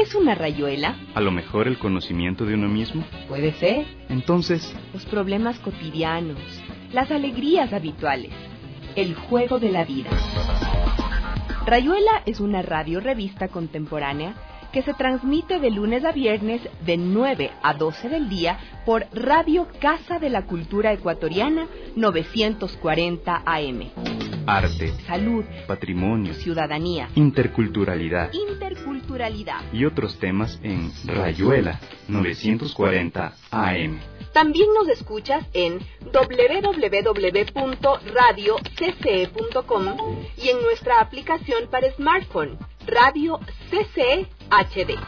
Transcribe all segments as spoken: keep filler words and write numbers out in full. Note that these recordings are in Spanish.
es una rayuela? A lo mejor el conocimiento de uno mismo. Puede ser. Entonces, los problemas cotidianos, las alegrías habituales, el juego de la vida. Rayuela es una radio-revista contemporánea que se transmite de lunes a viernes de nueve a doce del día por Radio Casa de la Cultura Ecuatoriana novecientos cuarenta A M. Arte, salud, patrimonio, ciudadanía, interculturalidad, interculturalidad y otros temas en Rayuela novecientos cuarenta A M. También nos escuchas en doble u doble u doble u punto radio c c e punto com y en nuestra aplicación para smartphone, Radio C C H D.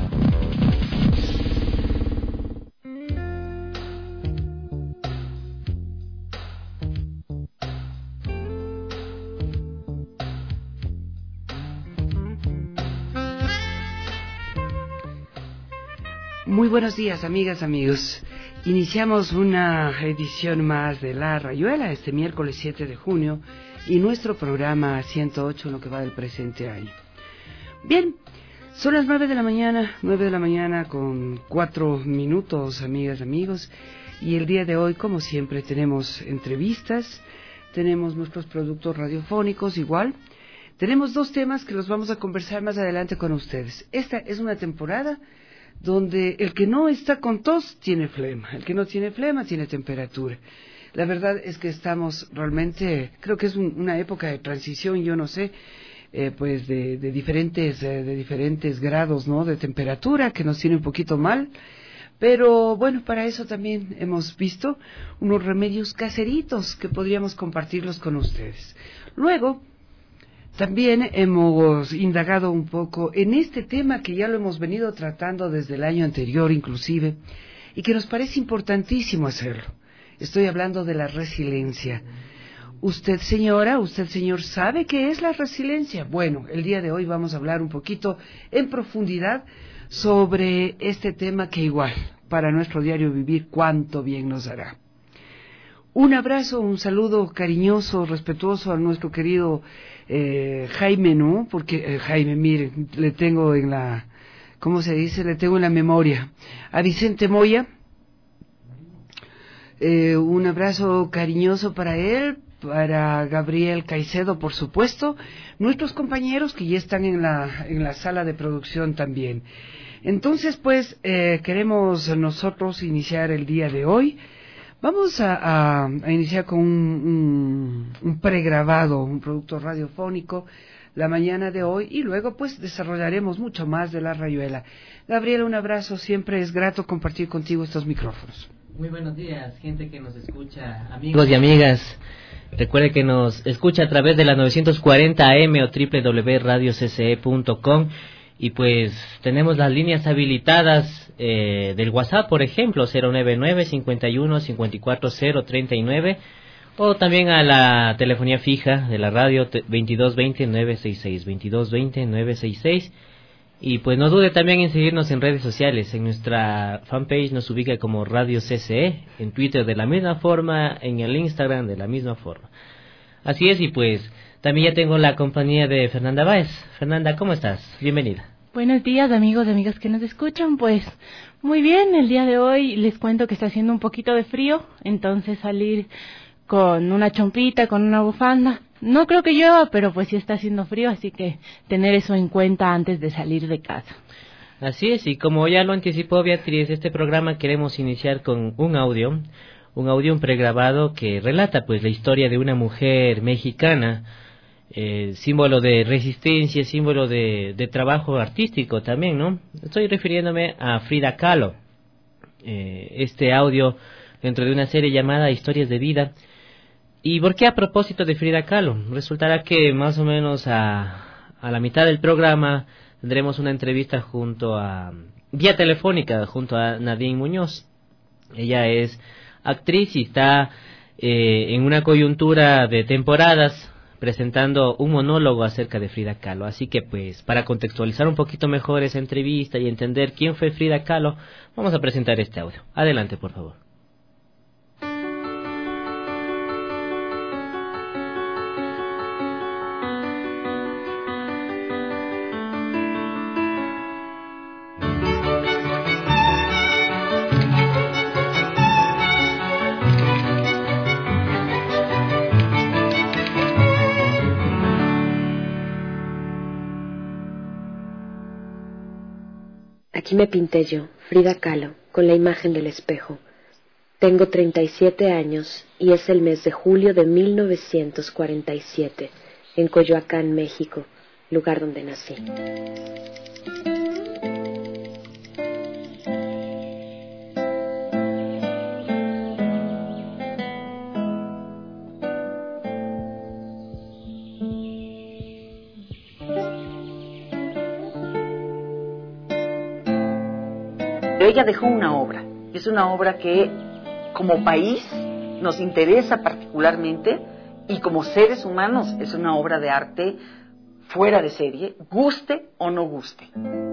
Muy buenos días, amigas, amigos. Iniciamos una edición más de La Rayuela este miércoles siete de junio y nuestro programa ciento ocho en lo que va del presente año. Bien, son las nueve de la mañana, nueve de la mañana con cuatro minutos, amigas, amigos, y el día de hoy, como siempre, tenemos entrevistas, tenemos nuestros productos radiofónicos igual, tenemos dos temas que los vamos a conversar más adelante con ustedes. Esta es una temporada donde el que no está con tos tiene flema, el que no tiene flema tiene temperatura. La verdad es que estamos realmente, creo que es un, una época de transición, yo no sé, eh, pues de, de diferentes eh, de diferentes grados, ¿no?, de temperatura, que nos tiene un poquito mal, pero bueno, para eso también hemos visto unos remedios caseritos que podríamos compartirlos con ustedes. Luego, también hemos indagado un poco en este tema que ya lo hemos venido tratando desde el año anterior inclusive, y que nos parece importantísimo hacerlo. Estoy hablando de la resiliencia. Usted, señora, usted, señor, ¿sabe qué es la resiliencia? Bueno, el día de hoy vamos a hablar un poquito en profundidad sobre este tema que igual, para nuestro diario vivir, cuánto bien nos hará. Un abrazo, un saludo cariñoso, respetuoso a nuestro querido eh, Jaime, ¿no? Porque, eh, Jaime, mire, le tengo en la, ¿cómo se dice? Le tengo en la memoria. A Vicente Moya, eh, un abrazo cariñoso para él, para Gabriel Caicedo, por supuesto, nuestros compañeros que ya están en la, en la sala de producción también. Entonces, pues, eh, queremos nosotros iniciar el día de hoy. Vamos a, a, a iniciar con un, un, un pregrabado, un producto radiofónico, la mañana de hoy, y luego pues desarrollaremos mucho más de La Rayuela. Gabriela, un abrazo, siempre es grato compartir contigo estos micrófonos. Muy buenos días, gente que nos escucha, amigos y amigas. Recuerde que nos escucha a través de la novecientos cuarenta A M o doble u doble u doble u punto radio c c e punto com. Y pues tenemos las líneas habilitadas eh, del WhatsApp, por ejemplo, cero nueve nueve, cincuenta y uno, cincuenta y cuatro, cero treinta y nueve, o también a la telefonía fija de la radio veintidós veinte, novecientos sesenta y seis, veintidós veinte, novecientos sesenta y seis. Y pues no dude también en seguirnos en redes sociales. En nuestra fanpage nos ubica como Radio C C E, en Twitter de la misma forma, en el Instagram de la misma forma. Así es, y pues también ya tengo la compañía de Fernanda Báez. Fernanda, ¿cómo estás? Bienvenida. Buenos días, amigos y amigas que nos escuchan. Pues muy bien, el día de hoy les cuento que está haciendo un poquito de frío, entonces salir con una chompita, con una bufanda. No creo que llueva, pero pues sí está haciendo frío, así que tener eso en cuenta antes de salir de casa. Así es, y como ya lo anticipó Beatriz, este programa queremos iniciar con un audio, un audio pregrabado que relata pues la historia de una mujer mexicana, eh, símbolo de resistencia, símbolo de, de trabajo artístico también, ¿no? Estoy refiriéndome a Frida Kahlo. Eh, este audio dentro de una serie llamada Historias de Vida. ¿Y por qué a propósito de Frida Kahlo? Resultará que más o menos a, a la mitad del programa tendremos una entrevista junto a, vía telefónica, junto a Nadine Muñoz. Ella es actriz y está eh, en una coyuntura de temporadas presentando un monólogo acerca de Frida Kahlo. Así que pues para contextualizar un poquito mejor esa entrevista y entender quién fue Frida Kahlo, vamos a presentar este audio. Adelante, por favor. Aquí me pinté yo, Frida Kahlo, con la imagen del espejo. Tengo treinta y siete años y es el mes de julio de mil novecientos cuarenta y siete, en Coyoacán, México, lugar donde nací. Ella dejó una obra, es una obra que como país nos interesa particularmente y como seres humanos es una obra de arte fuera de serie, guste o no guste.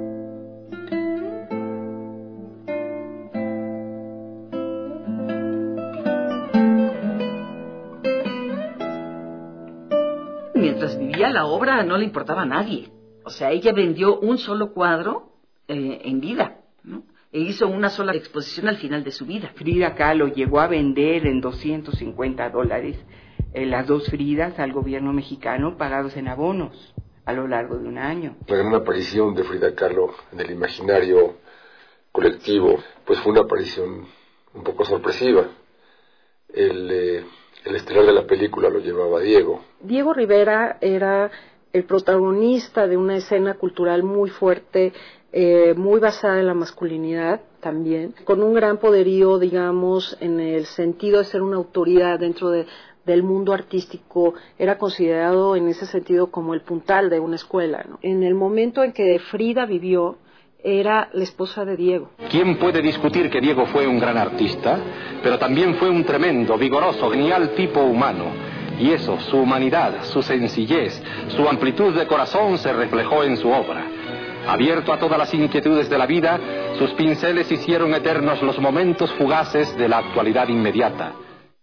Mientras vivía la obra no le importaba a nadie, o sea, ella vendió un solo cuadro eh, en vida, ¿no? E hizo una sola exposición al final de su vida. Frida Kahlo llegó a vender en doscientos cincuenta dólares eh, las dos Fridas al gobierno mexicano pagados en abonos a lo largo de un año. La gran aparición de Frida Kahlo en el imaginario colectivo pues fue una aparición un poco sorpresiva. El, eh, el estelar de la película lo llevaba Diego. Diego Rivera era el protagonista de una escena cultural muy fuerte, Eh, muy basada en la masculinidad también, con un gran poderío, digamos, en el sentido de ser una autoridad dentro de, del mundo artístico. Era considerado en ese sentido como el puntal de una escuela, ¿no? En el momento en que Frida vivió, era la esposa de Diego. ¿Quién puede discutir que Diego fue un gran artista? Pero también fue un tremendo, vigoroso, genial tipo humano. Y eso, su humanidad, su sencillez, su amplitud de corazón se reflejó en su obra. Abierto a todas las inquietudes de la vida, sus pinceles hicieron eternos los momentos fugaces de la actualidad inmediata.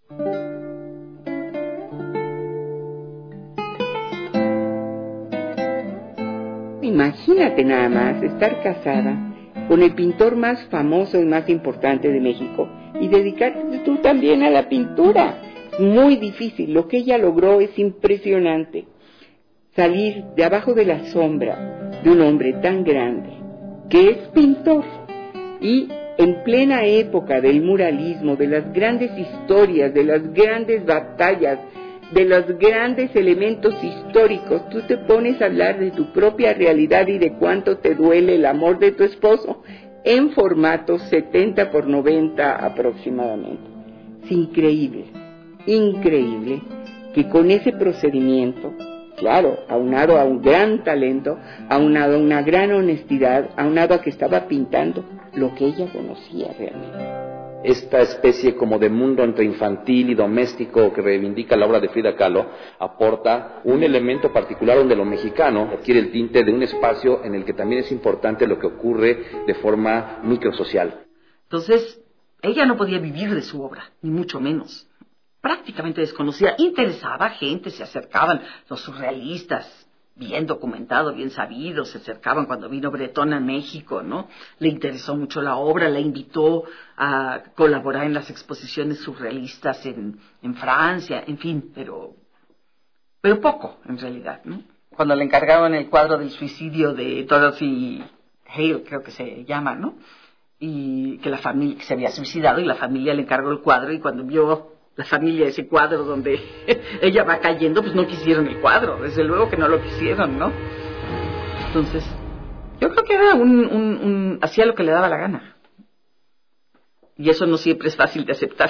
Imagínate nada más estar casada con el pintor más famoso y más importante de México y dedicarte tú también a la pintura. Muy difícil, lo que ella logró es impresionante. Salir de abajo de la sombra de un hombre tan grande, que es pintor, y en plena época del muralismo, de las grandes historias, de las grandes batallas, de los grandes elementos históricos, tú te pones a hablar de tu propia realidad y de cuánto te duele el amor de tu esposo, en formato setenta por noventa aproximadamente. Es increíble, increíble que con ese procedimiento, claro, aunado a un gran talento, aunado a una gran honestidad, aunado a que estaba pintando lo que ella conocía realmente. Esta especie como de mundo entre infantil y doméstico que reivindica la obra de Frida Kahlo aporta un elemento particular donde lo mexicano adquiere el tinte de un espacio en el que también es importante lo que ocurre de forma microsocial. Entonces, ella no podía vivir de su obra, ni mucho menos. Prácticamente desconocida, interesaba gente, se acercaban los surrealistas, bien documentado, bien sabido, se acercaban cuando vino Bretón a México, ¿no? Le interesó mucho la obra, la invitó a colaborar en las exposiciones surrealistas en, en Francia, en fin, pero, pero poco, en realidad, ¿no? Cuando le encargaron el cuadro del suicidio de Dorothy Hale, creo que se llama, ¿no? Y que la familia, que se había suicidado y la familia le encargó el cuadro y cuando vio la familia ese cuadro donde ella va cayendo, pues no quisieron el cuadro, desde luego que no lo quisieron, ¿no? Entonces, yo creo que era un, un, un hacía lo que le daba la gana. Y eso no siempre es fácil de aceptar.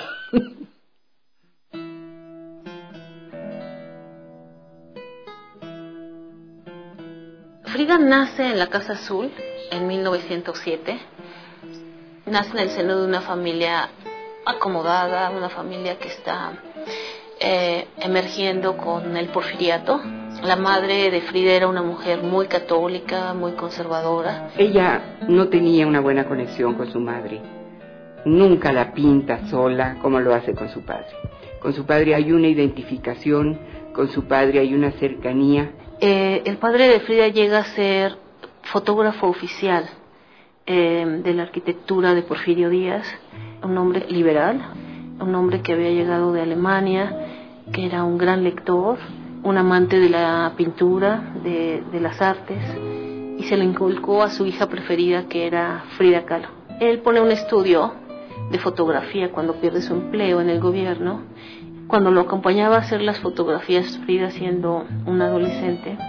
Frida nace en la Casa Azul en mil novecientos siete. Nace en el seno de una familia acomodada, una familia que está eh, emergiendo con el porfiriato. La madre de Frida era una mujer muy católica, muy conservadora. Ella no tenía una buena conexión con su madre. Nunca la pinta sola como lo hace con su padre. Con su padre hay una identificación, con su padre hay una cercanía. Eh, el padre de Frida llega a ser fotógrafo oficial eh, de la arquitectura de Porfirio Díaz. Un hombre liberal, un hombre que había llegado de Alemania, que era un gran lector, un amante de la pintura, de, de las artes, y se le inculcó a su hija preferida, que era Frida Kahlo. Él pone un estudio de fotografía cuando pierde su empleo en el gobierno. Cuando lo acompañaba a hacer las fotografías, Frida siendo una adolescente,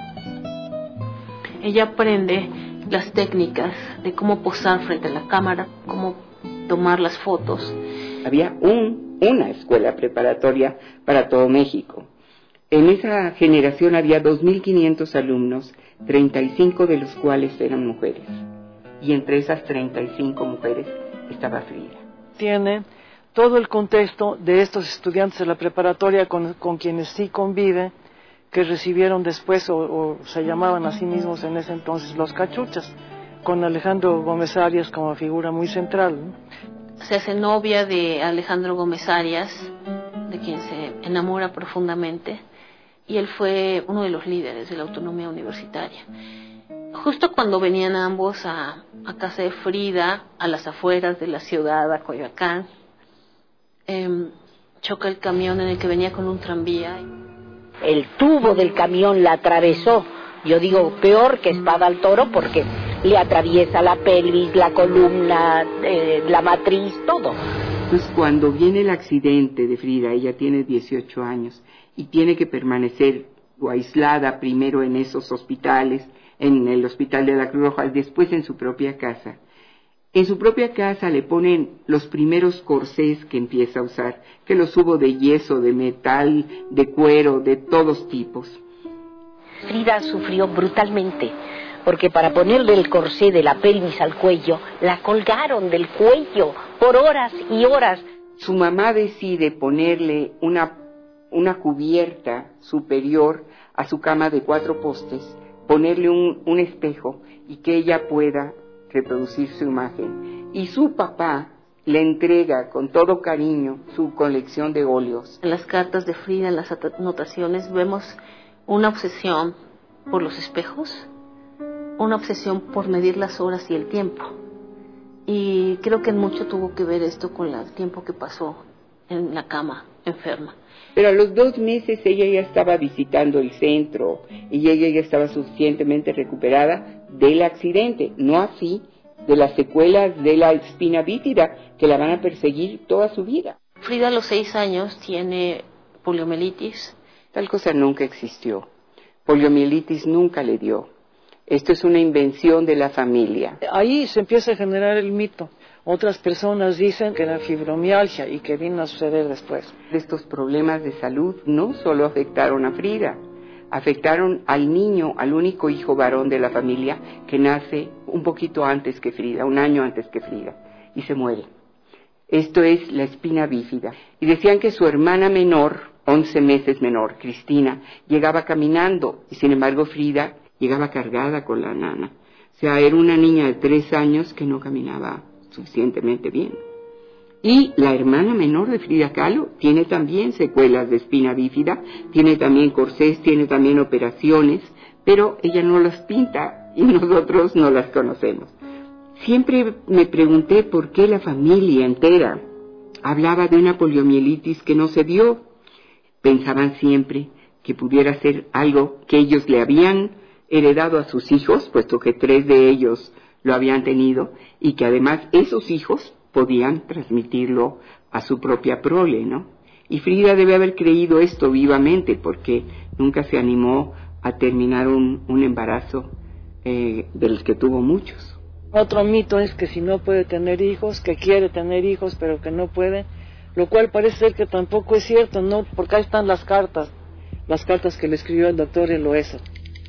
ella aprende las técnicas de cómo posar frente a la cámara, cómo tomar las fotos. Había un, una escuela preparatoria para todo México. En esa generación había dos mil quinientos alumnos, treinta y cinco de los cuales eran mujeres. Y entre esas treinta y cinco mujeres estaba Frida. Tiene todo el contexto de estos estudiantes de la preparatoria con, con quienes sí convive, que recibieron después, o, o se llamaban a sí mismos en ese entonces los cachuchas, con Alejandro Gómez Arias como figura muy central, ¿no? Se hace novia de Alejandro Gómez Arias, de quien se enamora profundamente, y él fue uno de los líderes de la autonomía universitaria. Justo cuando venían ambos a, a casa de Frida, a las afueras de la ciudad, a Coyoacán, eh, choca el camión en el que venía con un tranvía. El tubo del camión la atravesó, yo digo peor que espada al toro, porque le atraviesa la pelvis, la columna, eh, la matriz, todo. Entonces cuando viene el accidente de Frida, ella tiene dieciocho años y tiene que permanecer o aislada primero en esos hospitales, en el hospital de la Cruz Roja, después en su propia casa. En su propia casa le ponen los primeros corsés que empieza a usar, que los hubo de yeso, de metal, de cuero, de todos tipos. Frida sufrió brutalmente, porque para ponerle el corsé de la pelvis al cuello, la colgaron del cuello por horas y horas. Su mamá decide ponerle una, una cubierta superior a su cama de cuatro postes, ponerle un, un espejo y que ella pueda reproducir su imagen. Y su papá le entrega con todo cariño su colección de óleos. En las cartas de Frida, en las anotaciones, vemos una obsesión por los espejos, una obsesión por medir las horas y el tiempo. Y creo que mucho tuvo que ver esto con el tiempo que pasó en la cama, enferma. Pero a los dos meses ella ya estaba visitando el centro y ella ya estaba suficientemente recuperada del accidente, no así de las secuelas de la espina bífida que la van a perseguir toda su vida. Frida a los seis años tiene poliomielitis. Tal cosa nunca existió. Poliomielitis nunca le dio. Esto es una invención de la familia. Ahí se empieza a generar el mito. Otras personas dicen que era fibromialgia y que vino a suceder después. Estos problemas de salud no solo afectaron a Frida, afectaron al niño, al único hijo varón de la familia, que nace un poquito antes que Frida, un año antes que Frida, y se muere. Esto es la espina bífida. Y decían que su hermana menor, once meses menor, Cristina, llegaba caminando, y sin embargo Frida llegaba cargada con la nana. O sea, era una niña de tres años que no caminaba suficientemente bien. Y la hermana menor de Frida Kahlo tiene también secuelas de espina bífida, tiene también corsés, tiene también operaciones, pero ella no las pinta y nosotros no las conocemos. Siempre me pregunté por qué la familia entera hablaba de una poliomielitis que no se dio. Pensaban siempre que pudiera ser algo que ellos le habían heredado a sus hijos, puesto que tres de ellos lo habían tenido, y que además esos hijos podían transmitirlo a su propia prole, ¿no? Y Frida debe haber creído esto vivamente, porque nunca se animó a terminar un, un embarazo eh, del que tuvo muchos. Otro mito es que si no puede tener hijos, que quiere tener hijos, pero que no puede, lo cual parece ser que tampoco es cierto, ¿no? Porque ahí están las cartas, las cartas que le escribió el doctor Eloesa.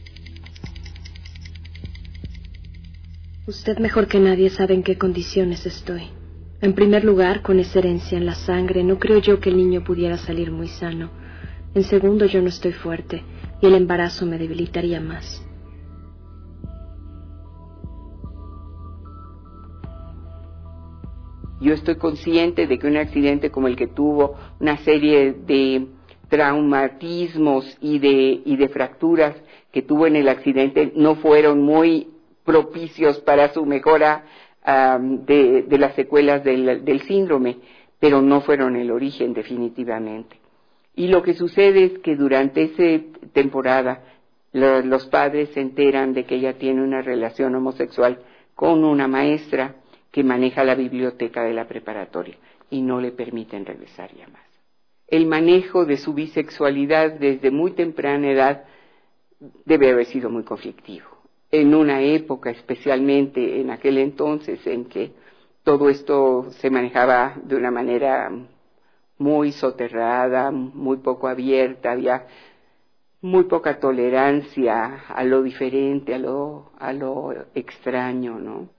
Usted mejor que nadie sabe en qué condiciones estoy. En primer lugar, con esa herencia en la sangre, no creo yo que el niño pudiera salir muy sano. En segundo, yo no estoy fuerte, y el embarazo me debilitaría más. Yo estoy consciente de que un accidente como el que tuvo, una serie de traumatismos y de, y de fracturas que tuvo en el accidente, no fueron muy propicios para su mejora um, de, de las secuelas del, del síndrome, pero no fueron el origen definitivamente. Y lo que sucede es que durante esa temporada Los padres se enteran de que ella tiene una relación homosexual con una maestra que maneja la biblioteca de la preparatoria y no le permiten regresar ya más. El manejo de su bisexualidad desde muy temprana edad debe haber sido muy conflictivo. En una época, especialmente en aquel entonces, en que todo esto se manejaba de una manera muy soterrada, muy poco abierta, había muy poca tolerancia a lo diferente, a lo, a lo extraño, ¿no?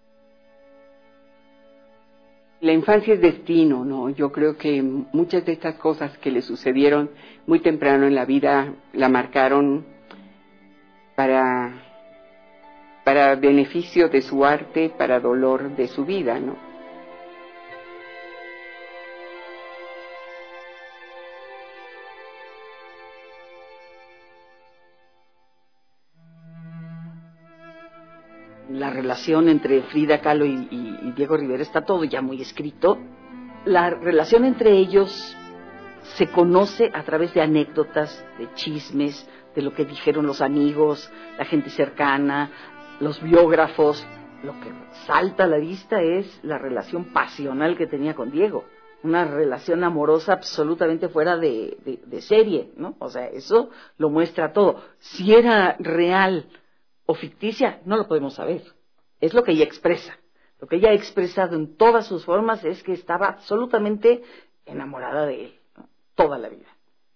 La infancia es destino, ¿no? Yo creo que muchas de estas cosas que le sucedieron muy temprano en la vida la marcaron para, para beneficio de su arte, para dolor de su vida, ¿no? La relación entre Frida Kahlo y, y, y Diego Rivera está todo ya muy escrito. La relación entre ellos se conoce a través de anécdotas, de chismes, de lo que dijeron los amigos, la gente cercana, los biógrafos. Lo que salta a la vista es la relación pasional que tenía con Diego. Una relación amorosa absolutamente fuera de, de, de serie, ¿no? O sea, eso lo muestra todo. Si era real o ficticia, no lo podemos saber. Es lo que ella expresa. Lo que ella ha expresado en todas sus formas es que estaba absolutamente enamorada de él, ¿no? Toda la vida.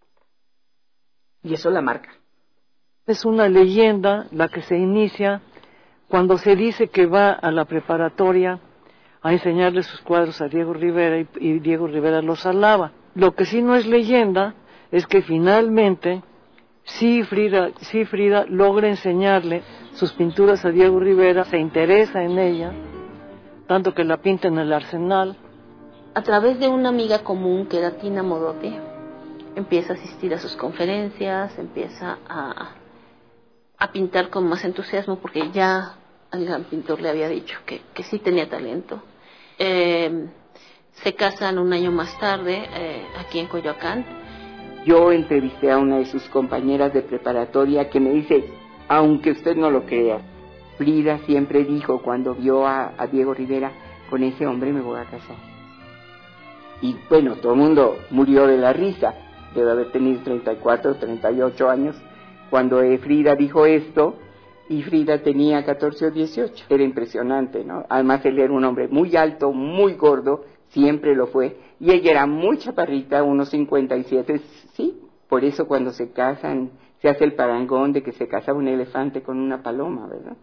Y eso la marca. Es una leyenda la que se inicia cuando se dice que va a la preparatoria a enseñarle sus cuadros a Diego Rivera y, y Diego Rivera los alaba. Lo que sí no es leyenda es que finalmente sí Frida, sí Frida logra enseñarle sus pinturas a Diego Rivera, se interesa en ella, tanto que la pinta en el Arsenal. A través de una amiga común que era Tina Modotti, empieza a asistir a sus conferencias, empieza a, a pintar con más entusiasmo porque ya el gran pintor le había dicho que, que sí tenía talento. Eh, se casan un año más tarde eh, aquí en Coyoacán. Yo entrevisté a una de sus compañeras de preparatoria que me dice, aunque usted no lo crea, Frida siempre dijo cuando vio a, a Diego Rivera, con ese hombre me voy a casar. Y bueno, todo el mundo murió de la risa, debe haber tenido treinta y cuatro, treinta y ocho años, cuando eh, Frida dijo esto, y Frida tenía catorce o dieciocho. Era impresionante, ¿no? Además él era un hombre muy alto, muy gordo, siempre lo fue, y ella era muy chaparrita, unos cincuenta y siete, sí, por eso cuando se casan se hace el parangón de que se casa un elefante con una paloma, ¿verdad?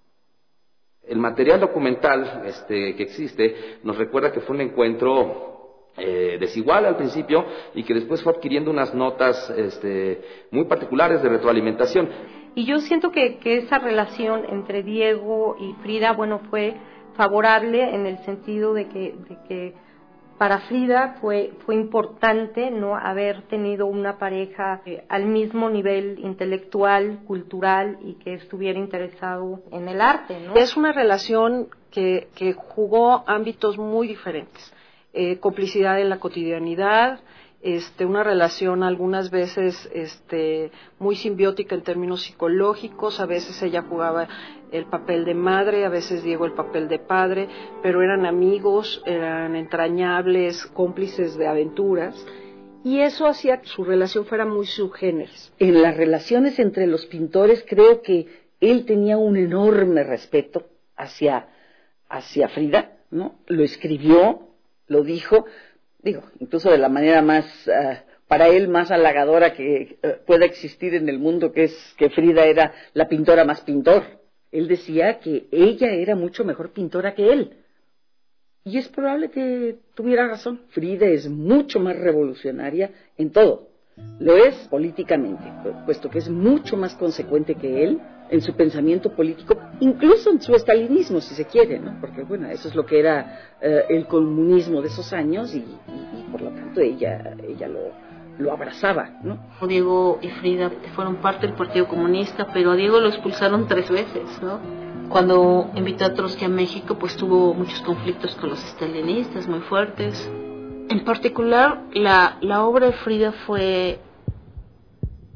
El material documental este, que existe nos recuerda que fue un encuentro eh, desigual al principio y que después fue adquiriendo unas notas este, muy particulares de retroalimentación. Y yo siento que, que esa relación entre Diego y Frida, bueno, fue favorable en el sentido de que, de que para Frida fue, fue importante no haber tenido una pareja eh, al mismo nivel intelectual, cultural y que estuviera interesado en el arte, ¿no? Es una relación que, que jugó ámbitos muy diferentes. Eh, complicidad en la cotidianidad, este, una relación algunas veces este, muy simbiótica en términos psicológicos, a veces ella jugaba el papel de madre, a veces Diego el papel de padre, pero eran amigos, eran entrañables, cómplices de aventuras, y eso hacía que su relación fuera muy subgéneres. En las relaciones entre los pintores creo que él tenía un enorme respeto hacia, hacia Frida, ¿no? Lo escribió, lo dijo, digo, incluso de la manera más, uh, para él más halagadora que uh, pueda existir en el mundo, que es que Frida era la pintora más pintor. Él decía que ella era mucho mejor pintora que él. Y es probable que tuviera razón. Frida es mucho más revolucionaria en todo. Lo es políticamente, puesto que es mucho más consecuente que él en su pensamiento político, incluso en su estalinismo, si se quiere, ¿no? Porque, bueno, eso es lo que era uh, el comunismo de esos años y, y, y por lo tanto ella, ella lo, lo abrazaba, ¿no? Diego y Frida fueron parte del Partido Comunista, pero a Diego lo expulsaron tres veces, ¿no? Cuando invitó a Trotsky a México, pues tuvo muchos conflictos con los estalinistas muy fuertes. En particular, la, la obra de Frida fue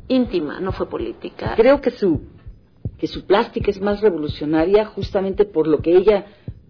íntima, no fue política. Creo que su, que su plástica es más revolucionaria justamente por lo que ella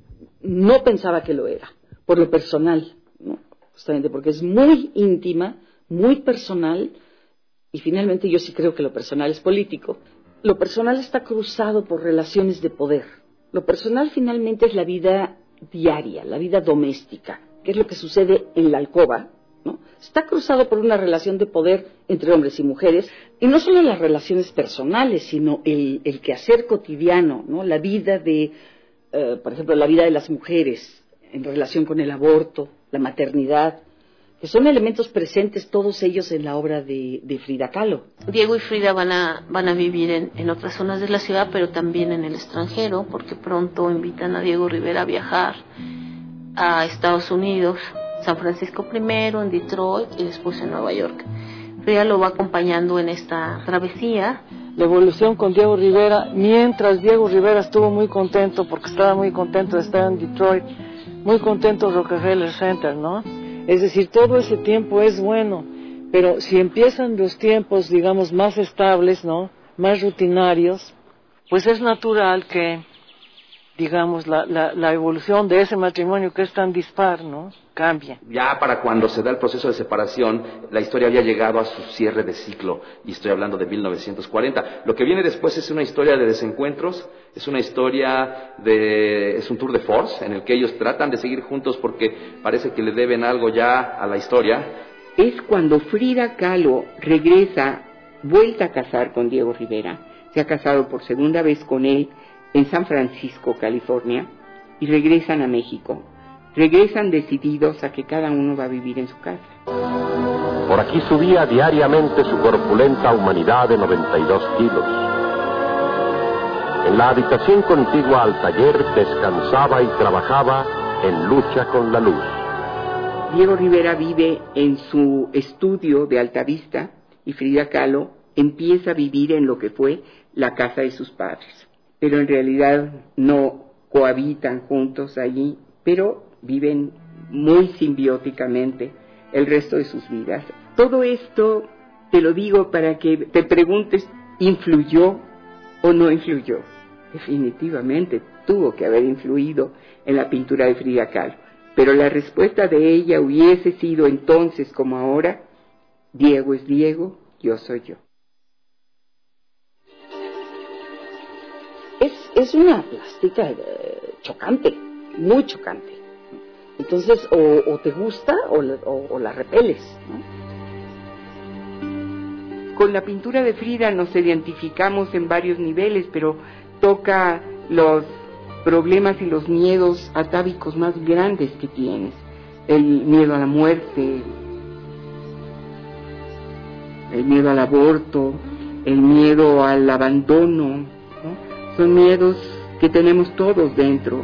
no pensaba que lo era, por lo personal, ¿no? Justamente porque es muy íntima, muy personal, y finalmente yo sí creo que lo personal es político. Lo personal está cruzado por relaciones de poder. Lo personal finalmente es la vida diaria, la vida doméstica, que es lo que sucede en la alcoba, ¿no? Está cruzado por una relación de poder entre hombres y mujeres, y no solo las relaciones personales, sino el, el quehacer cotidiano, ¿no? La vida de, uh, por ejemplo, la vida de las mujeres en relación con el aborto, la maternidad, que son elementos presentes todos ellos en la obra de, de Frida Kahlo. Diego y Frida van a, van a vivir en, en otras zonas de la ciudad, pero también en el extranjero, porque pronto invitan a Diego Rivera a viajar a Estados Unidos, San Francisco primero, en Detroit y después en Nueva York. Frida lo va acompañando en esta travesía. La evolución con Diego Rivera, mientras Diego Rivera estuvo muy contento, porque estaba muy contento de estar en Detroit, muy contento Rockefeller Center, ¿no? Es decir, todo ese tiempo es bueno, pero si empiezan los tiempos, digamos, más estables, ¿no? Más rutinarios, pues es natural que, digamos, la, la, la evolución de ese matrimonio que es tan dispar, ¿no? Cambia. Ya para cuando se da el proceso de separación, la historia había llegado a su cierre de ciclo, y estoy hablando de mil novecientos cuarenta. Lo que viene después es una historia de desencuentros, es una historia de... es un tour de force, en el que ellos tratan de seguir juntos porque parece que le deben algo ya a la historia. Es cuando Frida Kahlo regresa, vuelta a casar con Diego Rivera, se ha casado por segunda vez con él en San Francisco, California, y regresan a México. Regresan decididos a que cada uno va a vivir en su casa. Por aquí subía diariamente su corpulenta humanidad de noventa y dos kilos. En la habitación contigua al taller descansaba y trabajaba en lucha con la luz. Diego Rivera vive en su estudio de Altavista y Frida Kahlo empieza a vivir en lo que fue la casa de sus padres. Pero en realidad no cohabitan juntos allí, pero viven muy simbióticamente el resto de sus vidas. Todo esto te lo digo para que te preguntes, ¿influyó o no influyó? Definitivamente tuvo que haber influido en la pintura de Frida Kahlo, pero la respuesta de ella hubiese sido entonces como ahora: Diego es Diego, yo soy yo. Es, es una plástica eh, chocante, muy chocante. Entonces, o, o te gusta o, o, o la repeles, ¿no? Con la pintura de Frida nos identificamos en varios niveles, pero toca los problemas y los miedos atávicos más grandes que tienes. El miedo a la muerte, el miedo al aborto, el miedo al abandono, ¿no? Son miedos que tenemos todos dentro.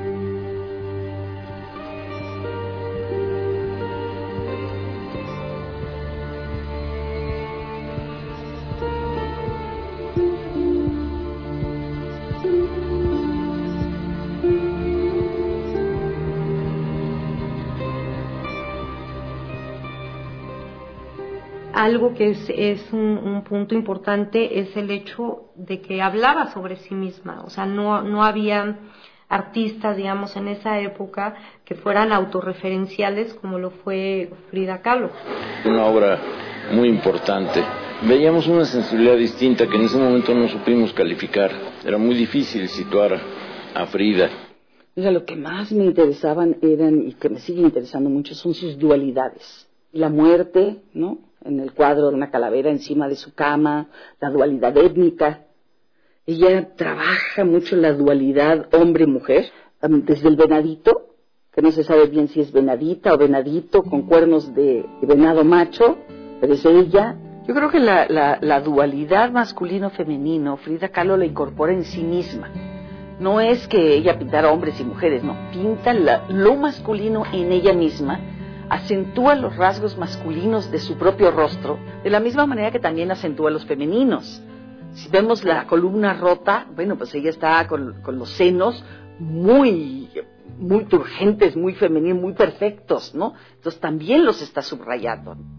Algo que es, es un, un punto importante es el hecho de que hablaba sobre sí misma, o sea, no, no había artistas, digamos, en esa época que fueran autorreferenciales como lo fue Frida Kahlo. Una obra muy importante. Veíamos una sensibilidad distinta que en ese momento no supimos calificar. Era muy difícil situar a Frida. Mira, lo que más me interesaban eran, y que me sigue interesando mucho, son sus dualidades. La muerte, ¿no?, en el cuadro de una calavera encima de su cama, la dualidad étnica. Ella trabaja mucho la dualidad hombre-mujer, desde el venadito, que no se sabe bien si es venadita o venadito, con cuernos de venado macho, pero es ella. Yo creo que la, la, la dualidad masculino-femenino, Frida Kahlo la incorpora en sí misma. No es que ella pintara hombres y mujeres, no, pinta la, lo masculino en ella misma, acentúa los rasgos masculinos de su propio rostro, de la misma manera que también acentúa los femeninos. Si vemos la columna rota, bueno, pues ella está con, con los senos muy, muy turgentes, muy femeninos, muy perfectos, ¿no? Entonces también los está subrayando.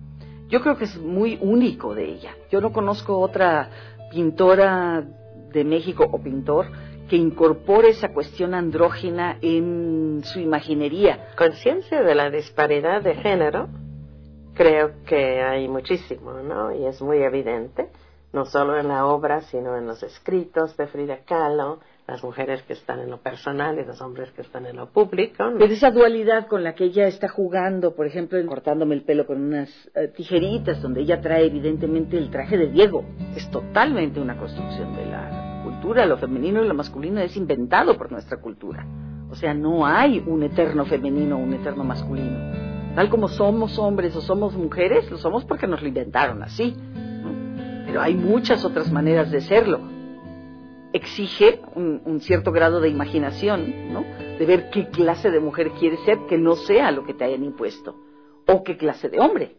yo creo que es muy único de ella. Yo no conozco otra pintora de México o pintor que incorpore esa cuestión andrógina en su imaginería. Conciencia de la disparidad de género, creo que hay muchísimo, ¿no? Y es muy evidente, no solo en la obra, sino en los escritos de Frida Kahlo, las mujeres que están en lo personal y los hombres que están en lo público, ¿no? Pero esa dualidad con la que ella está jugando, por ejemplo, cortándome el pelo con unas uh, tijeritas, donde ella trae evidentemente el traje de Diego, es totalmente una construcción de la cultura. Lo femenino y lo masculino es inventado por nuestra cultura. O sea, no hay un eterno femenino o un eterno masculino. Tal como somos hombres o somos mujeres, lo somos porque nos lo inventaron así, ¿no? Pero hay muchas otras maneras de serlo. Exige un, un cierto grado de imaginación, ¿no? De ver qué clase de mujer quieres ser, que no sea lo que te hayan impuesto, o qué clase de hombre.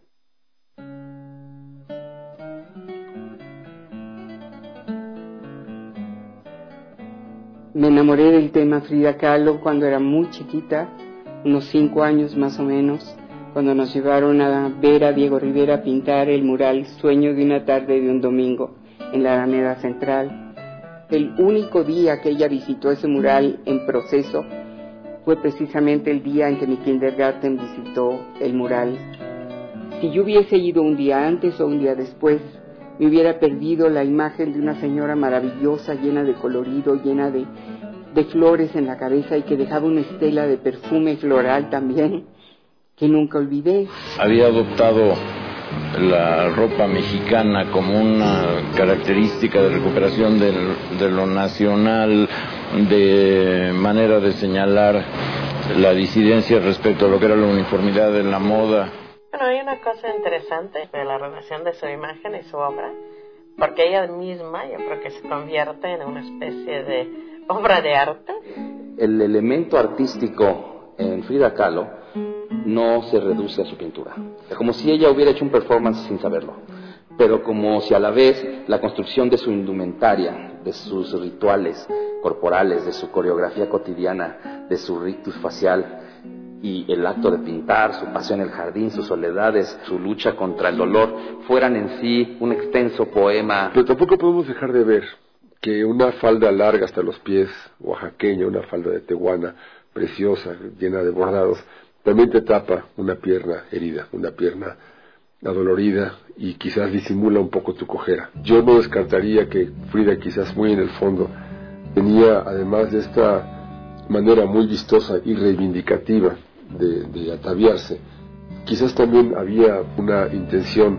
Me enamoré del tema Frida Kahlo cuando era muy chiquita, unos cinco años más o menos, cuando nos llevaron a ver a Diego Rivera pintar el mural Sueño de una tarde de un domingo en la Alameda Central. El único día que ella visitó ese mural en proceso fue precisamente el día en que mi kindergarten visitó el mural. Si yo hubiese ido un día antes o un día después, me hubiera perdido la imagen de una señora maravillosa, llena de colorido, llena de, de flores en la cabeza y que dejaba una estela de perfume floral también, que nunca olvidé. Había adoptado la ropa mexicana como una característica de recuperación de, de lo nacional, de manera de señalar la disidencia respecto a lo que era la uniformidad de la moda. Bueno, hay una cosa interesante de la relación de su imagen y su obra, porque ella misma yo creo que se convierte en una especie de obra de arte. El elemento artístico en Frida Kahlo no se reduce a su pintura, como si ella hubiera hecho un performance sin saberlo, pero como si a la vez la construcción de su indumentaria, de sus rituales corporales, de su coreografía cotidiana, de su rictus facial y el acto de pintar, su pasión en el jardín, sus soledades, su lucha contra el dolor, fueran en sí un extenso poema. Pero tampoco podemos dejar de ver que una falda larga hasta los pies, oaxaqueña, una falda de tehuana, preciosa, llena de bordados, también te tapa una pierna herida, una pierna adolorida y quizás disimula un poco tu cojera. Yo no descartaría que Frida, quizás muy en el fondo, tenía, además de esta manera muy vistosa y reivindicativa de, de ataviarse, quizás también había una intención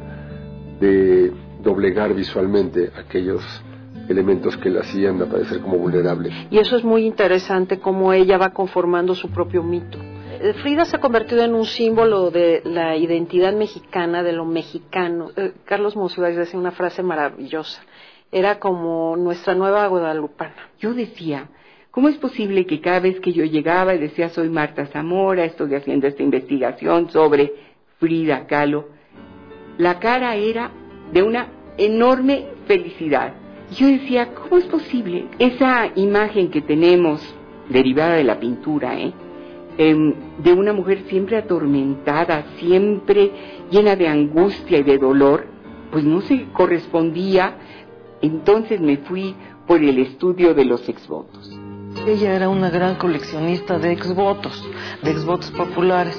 de doblegar visualmente aquellos elementos que la hacían aparecer como vulnerable. Y eso es muy interesante, cómo ella va conformando su propio mito. Frida se ha convertido en un símbolo de la identidad mexicana, de lo mexicano. Eh, Carlos Monsiváis decía una frase maravillosa. Era como nuestra nueva guadalupana. Yo decía, ¿cómo es posible que cada vez que yo llegaba y decía soy Marta Zamora, estoy haciendo esta investigación sobre Frida Kahlo, la cara era de una enorme felicidad? Yo decía, ¿cómo es posible? Esa imagen que tenemos derivada de la pintura, ¿eh? Eh, de una mujer siempre atormentada, siempre llena de angustia y de dolor, pues no se correspondía. Entonces me fui por el estudio de los exvotos. Ella era una gran coleccionista de exvotos, de exvotos populares,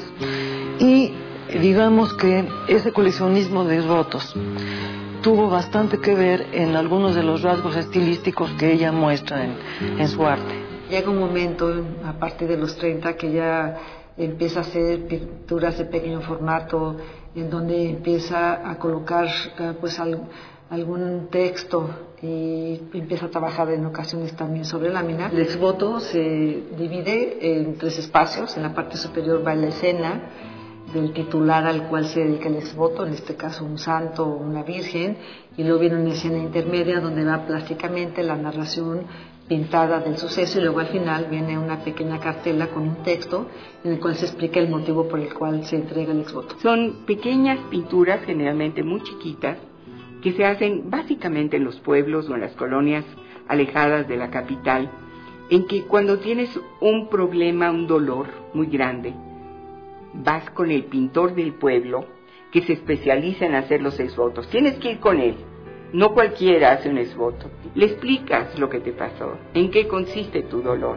y digamos que ese coleccionismo de exvotos tuvo bastante que ver en algunos de los rasgos estilísticos que ella muestra en, en su arte. Llega un momento, a partir de los treinta, que ya empieza a hacer pinturas de pequeño formato, en donde empieza a colocar uh, pues al, algún texto y empieza a trabajar en ocasiones también sobre lámina. El exvoto se divide en tres espacios. En la parte superior va la escena del titular al cual se dedica el exvoto, en este caso un santo o una virgen, y luego viene una escena intermedia donde va plásticamente la narración pintada del suceso, y luego al final viene una pequeña cartela con un texto en el cual se explica el motivo por el cual se entrega el exvoto. Son pequeñas pinturas, generalmente muy chiquitas, que se hacen básicamente en los pueblos o en las colonias alejadas de la capital, en que cuando tienes un problema, un dolor muy grande, vas con el pintor del pueblo, que se especializa en hacer los exvotos. Tienes que ir con él. No cualquiera hace un exvoto. Le explicas lo que te pasó, en qué consiste tu dolor.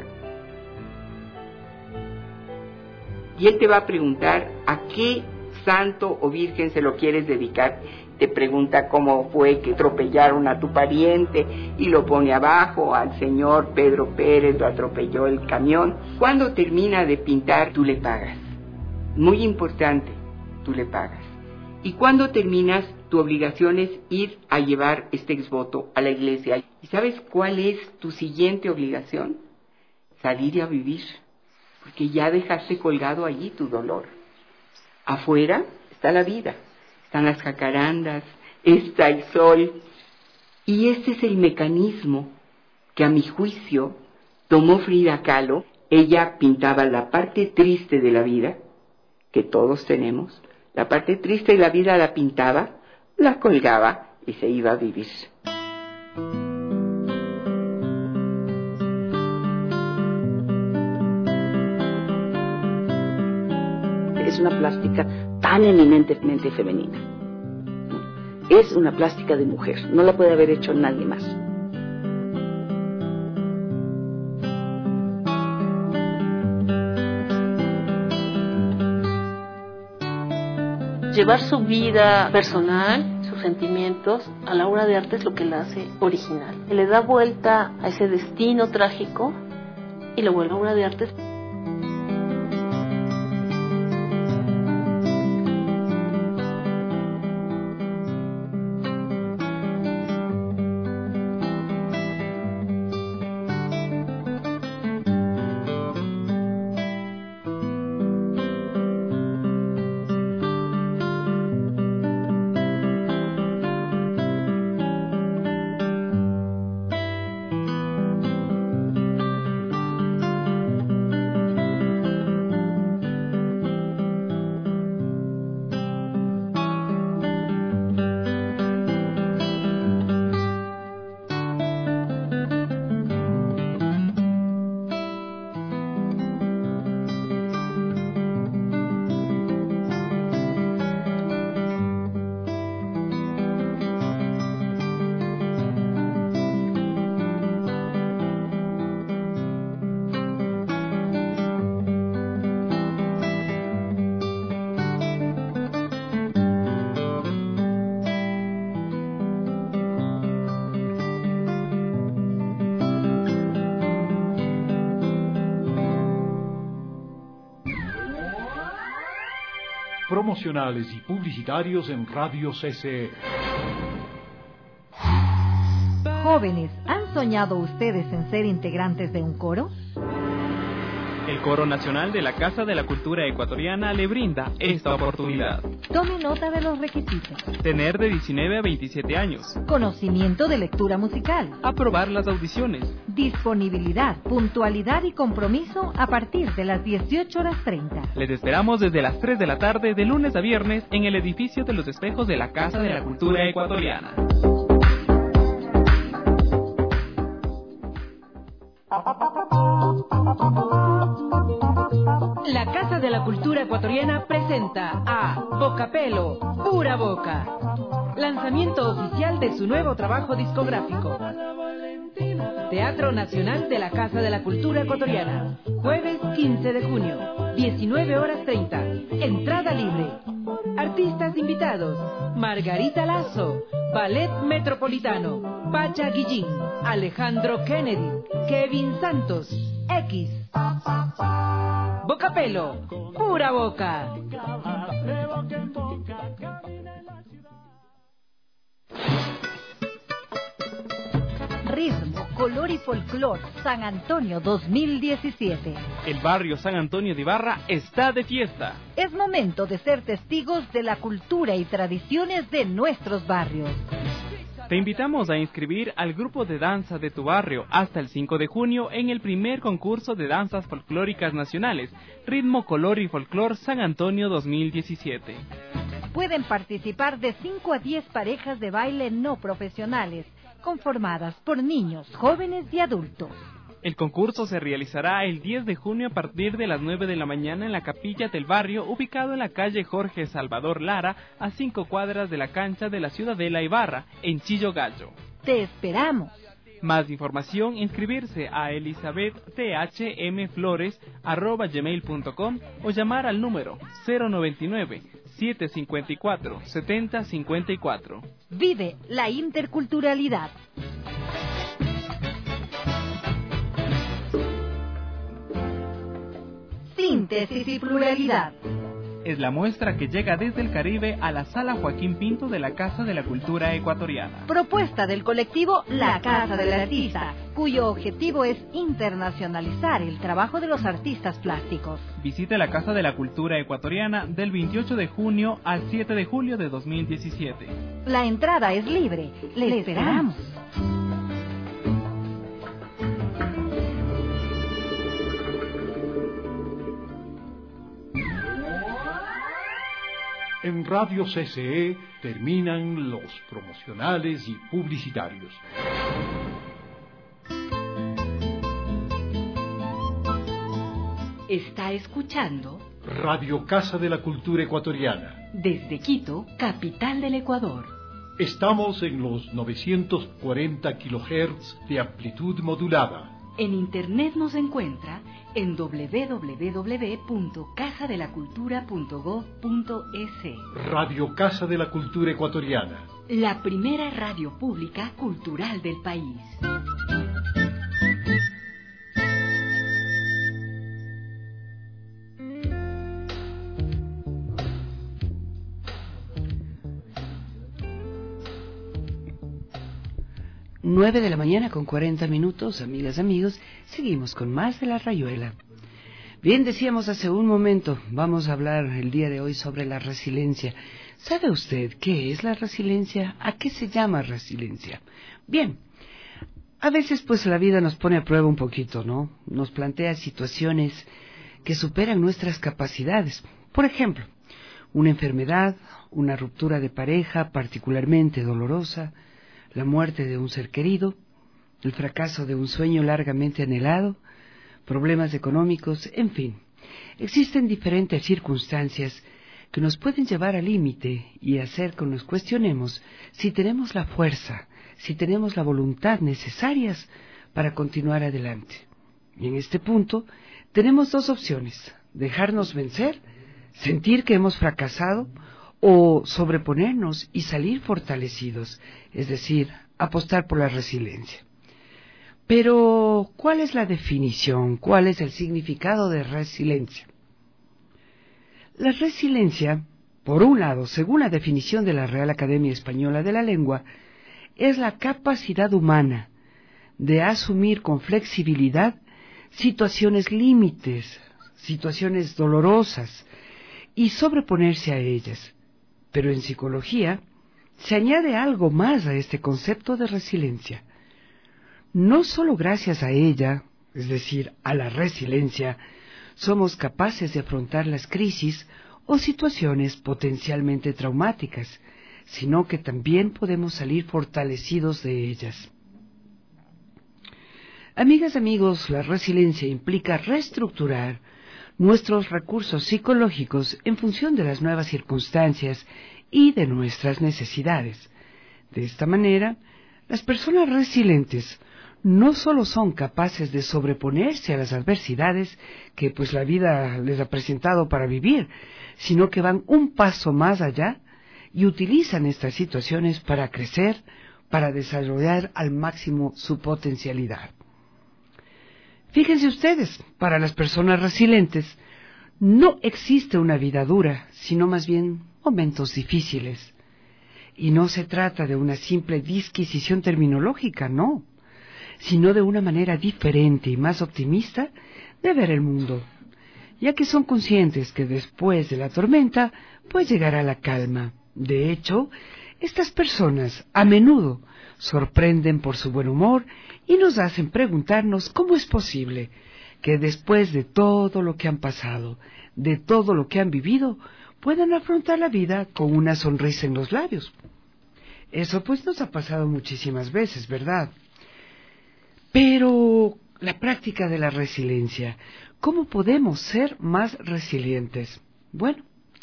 Y él te va a preguntar a qué santo o virgen se lo quieres dedicar. Te pregunta cómo fue que atropellaron a tu pariente y lo pone abajo. Al señor Pedro Pérez lo atropelló el camión. Cuando termina de pintar, tú le pagas. Muy importante, tú le pagas. Y cuando terminas, tu obligación es ir a llevar este exvoto a la iglesia. ¿Y sabes cuál es tu siguiente obligación? Salir a vivir, porque ya dejaste colgado allí tu dolor. Afuera está la vida, están las jacarandas, está el sol. Y este es el mecanismo que a mi juicio tomó Frida Kahlo. Ella pintaba la parte triste de la vida, que todos tenemos. La parte triste de la vida la pintaba, la colgaba y se iba a vivir. Es una plástica tan eminentemente femenina. Es una plástica de mujer, no la puede haber hecho nadie más. Llevar su vida personal, sus sentimientos, a la obra de arte es lo que la hace original. Le da vuelta a ese destino trágico y lo vuelve a obra de arte. Promocionales y publicitarios en Radio C C E. Jóvenes, ¿han soñado ustedes en ser integrantes de un coro? El Coro Nacional de la Casa de la Cultura Ecuatoriana le brinda esta oportunidad. Tome nota de los requisitos. Tener de diecinueve a veintisiete años. Conocimiento de lectura musical. Aprobar las audiciones. Disponibilidad, puntualidad y compromiso a partir de las dieciocho horas treinta. Les esperamos desde las tres de la tarde de lunes a viernes en el edificio de los espejos de la Casa de la Cultura Ecuatoriana. La Casa de la Cultura Ecuatoriana presenta a Bocapelo, Pura Boca. Lanzamiento oficial de su nuevo trabajo discográfico. Teatro Nacional de la Casa de la Cultura Ecuatoriana. Jueves quince de junio, diecinueve horas treinta. Entrada libre. Artistas invitados: Margarita Lazo, Ballet Metropolitano, Pacha Guillín, Alejandro Kennedy, Kevin Santos, X. Bocapelo, Pura Boca. Ritmo, color y folclor, San Antonio dos mil diecisiete. El barrio San Antonio de Ibarra está de fiesta. Es momento de ser testigos de la cultura y tradiciones de nuestros barrios. Te invitamos a inscribir al grupo de danza de tu barrio hasta el cinco de junio en el primer concurso de danzas folclóricas nacionales, Ritmo, Color y Folclor San Antonio dos mil diecisiete. Pueden participar de cinco a diez parejas de baile no profesionales, conformadas por niños, jóvenes y adultos. El concurso se realizará el diez de junio a partir de las nueve de la mañana en la Capilla del Barrio, ubicado en la calle Jorge Salvador Lara, a cinco cuadras de la cancha de la Ciudadela Ibarra, en Chillo Gallo. ¡Te esperamos! Más información, inscribirse a elizabetthmflores arroba gmail punto com o llamar al número cero noventa y nueve, setecientos cincuenta y cuatro, setenta cincuenta y cuatro. Vive la interculturalidad. Síntesis y pluralidad. Es la muestra que llega desde el Caribe a la Sala Joaquín Pinto de la Casa de la Cultura Ecuatoriana. Propuesta del colectivo La Casa del Artista, cuyo objetivo es internacionalizar el trabajo de los artistas plásticos. Visite la Casa de la Cultura Ecuatoriana del veintiocho de junio al siete de julio de dos mil diecisiete. La entrada es libre. Le, Le esperamos. En Radio C C E terminan los promocionales y publicitarios. Está escuchando Radio Casa de la Cultura Ecuatoriana. Desde Quito, capital del Ecuador. Estamos en los novecientos cuarenta kilohertz de amplitud modulada. En internet nos encuentra en doble u doble u doble u punto casa de la cultura punto gob punto es. Radio Casa de la Cultura Ecuatoriana. La primera radio pública cultural del país. Nueve de la mañana con cuarenta minutos, amigas, amigos, seguimos con más de La Rayuela. Bien, decíamos hace un momento, vamos a hablar el día de hoy sobre la resiliencia. ¿Sabe usted qué es la resiliencia? ¿A qué se llama resiliencia? Bien, a veces pues la vida nos pone a prueba un poquito, ¿no? Nos plantea situaciones que superan nuestras capacidades. Por ejemplo, una enfermedad, una ruptura de pareja particularmente dolorosa, la muerte de un ser querido, el fracaso de un sueño largamente anhelado, problemas económicos, en fin. Existen diferentes circunstancias que nos pueden llevar al límite y hacer que nos cuestionemos si tenemos la fuerza, si tenemos la voluntad necesarias para continuar adelante. Y en este punto tenemos dos opciones: dejarnos vencer, sentir que hemos fracasado, o sobreponernos y salir fortalecidos, es decir, apostar por la resiliencia. Pero, ¿cuál es la definición? ¿Cuál es el significado de resiliencia? La resiliencia, por un lado, según la definición de la Real Academia Española de la Lengua, es la capacidad humana de asumir con flexibilidad situaciones límites, situaciones dolorosas, y sobreponerse a ellas. Pero en psicología se añade algo más a este concepto de resiliencia. No solo gracias a ella, es decir, a la resiliencia, somos capaces de afrontar las crisis o situaciones potencialmente traumáticas, sino que también podemos salir fortalecidos de ellas. Amigas, amigos, la resiliencia implica reestructurar nuestros recursos psicológicos en función de las nuevas circunstancias y de nuestras necesidades. De esta manera, las personas resilientes no solo son capaces de sobreponerse a las adversidades que pues la vida les ha presentado para vivir, sino que van un paso más allá y utilizan estas situaciones para crecer, para desarrollar al máximo su potencialidad. Fíjense ustedes, para las personas resilientes no existe una vida dura, sino más bien momentos difíciles. Y no se trata de una simple disquisición terminológica, no, sino de una manera diferente y más optimista de ver el mundo, ya que son conscientes que después de la tormenta pues llegará la calma. De hecho, estas personas a menudo sorprenden por su buen humor y nos hacen preguntarnos cómo es posible que después de todo lo que han pasado, de todo lo que han vivido, puedan afrontar la vida con una sonrisa en los labios. Eso pues nos ha pasado muchísimas veces, ¿verdad? Pero, la práctica de la resiliencia. ¿Cómo podemos ser más resilientes? Bueno,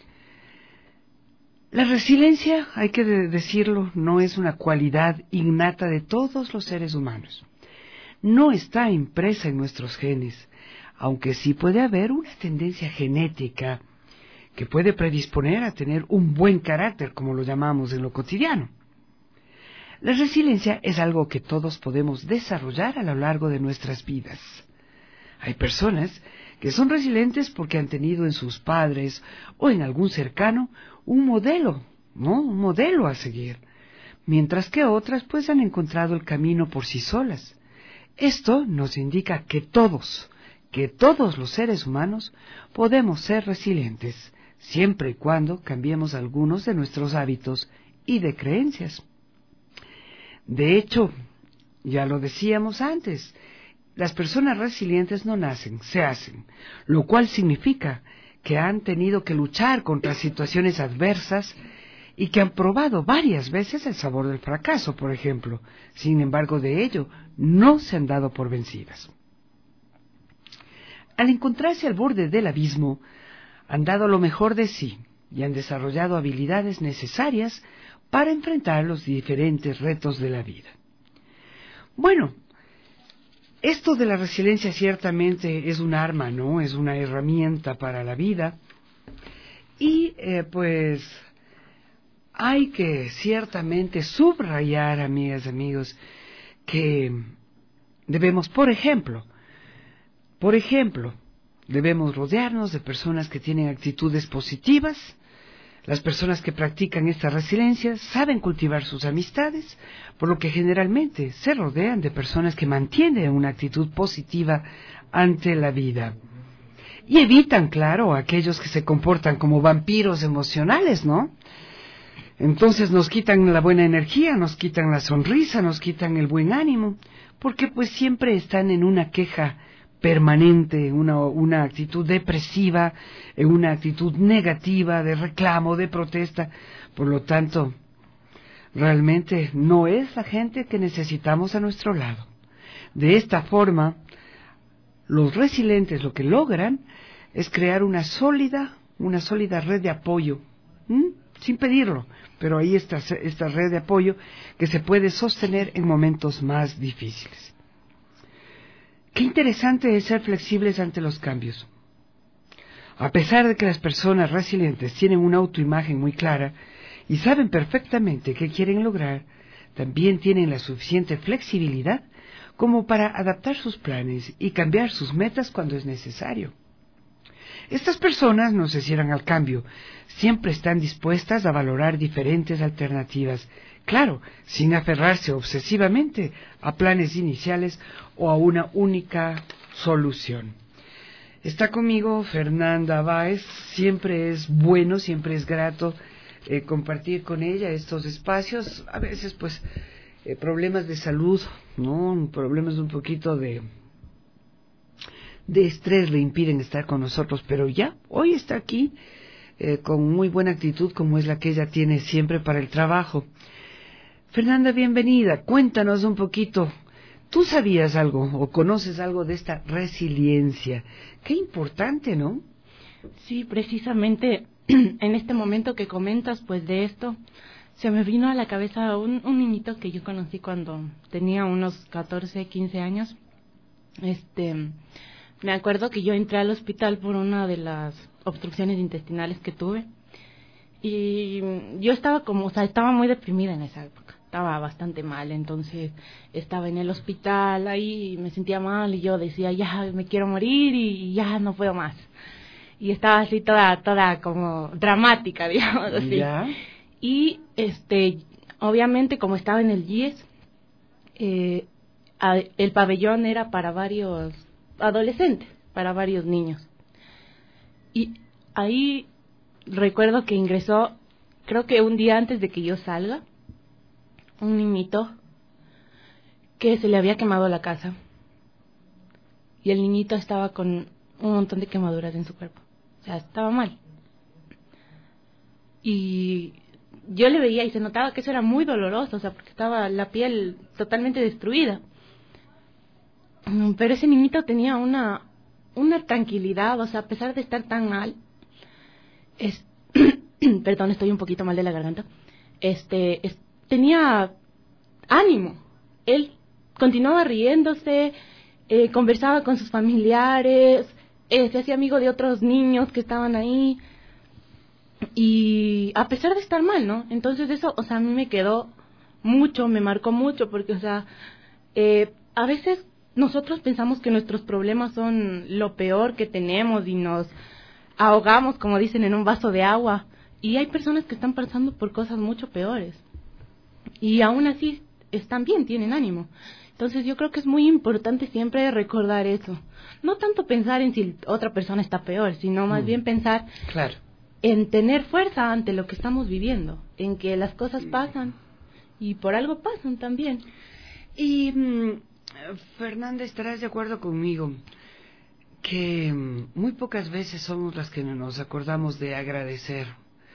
la resiliencia, hay que decirlo, no es una cualidad innata de todos los seres humanos. No está impresa en nuestros genes, aunque sí puede haber una tendencia genética que puede predisponer a tener un buen carácter, como lo llamamos en lo cotidiano. La resiliencia es algo que todos podemos desarrollar a lo largo de nuestras vidas. Hay personas que son resilientes porque han tenido en sus padres o en algún cercano un modelo, ¿no? Un modelo a seguir, mientras que otras pues han encontrado el camino por sí solas. Esto nos indica que todos, que todos los seres humanos podemos ser resilientes, siempre y cuando cambiemos algunos de nuestros hábitos y de creencias. De hecho, ya lo decíamos antes, las personas resilientes no nacen, se hacen, lo cual significa que han tenido que luchar contra situaciones adversas y que han probado varias veces el sabor del fracaso, por ejemplo. Sin embargo, de ello, no se han dado por vencidas. Al encontrarse al borde del abismo, han dado lo mejor de sí y han desarrollado habilidades necesarias para enfrentar los diferentes retos de la vida. Bueno, esto de la resiliencia ciertamente es un arma, ¿no? Es una herramienta para la vida y eh, pues hay que ciertamente subrayar, amigas y amigos, que debemos, por ejemplo, por ejemplo, debemos rodearnos de personas que tienen actitudes positivas. Las personas que practican esta resiliencia saben cultivar sus amistades, por lo que generalmente se rodean de personas que mantienen una actitud positiva ante la vida. Y evitan, claro, a aquellos que se comportan como vampiros emocionales, ¿no? Entonces nos quitan la buena energía, nos quitan la sonrisa, nos quitan el buen ánimo, porque pues siempre están en una queja permanente, una, una actitud depresiva, una actitud negativa, de reclamo, de protesta. Por lo tanto, realmente no es la gente que necesitamos a nuestro lado. De esta forma, los resilientes lo que logran es crear una sólida, una sólida red de apoyo, ¿m? sin pedirlo, pero ahí está esta red de apoyo que se puede sostener en momentos más difíciles. Qué interesante es ser flexibles ante los cambios. A pesar de que las personas resilientes tienen una autoimagen muy clara y saben perfectamente qué quieren lograr, también tienen la suficiente flexibilidad como para adaptar sus planes y cambiar sus metas cuando es necesario. Estas personas no se cierran al cambio, siempre están dispuestas a valorar diferentes alternativas, claro, sin aferrarse obsesivamente a planes iniciales o a una única solución. Está conmigo Fernanda Báez, siempre es bueno, siempre es grato eh, compartir con ella estos espacios, a veces pues eh, problemas de salud, ¿no? Problemas de un poquito de... de estrés le impiden estar con nosotros, pero ya, hoy está aquí eh, con muy buena actitud como es la que ella tiene siempre para el trabajo. Fernanda, bienvenida, cuéntanos un poquito, ¿tú sabías algo o conoces algo de esta resiliencia? Qué importante, ¿no? Sí, precisamente en este momento que comentas pues de esto, se me vino a la cabeza un, un niñito que yo conocí cuando tenía unos catorce, quince años. Este... Me acuerdo que yo entré al hospital por una de las obstrucciones intestinales que tuve y yo estaba como, o sea, estaba muy deprimida en esa época, estaba bastante mal, entonces estaba en el hospital ahí, me sentía mal y yo decía, ya me quiero morir y ya no puedo más. Y estaba así toda, toda como dramática, digamos así. ¿Ya? Y este, obviamente como estaba en el G I E S, eh, el pabellón era para varios adolescentes, para varios niños. Y ahí recuerdo que ingresó, creo que un día antes de que yo salga, un niñito que se le había quemado la casa. Y el niñito estaba con un montón de quemaduras en su cuerpo. O sea, estaba mal. Y yo le veía y se notaba que eso era muy doloroso, o sea, porque estaba la piel totalmente destruida. pero ese niñito tenía una una tranquilidad, o sea, a pesar de estar tan mal, es, perdón, estoy un poquito mal de la garganta, este, es, tenía ánimo. Él continuaba riéndose, eh, conversaba con sus familiares, eh, se hacía amigo de otros niños que estaban ahí, y a pesar de estar mal, ¿no? Entonces eso, o sea, a mí me quedó mucho, me marcó mucho, porque, o sea, eh, a veces nosotros pensamos que nuestros problemas son lo peor que tenemos y nos ahogamos, como dicen, en un vaso de agua, y hay personas que están pasando por cosas mucho peores, y aún así están bien, tienen ánimo. Entonces yo creo que es muy importante siempre recordar eso, no tanto pensar en si otra persona está peor, sino más mm. bien pensar claro. en tener fuerza ante lo que estamos viviendo, en que las cosas pasan y por algo pasan también. Y mmm, Fernanda, estarás de acuerdo conmigo que mmm, muy pocas veces somos las que nos acordamos de agradecer,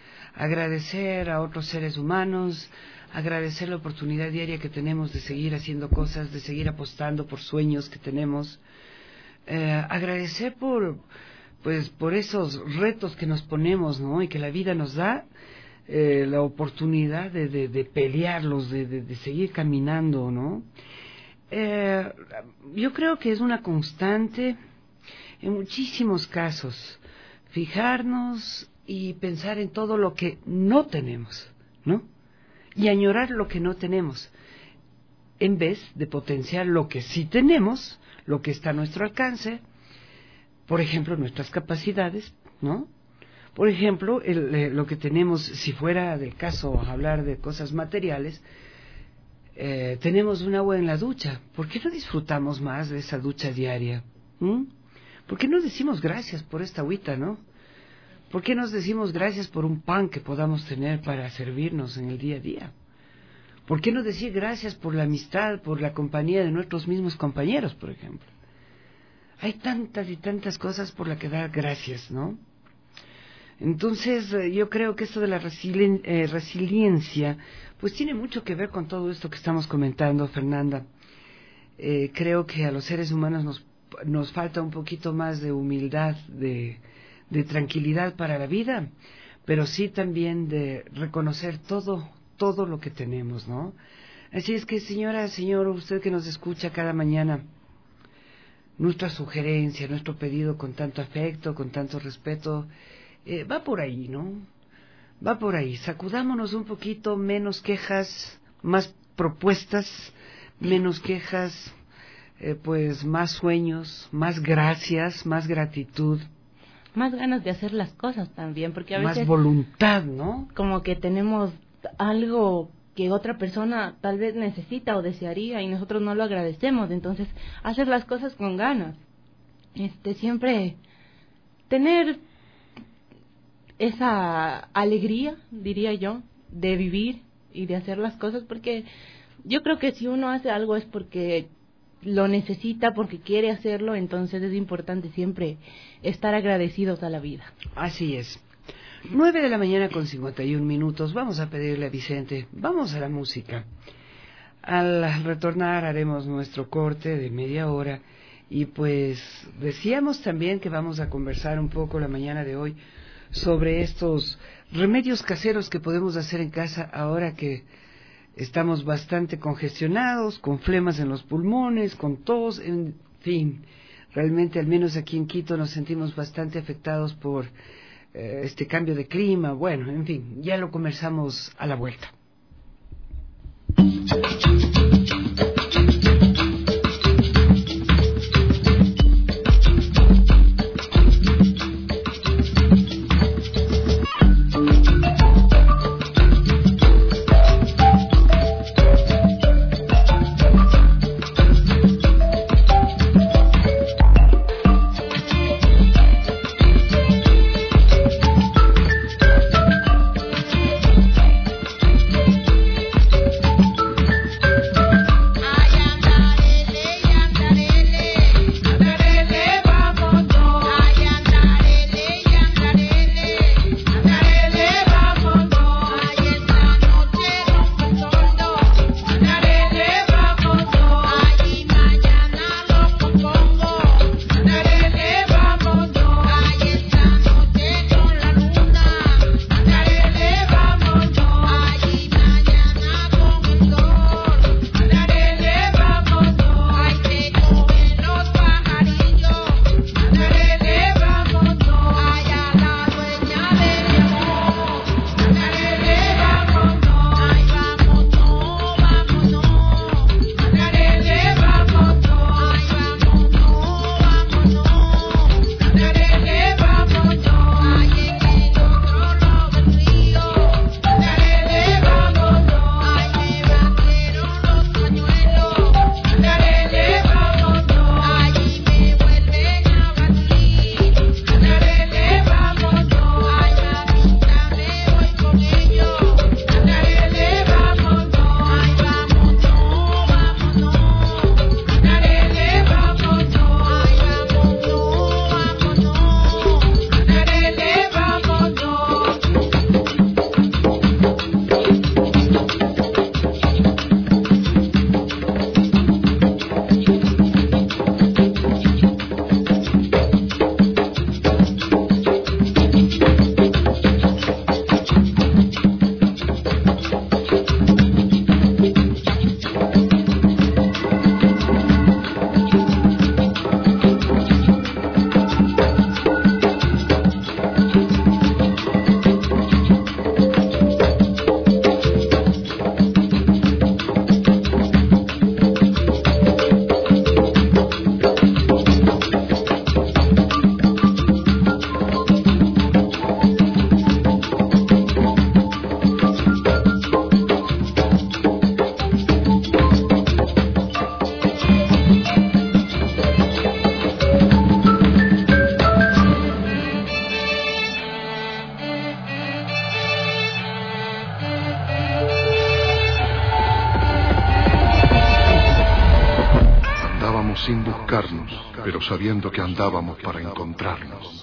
agradecer a otros seres humanos, agradecer la oportunidad diaria que tenemos de seguir haciendo cosas, de seguir apostando por sueños que tenemos, eh, agradecer por pues por esos retos que nos ponemos, ¿no? Y que la vida nos da eh, la oportunidad de, de, de pelearlos, de, de, de seguir caminando, ¿no? Eh, yo creo que es una constante en muchísimos casos fijarnos y pensar en todo lo que no tenemos, ¿no? Y añorar lo que no tenemos, en vez de potenciar lo que sí tenemos, lo que está a nuestro alcance, por ejemplo, nuestras capacidades, ¿no? Por ejemplo, el, eh, lo que tenemos, si fuera del caso hablar de cosas materiales, eh, tenemos un agua en la ducha. ¿Por qué no disfrutamos más de esa ducha diaria? ¿Mm? ¿Por qué no decimos gracias por esta agüita, no? ¿Por qué nos decimos gracias por un pan que podamos tener para servirnos en el día a día? ¿Por qué no decir gracias por la amistad, por la compañía de nuestros mismos compañeros, por ejemplo? Hay tantas y tantas cosas por las que dar gracias, ¿no? Entonces, eh, yo creo que esto de la resilien- eh, resiliencia, pues tiene mucho que ver con todo esto que estamos comentando, Fernanda. Eh, creo que a los seres humanos nos, nos falta un poquito más de humildad, de... de tranquilidad para la vida, pero sí también de reconocer todo, todo lo que tenemos, ¿no? Así es que, señora, señor, usted que nos escucha cada mañana, nuestra sugerencia, nuestro pedido con tanto afecto, con tanto respeto, eh, va por ahí, ¿no? Va por ahí. Sacudámonos un poquito, menos quejas, más propuestas, menos quejas, eh, pues más sueños, más gracias, más gratitud. Más ganas de hacer las cosas también, porque a veces... Más voluntad, ¿no? Como que tenemos algo que otra persona tal vez necesita o desearía y nosotros no lo agradecemos, entonces hacer las cosas con ganas. Este, siempre tener esa alegría, diría yo, de vivir y de hacer las cosas, porque yo creo que si uno hace algo es porque lo necesita, porque quiere hacerlo, entonces es importante siempre estar agradecidos a la vida. Así es. Nueve de la mañana con cincuenta y un minutos. Vamos a pedirle a Vicente, vamos a la música. Al retornar haremos nuestro corte de media hora y pues decíamos también que vamos a conversar un poco la mañana de hoy sobre estos remedios caseros que podemos hacer en casa ahora que estamos bastante congestionados, con flemas en los pulmones, con tos, en fin. Realmente, al menos aquí en Quito, nos sentimos bastante afectados por eh, este cambio de clima. Bueno, en fin, ya lo conversamos a la vuelta. Andábamos sin buscarnos, pero sabiendo que andábamos para encontrarnos.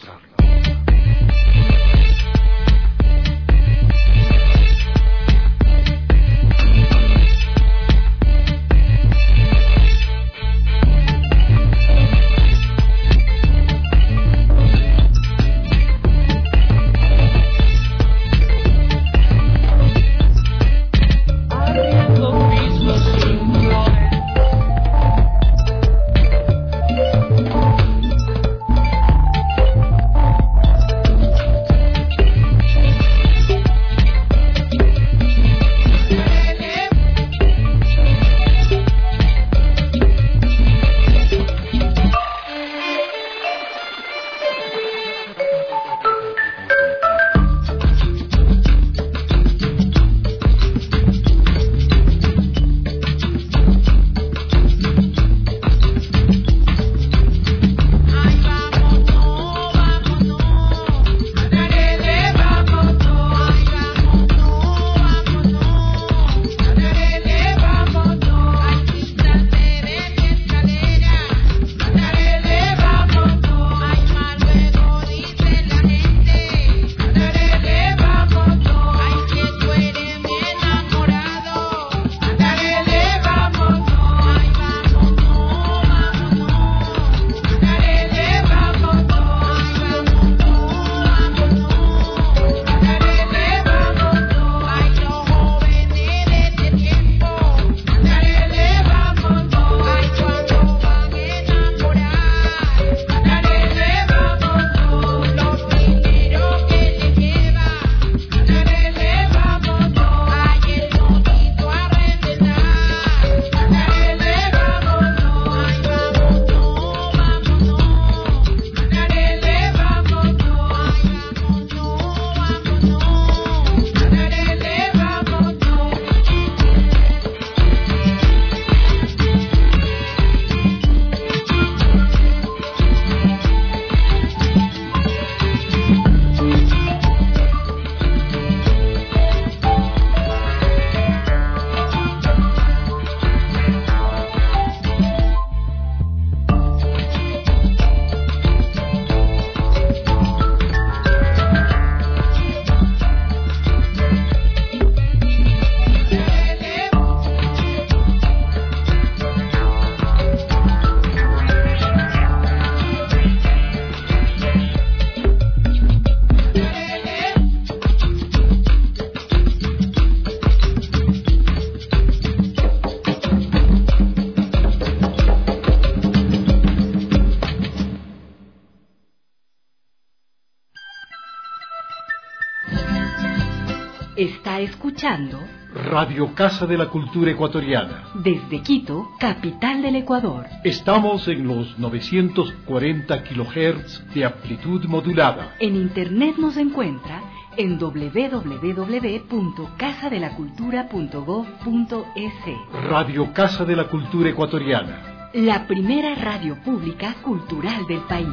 Está escuchando Radio Casa de la Cultura Ecuatoriana. Desde Quito, capital del Ecuador. Estamos en los novecientos cuarenta kilohertz de amplitud modulada. En internet nos encuentra en doble u doble u doble u punto casa de la cultura punto gob punto es. Radio Casa de la Cultura Ecuatoriana. La primera radio pública cultural del país.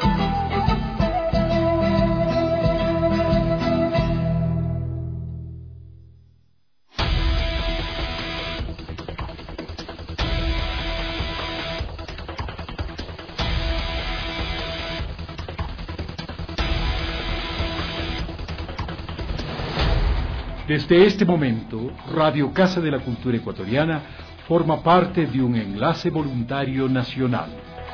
Desde este momento, Radio Casa de la Cultura Ecuatoriana forma parte de un enlace voluntario nacional.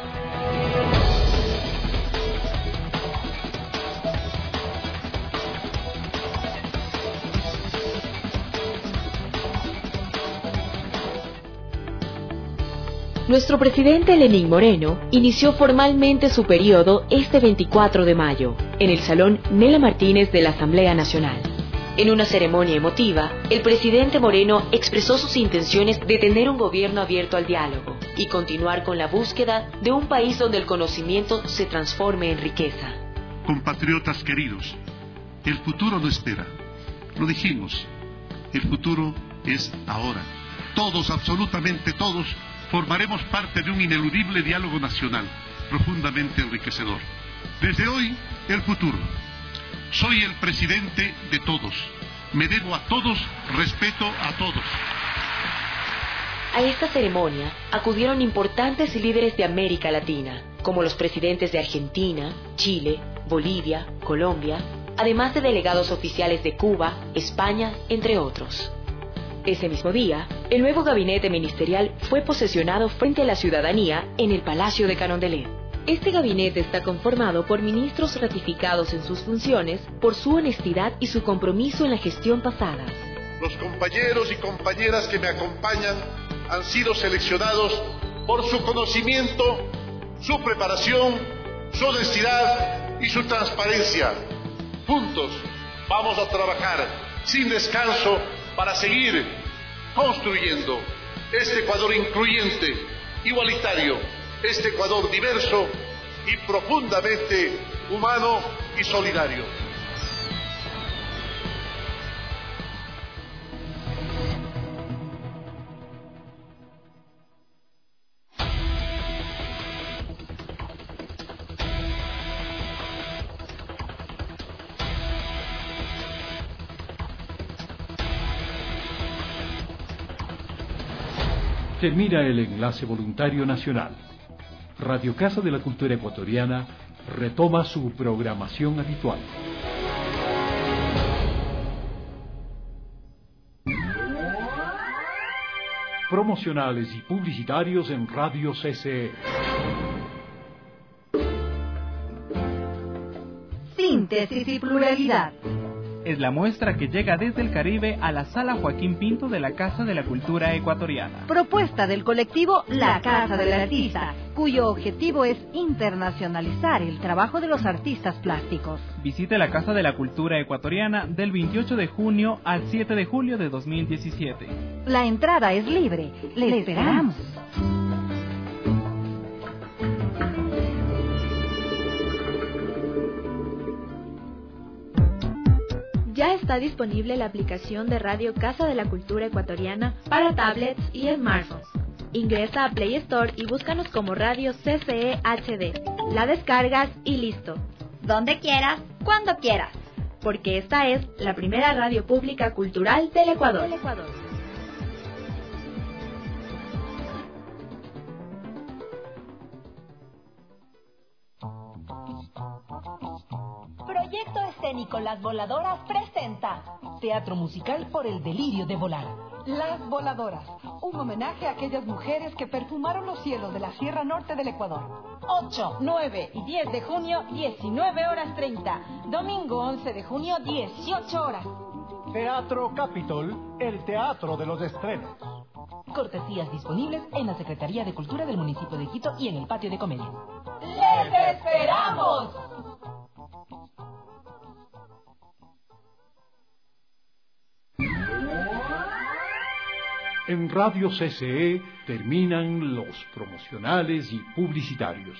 Nuestro presidente Lenín Moreno inició formalmente su periodo este veinticuatro de mayo, en el Salón Nela Martínez de la Asamblea Nacional. En una ceremonia emotiva, el presidente Moreno expresó sus intenciones de tener un gobierno abierto al diálogo y continuar con la búsqueda de un país donde el conocimiento se transforme en riqueza. Compatriotas queridos, el futuro no espera. Lo dijimos, el futuro es ahora. Todos, absolutamente todos, formaremos parte de un ineludible diálogo nacional, profundamente enriquecedor. Desde hoy, el futuro. Soy el presidente de todos. Me debo a todos, respeto a todos. A esta ceremonia acudieron importantes líderes de América Latina, como los presidentes de Argentina, Chile, Bolivia, Colombia, además de delegados oficiales de Cuba, España, entre otros. Ese mismo día, el nuevo gabinete ministerial fue posesionado frente a la ciudadanía en el Palacio de Carondelet. Este gabinete está conformado por ministros ratificados en sus funciones por su honestidad y su compromiso en la gestión pasada. Los compañeros y compañeras que me acompañan han sido seleccionados por su conocimiento, su preparación, su honestidad y su transparencia. Juntos vamos a trabajar sin descanso para seguir construyendo este Ecuador incluyente, igualitario, este Ecuador diverso y profundamente humano y solidario. Termina el enlace voluntario nacional. Radio Casa de la Cultura Ecuatoriana retoma su programación habitual. Promocionales y publicitarios en Radio C C E. Síntesis y pluralidad. Es la muestra que llega desde el Caribe a la Sala Joaquín Pinto de la Casa de la Cultura Ecuatoriana. Propuesta del colectivo La Casa del Artista, cuyo objetivo es internacionalizar el trabajo de los artistas plásticos. Visite la Casa de la Cultura Ecuatoriana del veintiocho de junio al siete de julio de dos mil diecisiete. La entrada es libre. Le, Le esperamos. Ya está disponible la aplicación de Radio Casa de la Cultura Ecuatoriana para tablets y smartphones. Ingresa a Play Store y búscanos como Radio C C E H D. La descargas y listo. Donde quieras, cuando quieras. Porque esta es la primera radio pública cultural del Ecuador. Del Ecuador. Proyecto escénico Las Voladoras presenta Teatro musical por el delirio de volar. Las Voladoras, un homenaje a aquellas mujeres que perfumaron los cielos de la Sierra Norte del Ecuador. ocho, nueve y diez de junio, diecinueve horas treinta. Domingo once de junio, dieciocho horas. Teatro Capitol, el teatro de los estrenos. Cortesías disponibles en la Secretaría de Cultura del municipio de Quito y en el patio de comedia. ¡Les esperamos! En Radio C C E terminan los promocionales y publicitarios.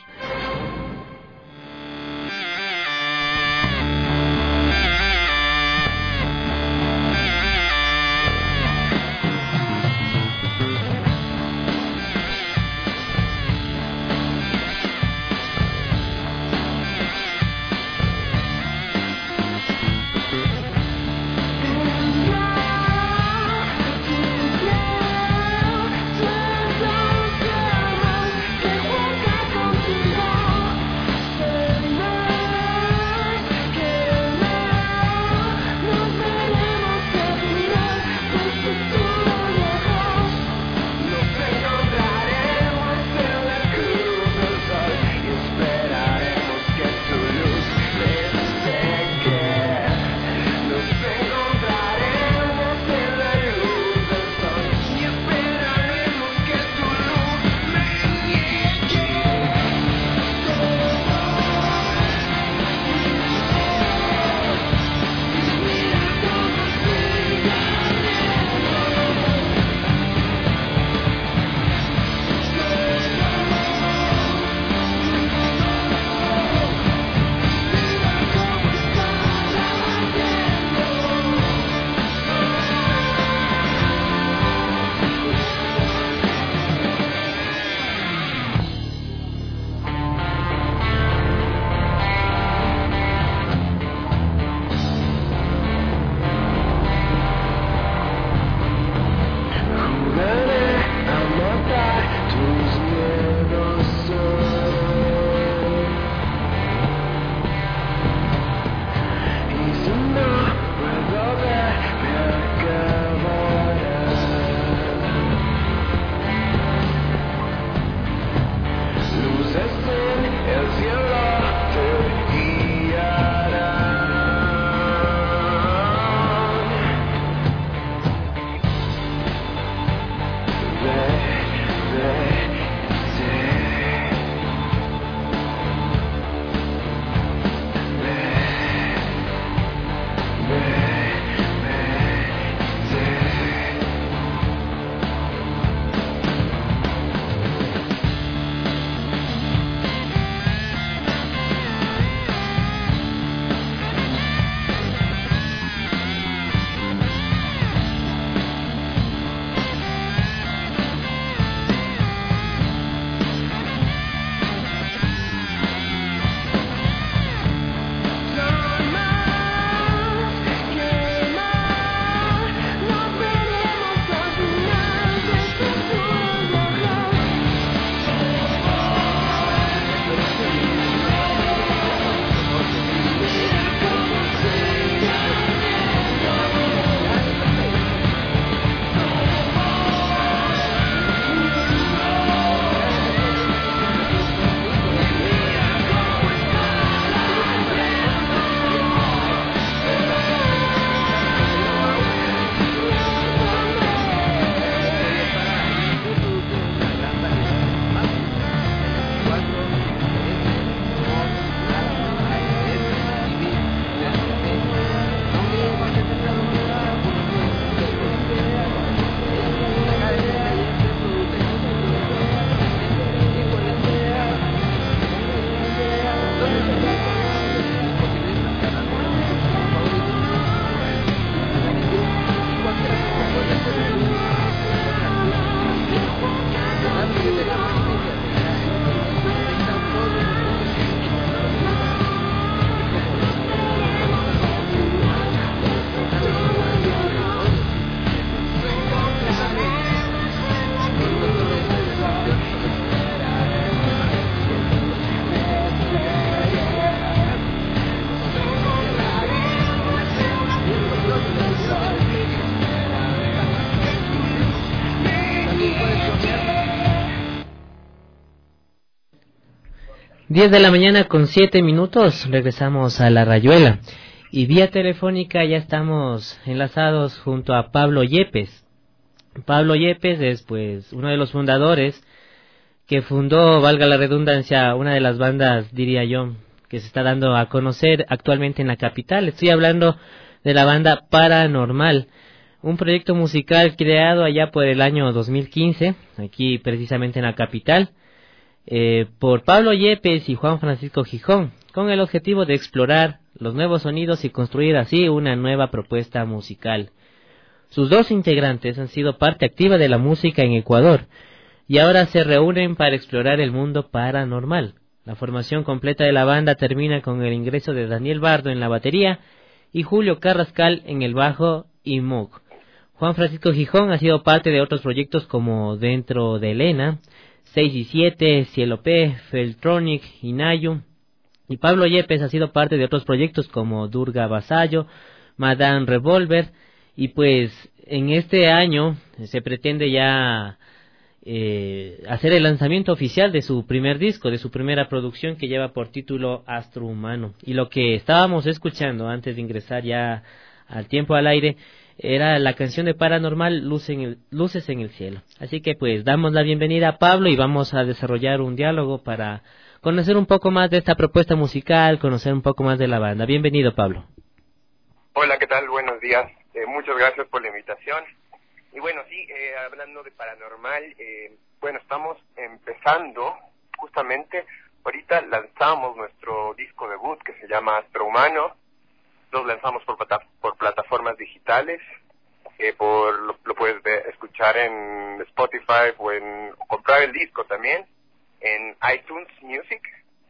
diez de la mañana con siete minutos, regresamos a La Rayuela. Y vía telefónica ya estamos enlazados junto a Pablo Yepes. Pablo Yepes es pues uno de los fundadores que fundó, valga la redundancia, una de las bandas, diría yo, que se está dando a conocer actualmente en la capital. Estoy hablando de la banda Paranormal, un proyecto musical creado allá por el año dos mil quince, aquí precisamente en la capital, eh, por Pablo Yepes y Juan Francisco Gijón, con el objetivo de explorar los nuevos sonidos y construir así una nueva propuesta musical. Sus dos integrantes han sido parte activa de la música en Ecuador y ahora se reúnen para explorar el mundo paranormal. La formación completa de la banda termina con el ingreso de Daniel Bardo en la batería y Julio Carrascal en el bajo y Moog. Juan Francisco Gijón ha sido parte de otros proyectos como Dentro de Elena, seis y siete, Cielo P, Feltronic, Inayu. Y Pablo Yepes ha sido parte de otros proyectos como Durga Vasallo, Madame Revolver. Y pues en este año se pretende ya eh, hacer el lanzamiento oficial de su primer disco, de su primera producción que lleva por título Astro Humano. Y lo que estábamos escuchando antes de ingresar ya al tiempo al aire era la canción de Paranormal, Luz en el, Luces en el Cielo. Así que pues damos la bienvenida a Pablo y vamos a desarrollar un diálogo para conocer un poco más de esta propuesta musical, conocer un poco más de la banda. Bienvenido, Pablo. Hola, ¿qué tal? Buenos días. Eh, muchas gracias por la invitación. Y bueno, sí, eh, hablando de Paranormal, eh, bueno, estamos empezando justamente, ahorita lanzamos nuestro disco debut que se llama Astro Humano. Los lanzamos por, plata, por plataformas digitales, eh, por lo, lo puedes ver, escuchar en Spotify o en o comprar el disco también en iTunes Music.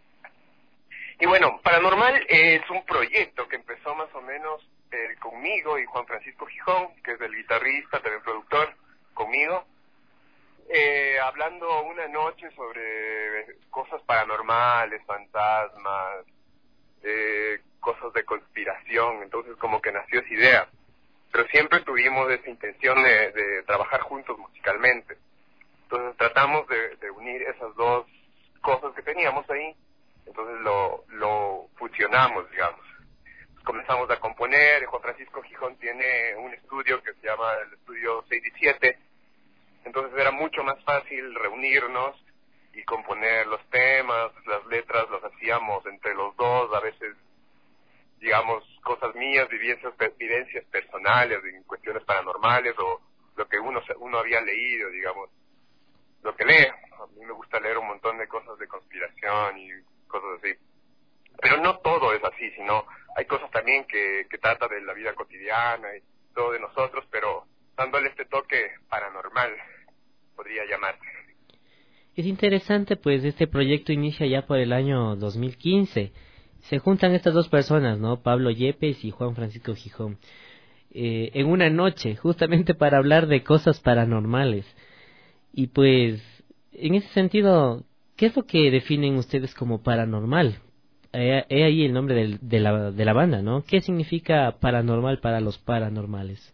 Y bueno, Paranormal es un proyecto que empezó más o menos eh, conmigo y Juan Francisco Gijón, que es el guitarrista, también productor, conmigo, eh, hablando una noche sobre cosas paranormales, fantasmas, eh, cosas de conspiración. Entonces como que nació esa idea, pero siempre tuvimos esa intención de, de trabajar juntos musicalmente. Entonces tratamos de, de unir esas dos cosas que teníamos ahí, entonces lo, lo fusionamos, digamos. Pues comenzamos a componer. Juan Francisco Gijón tiene un estudio que se llama el estudio seis y siete, entonces era mucho más fácil reunirnos y componer los temas. Las letras las hacíamos entre los dos, a veces digamos cosas mías, vivencias, vivencias personales en cuestiones paranormales o lo que uno uno había leído, digamos, lo que lee. A mí me gusta leer un montón de cosas de conspiración y cosas así, pero no todo es así, sino hay cosas también que, que trata de la vida cotidiana y todo de nosotros, pero dándole este toque paranormal, podría llamarse. Es interesante, pues este proyecto inicia ya por el año dos mil quince. Se juntan estas dos personas, ¿no? Pablo Yepes y Juan Francisco Gijón, eh, en una noche, justamente para hablar de cosas paranormales. Y pues, en ese sentido, ¿qué es lo que definen ustedes como paranormal? He, he ahí el nombre del, de, la, de la banda, ¿no? ¿Qué significa paranormal para los paranormales?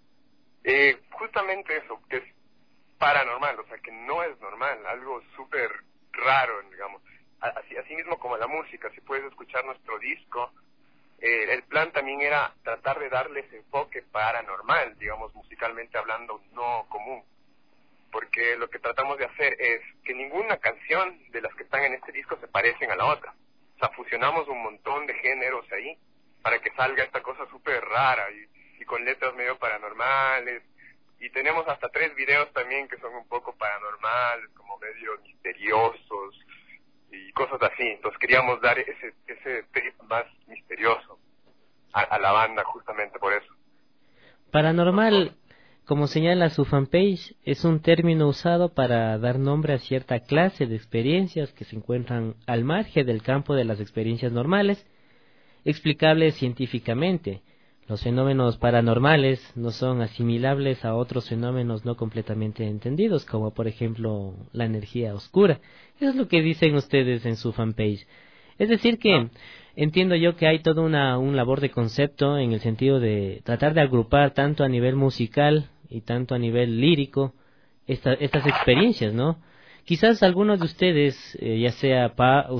Eh, justamente eso, que es paranormal, o sea, que no es normal, algo súper raro, digamos. Así, así mismo como la música, si puedes escuchar nuestro disco, eh, el plan también era tratar de darle ese enfoque paranormal, digamos, musicalmente hablando, no común. Porque lo que tratamos de hacer es que ninguna canción de las que están en este disco se parecen a la otra. O sea, fusionamos un montón de géneros ahí para que salga esta cosa súper rara y, y con letras medio paranormales. Y tenemos hasta tres videos también que son un poco paranormales, como medio misteriosos y cosas así. Entonces queríamos dar ese ese trip más misterioso a, a la banda justamente por eso. Paranormal, como señala su fanpage, es un término usado para dar nombre a cierta clase de experiencias que se encuentran al margen del campo de las experiencias normales, explicables científicamente. Los fenómenos paranormales no son asimilables a otros fenómenos no completamente entendidos, como por ejemplo la energía oscura. Eso es lo que dicen ustedes en su fanpage. Es decir que entiendo yo que hay toda una un labor de concepto en el sentido de tratar de agrupar tanto a nivel musical y tanto a nivel lírico esta, estas experiencias, ¿no? Quizás algunos de ustedes, eh, ya sea pa,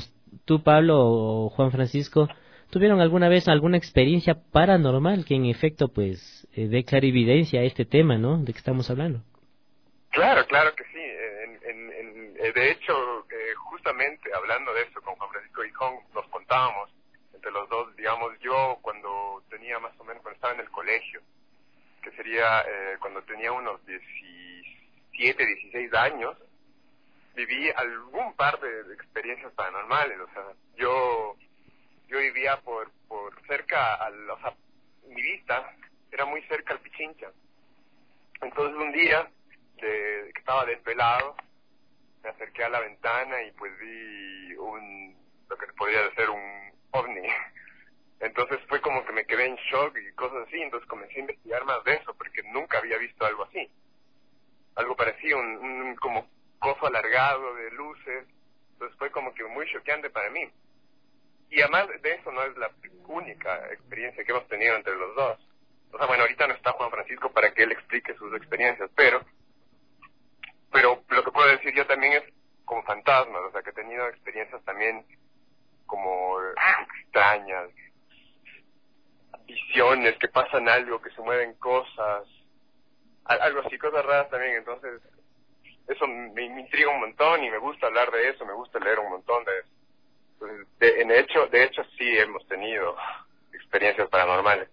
tú, Pablo o Juan Francisco, ¿tuvieron alguna vez alguna experiencia paranormal que en efecto pues eh, dé clarividencia a este tema, ¿no? De que estamos hablando. Claro, claro que sí. En, en, en, de hecho, eh, justamente hablando de eso con Juan Francisco Gijón, nos contábamos entre los dos, digamos, yo cuando tenía más o menos, cuando estaba en el colegio, que sería eh, cuando tenía unos diecisiete, dieciséis años, viví algún par de, de experiencias paranormales. O sea, yo yo vivía por por cerca, al, o sea, mi vista era muy cerca al Pichincha. Entonces un día de, que estaba desvelado, me acerqué a la ventana y pues vi un, lo que podría ser un ovni. Entonces fue como que me quedé en shock y cosas así, entonces comencé a investigar más de eso, porque nunca había visto algo así. Algo parecido, un, un como coso alargado de luces, entonces fue como que muy choqueante para mí. Y además de eso no es la única experiencia que hemos tenido entre los dos. O sea, bueno, ahorita no está Juan Francisco para que él explique sus experiencias, pero pero lo que puedo decir yo también es con fantasmas, o sea, que he tenido experiencias también como extrañas, visiones, que pasan algo, que se mueven cosas, algo así, cosas raras también. Entonces eso me, me intriga un montón y me gusta hablar de eso, me gusta leer un montón de eso. Entonces, de, en hecho, de hecho sí hemos tenido experiencias paranormales.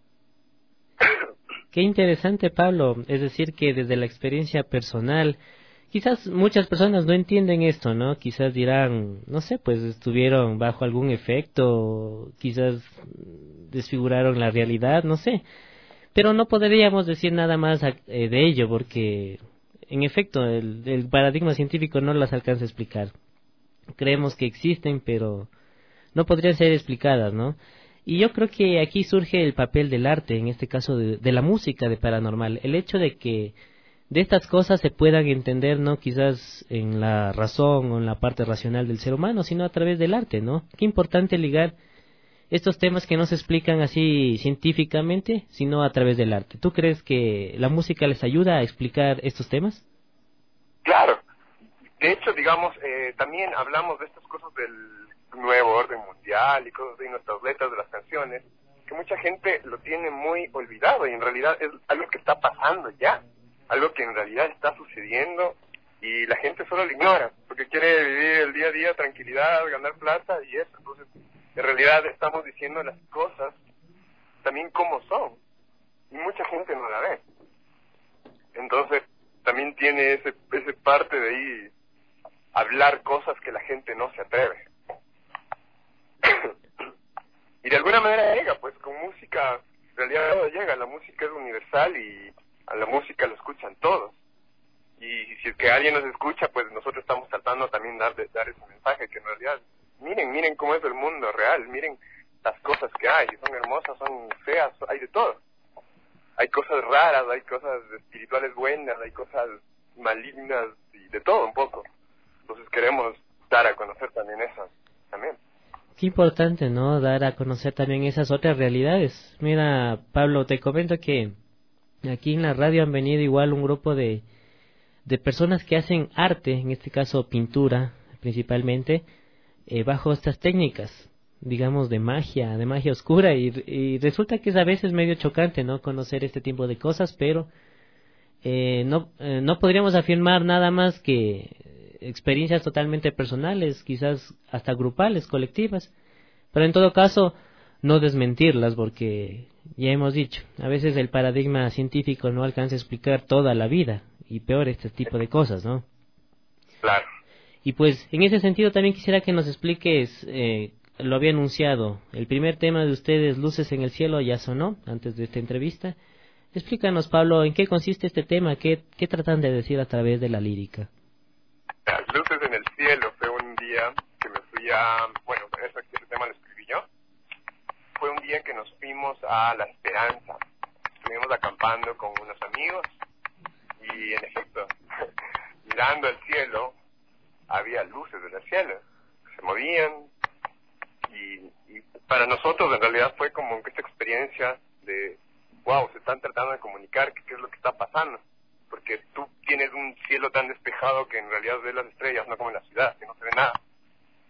Qué interesante, Pablo, es decir que desde la experiencia personal, quizás muchas personas no entienden esto, ¿no? Quizás dirán, no sé, pues estuvieron bajo algún efecto, quizás desfiguraron la realidad, no sé, pero no podríamos decir nada más eh, de ello, porque en efecto el, el paradigma científico no las alcanza a explicar. Creemos que existen, pero no podrían ser explicadas, ¿no? Y yo creo que aquí surge el papel del arte, en este caso de, de la música de paranormal, el hecho de que de estas cosas se puedan entender, no quizás en la razón o en la parte racional del ser humano, sino a través del arte, ¿no? Qué importante ligar estos temas que no se explican así científicamente, sino a través del arte. ¿Tú crees que la música les ayuda a explicar estos temas? Claro. De hecho, digamos, eh, también hablamos de estas cosas del nuevo orden mundial y cosas de nuestras letras de las canciones, que mucha gente lo tiene muy olvidado y en realidad es algo que está pasando ya, algo que en realidad está sucediendo y la gente solo lo ignora, porque quiere vivir el día a día, tranquilidad, ganar plata y eso. Entonces, en realidad estamos diciendo las cosas también como son y mucha gente no la ve. Entonces, también tiene ese, ese parte de ahí, hablar cosas que la gente no se atreve. Y de alguna manera llega, pues con música, en realidad todo llega, la música es universal y a la música lo escuchan todos. Y si es que alguien nos escucha, pues nosotros estamos tratando también de dar, de dar ese mensaje, que en realidad, miren, miren cómo es el mundo real, miren las cosas que hay, son hermosas, son feas, hay de todo. Hay cosas raras, hay cosas espirituales buenas, hay cosas malignas y de todo un poco. Entonces queremos dar a conocer también esas, también. Qué importante, ¿no? Dar a conocer también esas otras realidades. Mira, Pablo, te comento que aquí en la radio han venido igual un grupo de, de personas que hacen arte, en este caso pintura principalmente, eh, bajo estas técnicas, digamos, de magia, de magia oscura, y, y resulta que es a veces medio chocante, ¿no? Conocer este tipo de cosas, pero eh, no, eh, no podríamos afirmar nada más que experiencias totalmente personales, quizás hasta grupales, colectivas, pero en todo caso no desmentirlas, porque ya hemos dicho, a veces el paradigma científico no alcanza a explicar toda la vida, y peor este tipo de cosas, ¿no? Claro. Y pues en ese sentido también quisiera que nos expliques, eh, lo había anunciado, el primer tema de ustedes, Luces en el Cielo, ya sonó antes de esta entrevista. Explícanos, Pablo, ¿en qué consiste este tema? ¿Qué, qué tratan de decir a través de la lírica? Las Luces en el Cielo fue un día que me fui a, bueno, ese, ese tema lo escribí yo, fue un día que nos fuimos a La Esperanza, estuvimos acampando con unos amigos y en efecto, mirando al cielo, había luces en el cielo, se movían y, y para nosotros en realidad fue como esta experiencia de, wow, se están tratando de comunicar qué, qué es lo que está pasando. Porque tú tienes un cielo tan despejado que en realidad ves las estrellas, no como en la ciudad, que no se ve nada.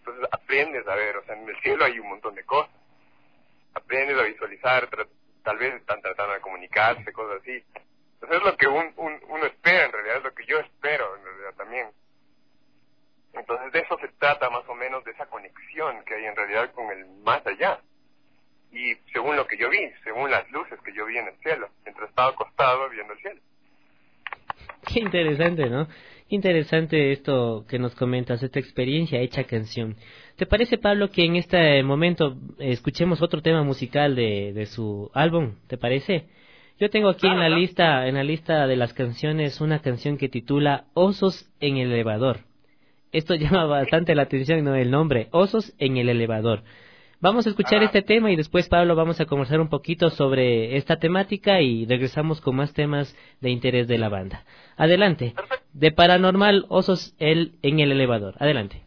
Entonces aprendes a ver, o sea, en el cielo hay un montón de cosas. Aprendes a visualizar, tra tal vez están tratando de comunicarse, cosas así. Entonces es lo que un, un, uno espera, en realidad es lo que yo espero, en realidad también. Entonces de eso se trata más o menos, de esa conexión que hay en realidad con el más allá. Y según lo que yo vi, según las luces que yo vi en el cielo, mientras estaba acostado viendo el cielo. Qué interesante, ¿no? Qué interesante esto que nos comentas, esta experiencia hecha canción. ¿Te parece, Pablo, que en este momento escuchemos otro tema musical de, de su álbum? ¿Te parece? Yo tengo aquí en la lista, en la lista de las canciones, una canción que titula Osos en el elevador. Esto llama bastante la atención, ¿no? El nombre, Osos en el elevador. Vamos a escuchar este tema y después, Pablo, vamos a conversar un poquito sobre esta temática y regresamos con más temas de interés de la banda. Adelante. De Paranormal, Osos el, en el elevador. Adelante.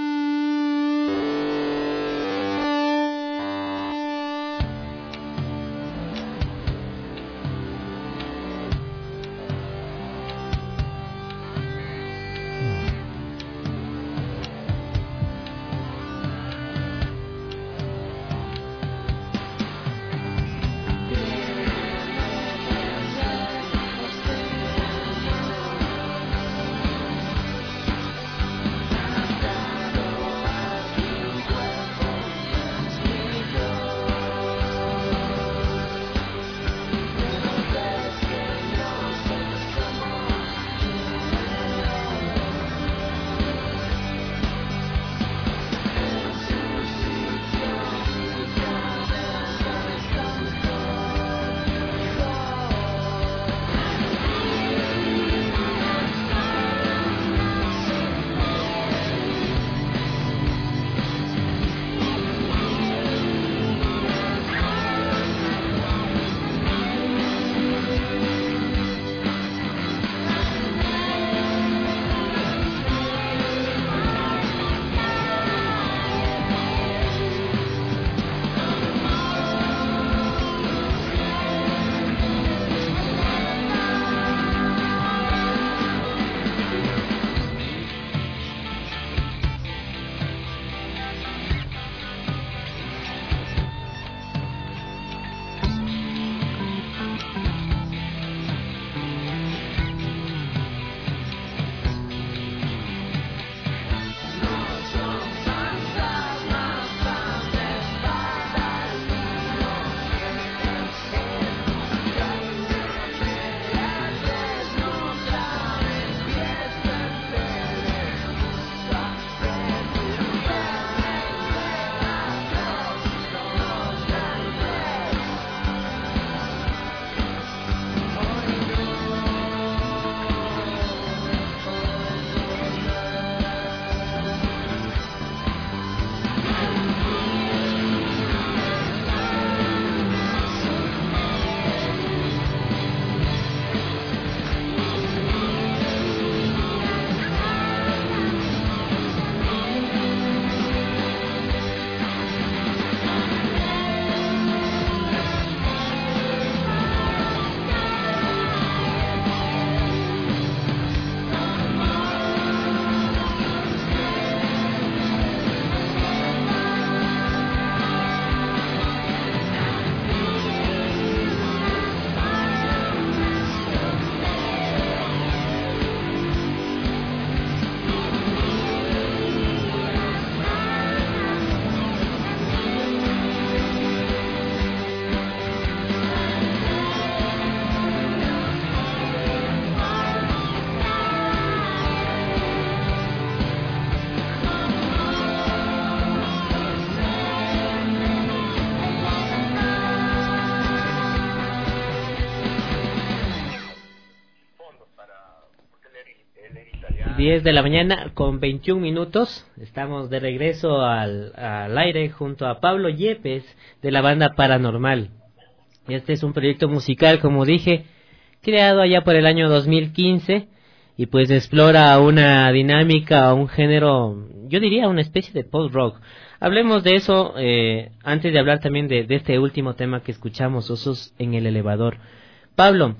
diez de la mañana con veintiún minutos. Estamos de regreso al, al aire junto a Pablo Yepes de la banda Paranormal. Este es un proyecto musical, como dije, creado allá por el año dos mil quince y pues explora una dinámica, un género, yo diría una especie de post-rock. Hablemos de eso eh, antes de hablar también de, de este último tema que escuchamos, Osos en el elevador. Pablo,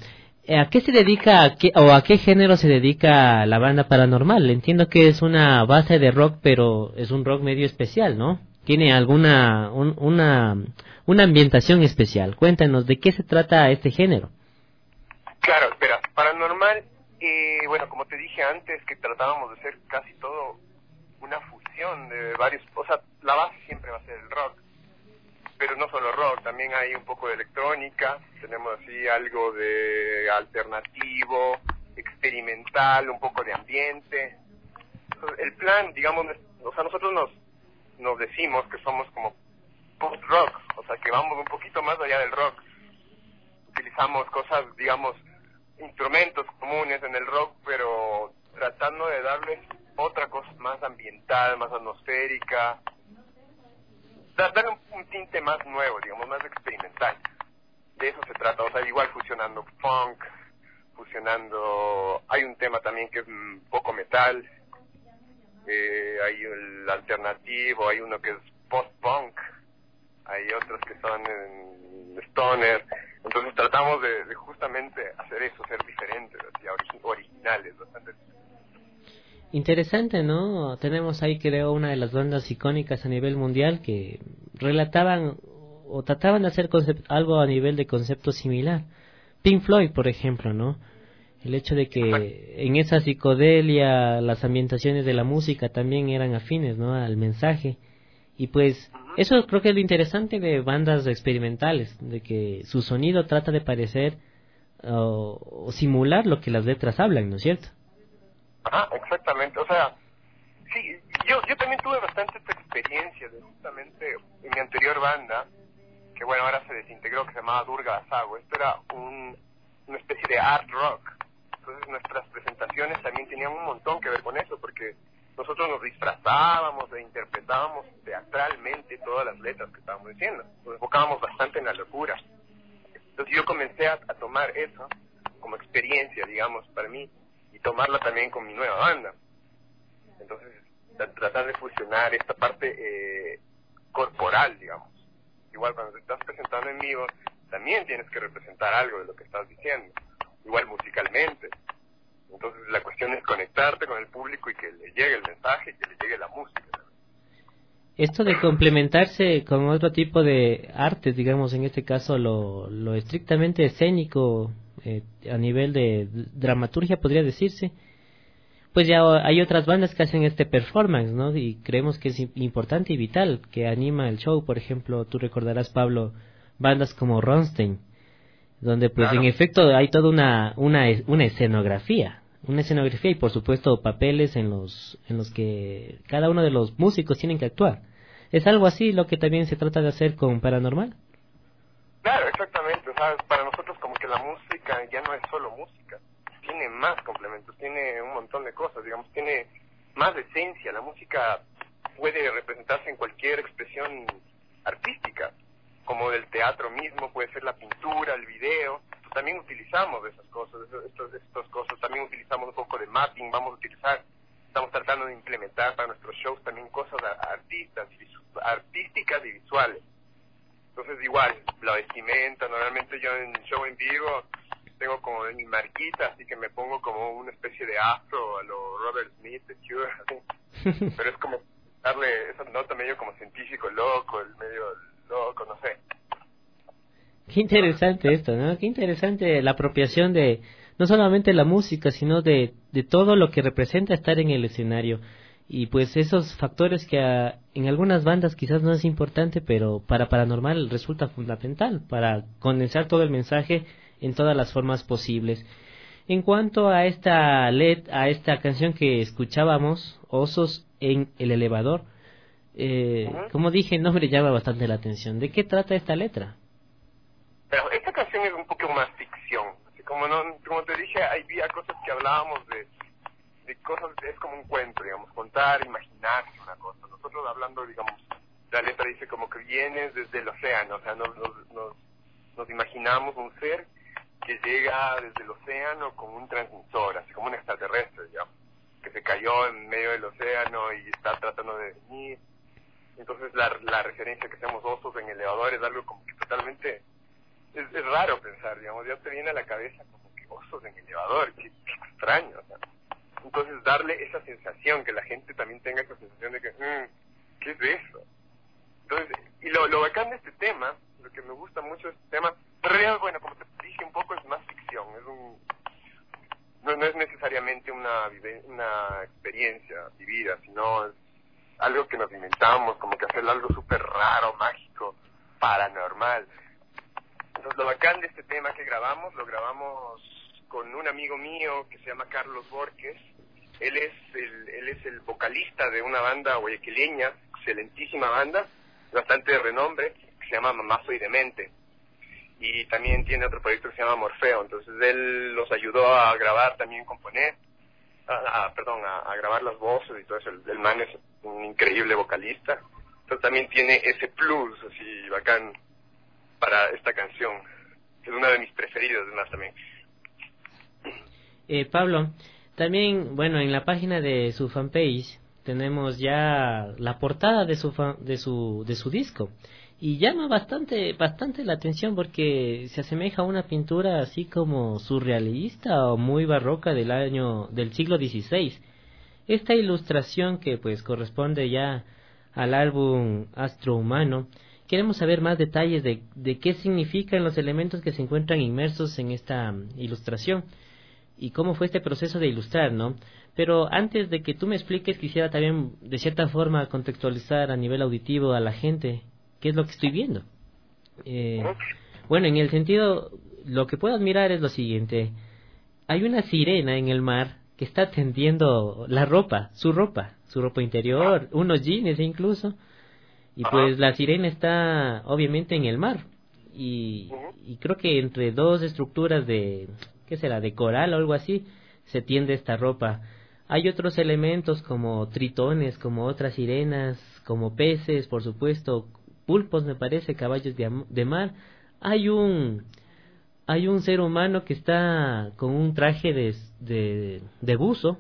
¿A qué se dedica a qué, o a qué género se dedica la banda Paranormal? Entiendo que es una base de rock, pero es un rock medio especial, ¿no? ¿Tiene alguna un, una una ambientación especial? Cuéntanos, ¿de qué se trata este género? Claro, espera, Paranormal, eh, bueno, como te dije antes, que tratábamos de hacer casi todo una fusión de varios, o sea, la base siempre va a ser el rock, pero no solo rock, también hay un poco de electrónica, tenemos así algo de alternativo, experimental, un poco de ambiente. Entonces, el plan, digamos, o sea, nosotros nos nos decimos que somos como post-rock, o sea, que vamos un poquito más allá del rock. Utilizamos cosas, digamos, instrumentos comunes en el rock, pero tratando de darles otra cosa más ambiental, más atmosférica, darle un, un tinte más nuevo, digamos, más experimental. De eso se trata, o sea, igual fusionando funk, fusionando, hay un tema también que es un poco metal, eh, hay el alternativo, hay uno que es post-punk, hay otros que son en stoner, entonces tratamos de, de justamente hacer eso, ser diferentes, así, origi- originales, bastante. Interesante, ¿no? Tenemos ahí, creo, una de las bandas icónicas a nivel mundial que relataban o trataban de hacer concept- algo a nivel de concepto similar. Pink Floyd, por ejemplo, ¿no? El hecho de que en esa psicodelia las ambientaciones de la música también eran afines, ¿no? Al mensaje. Y pues eso creo que es lo interesante de bandas experimentales, de que su sonido trata de parecer uh, o simular lo que las letras hablan, ¿no es cierto? Ajá, exactamente, o sea, sí, yo yo también tuve bastante esta experiencia de justamente en mi anterior banda, que bueno, ahora se desintegró, que se llamaba Durga Asago. Esto era un, una especie de art rock, entonces nuestras presentaciones también tenían un montón que ver con eso, porque nosotros nos disfrazábamos e interpretábamos teatralmente todas las letras que estábamos diciendo, nos enfocábamos bastante en la locura. Entonces yo comencé a, a tomar eso como experiencia, digamos, para mí, y tomarla también con mi nueva banda. Entonces, tratar de fusionar esta parte eh, corporal, digamos. Igual cuando te estás presentando en vivo, también tienes que representar algo de lo que estás diciendo. Igual musicalmente. Entonces, la cuestión es conectarte con el público y que le llegue el mensaje y que le llegue la música. Esto de complementarse con otro tipo de artes, digamos, en este caso lo, lo estrictamente escénico, eh, a nivel de dramaturgia podría decirse, pues ya hay otras bandas que hacen este performance, ¿no? Y creemos que es importante y vital, que anima el show. Por ejemplo, tú recordarás, Pablo, bandas como Rammstein, donde pues claro, en efecto hay toda una, una, una escenografía, una escenografía y por supuesto papeles en los, en los que cada uno de los músicos tienen que actuar. ¿Es algo así lo que también se trata de hacer con Paranormal? Claro, exactamente. O sea, para nosotros como que la música ya no es solo música, tiene más complementos, tiene un montón de cosas, digamos, tiene más esencia. La música puede representarse en cualquier expresión artística, como del teatro mismo, puede ser la pintura, el video. También utilizamos esas cosas, estos, estas cosas, también utilizamos un poco de mapping, vamos a utilizar, estamos tratando de implementar para nuestros shows también cosas artistas, artísticas y visuales. Entonces igual, la vestimenta, normalmente yo en show en vivo tengo como mi marquita, así que me pongo como una especie de afro a lo Robert Smith, de Cure, así. Pero es como darle esa nota medio como científico loco, el medio loco, no sé. Qué interesante esto, ¿no? Qué interesante la apropiación de no solamente la música, sino de, de todo lo que representa estar en el escenario. Y pues esos factores que a, en algunas bandas quizás no es importante, pero para Paranormal resulta fundamental para condensar todo el mensaje en todas las formas posibles. En cuanto a esta led, a esta canción que escuchábamos, Osos en el elevador, eh, uh-huh. como dije, el nombre llama bastante la atención. ¿De qué trata esta letra? Pero esta canción es un poco más ficción. Así como no, como te dije, había cosas que hablábamos de, de cosas, es como un cuento, digamos, contar, imaginarse una cosa. Nosotros hablando, digamos, la letra dice como que vienes desde el océano, o sea, nos, nos, nos, nos imaginamos un ser que llega desde el océano con un transmisor, así como un extraterrestre, digamos, que se cayó en medio del océano y está tratando de venir. Entonces la, la referencia que hacemos osos en elevador es algo como que totalmente... Es, es raro pensar, digamos, ya te viene a la cabeza como que osos en el elevador, qué, qué extraño. O sea. Entonces darle esa sensación, que la gente también tenga esa sensación de que, mmm, ¿qué es eso? Entonces, y lo, lo bacán de este tema, lo que me gusta mucho de este tema, en realidad, bueno, como te dije un poco, es más ficción, es un, no, no es necesariamente una, una experiencia vivida, sino es algo que nos inventamos, como que hacer algo súper raro, mágico, paranormal. Entonces lo bacán de este tema que grabamos, lo grabamos con un amigo mío que se llama Carlos Borges. Él es el, él es el vocalista de una banda guayaquileña, excelentísima banda, bastante de renombre, que se llama Mamá Soy Demente. Y también tiene otro proyecto que se llama Morfeo. Entonces él los ayudó a grabar, también componer, a, a, perdón, a, a grabar las voces y todo eso. El, el man es un increíble vocalista. Entonces también tiene ese plus así bacán para esta canción, que es una de mis preferidas, además también. Eh, Pablo, también, bueno, en la página de su fanpage tenemos ya la portada de su fa- de su de su disco y llama bastante bastante la atención porque se asemeja a una pintura así como surrealista o muy barroca del año del siglo dieciséis. Esta ilustración que pues corresponde ya al álbum Astro Humano, queremos saber más detalles de, de qué significan los elementos que se encuentran inmersos en esta um, ilustración y cómo fue este proceso de ilustrar, ¿no? Pero antes de que tú me expliques, quisiera también de cierta forma contextualizar a nivel auditivo a la gente qué es lo que estoy viendo. Eh, bueno, en el sentido, lo que puedo admirar es lo siguiente: hay una sirena en el mar que está tendiendo la ropa, su ropa, su ropa interior, unos jeans incluso, y pues la sirena está obviamente en el mar, y, y creo que entre dos estructuras de, ¿qué será?, de coral o algo así, se tiende esta ropa. Hay otros elementos como tritones, como otras sirenas, como peces, por supuesto, pulpos me parece, caballos de, de mar. Hay un hay un ser humano que está con un traje de, de, de buzo,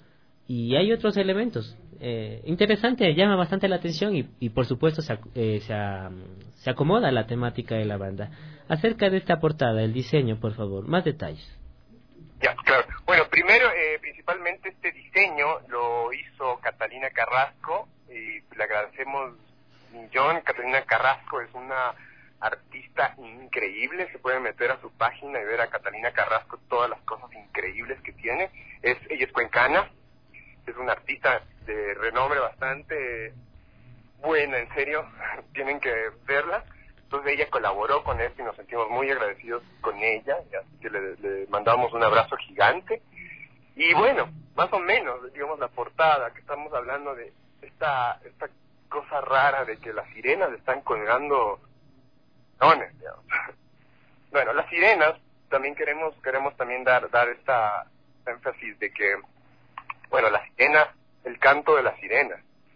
y hay otros elementos. Eh, interesante, llama bastante la atención y, y por supuesto se, eh, se, se acomoda a la temática de la banda. Acerca de esta portada, el diseño, por favor, más detalles. Ya, claro. Bueno, primero, eh, principalmente este diseño lo hizo Catalina Carrasco y le agradecemos un millón. Catalina Carrasco es una artista increíble, se pueden meter a su página y ver a Catalina Carrasco todas las cosas increíbles que tiene. Es, ella es cuencana, es una artista de renombre bastante buena, en serio, tienen que verla. Entonces ella colaboró con esto y nos sentimos muy agradecidos con ella, así que le, le mandamos un abrazo gigante. Y bueno, más o menos, digamos, la portada, que estamos hablando de esta esta cosa rara de que las sirenas están colgando dones, digamos. Bueno, las sirenas, también queremos queremos también dar dar esta énfasis de que, bueno, la sirena, el canto de la sirena,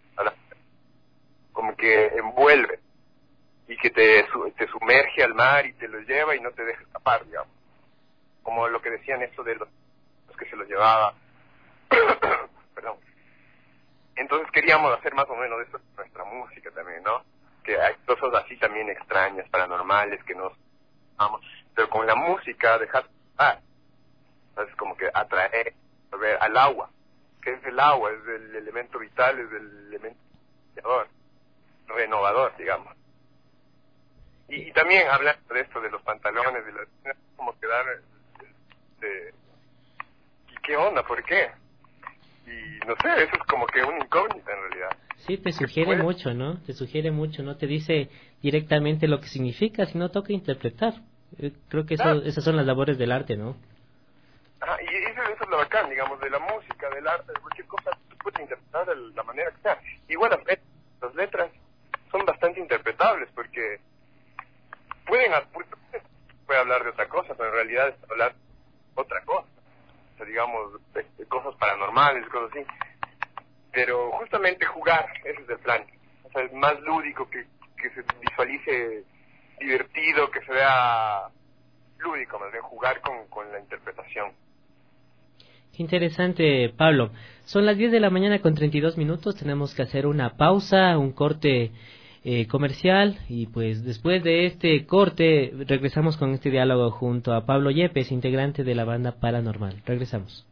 como que envuelve y que te, te sumerge al mar y te lo lleva y no te deja escapar, digamos. Como lo que decían eso de los, los que se los llevaba. Perdón. Entonces queríamos hacer más o menos eso en nuestra música también, ¿no? Que hay cosas así también extrañas, paranormales, que nos vamos, pero con la música dejar, ah, es como que atraer, a ver, al agua, que es el agua, es el elemento vital, es el elemento renovador, digamos. Y, y también hablando de esto, de los pantalones, de la, como quedar, de, ¿y qué onda? ¿Por qué? Y no sé, eso es como que una incógnita en realidad. Sí, te sugiere mucho, ¿no? Te sugiere mucho, no te dice directamente lo que significa, sino toca interpretar. Creo que eso, claro. Esas son las labores del arte, ¿no? Ajá, y eso, eso es lo bacán, digamos, de la música, del arte, de cualquier cosa, tú puedes interpretar de la manera que sea. Y bueno, las letras son bastante interpretables porque pueden, puede hablar de otra cosa, pero en realidad es hablar de otra cosa. O sea, digamos, de, de cosas paranormales, cosas así. Pero justamente jugar, ese es el plan. O sea, es más lúdico, que, que se visualice divertido, que se vea lúdico, más bien jugar con, con la interpretación. Qué interesante, Pablo. Son las diez de la mañana con treinta y dos minutos, tenemos que hacer una pausa, un corte eh, comercial y pues después de este corte regresamos con este diálogo junto a Pablo Yepes, integrante de la banda Paranormal. Regresamos.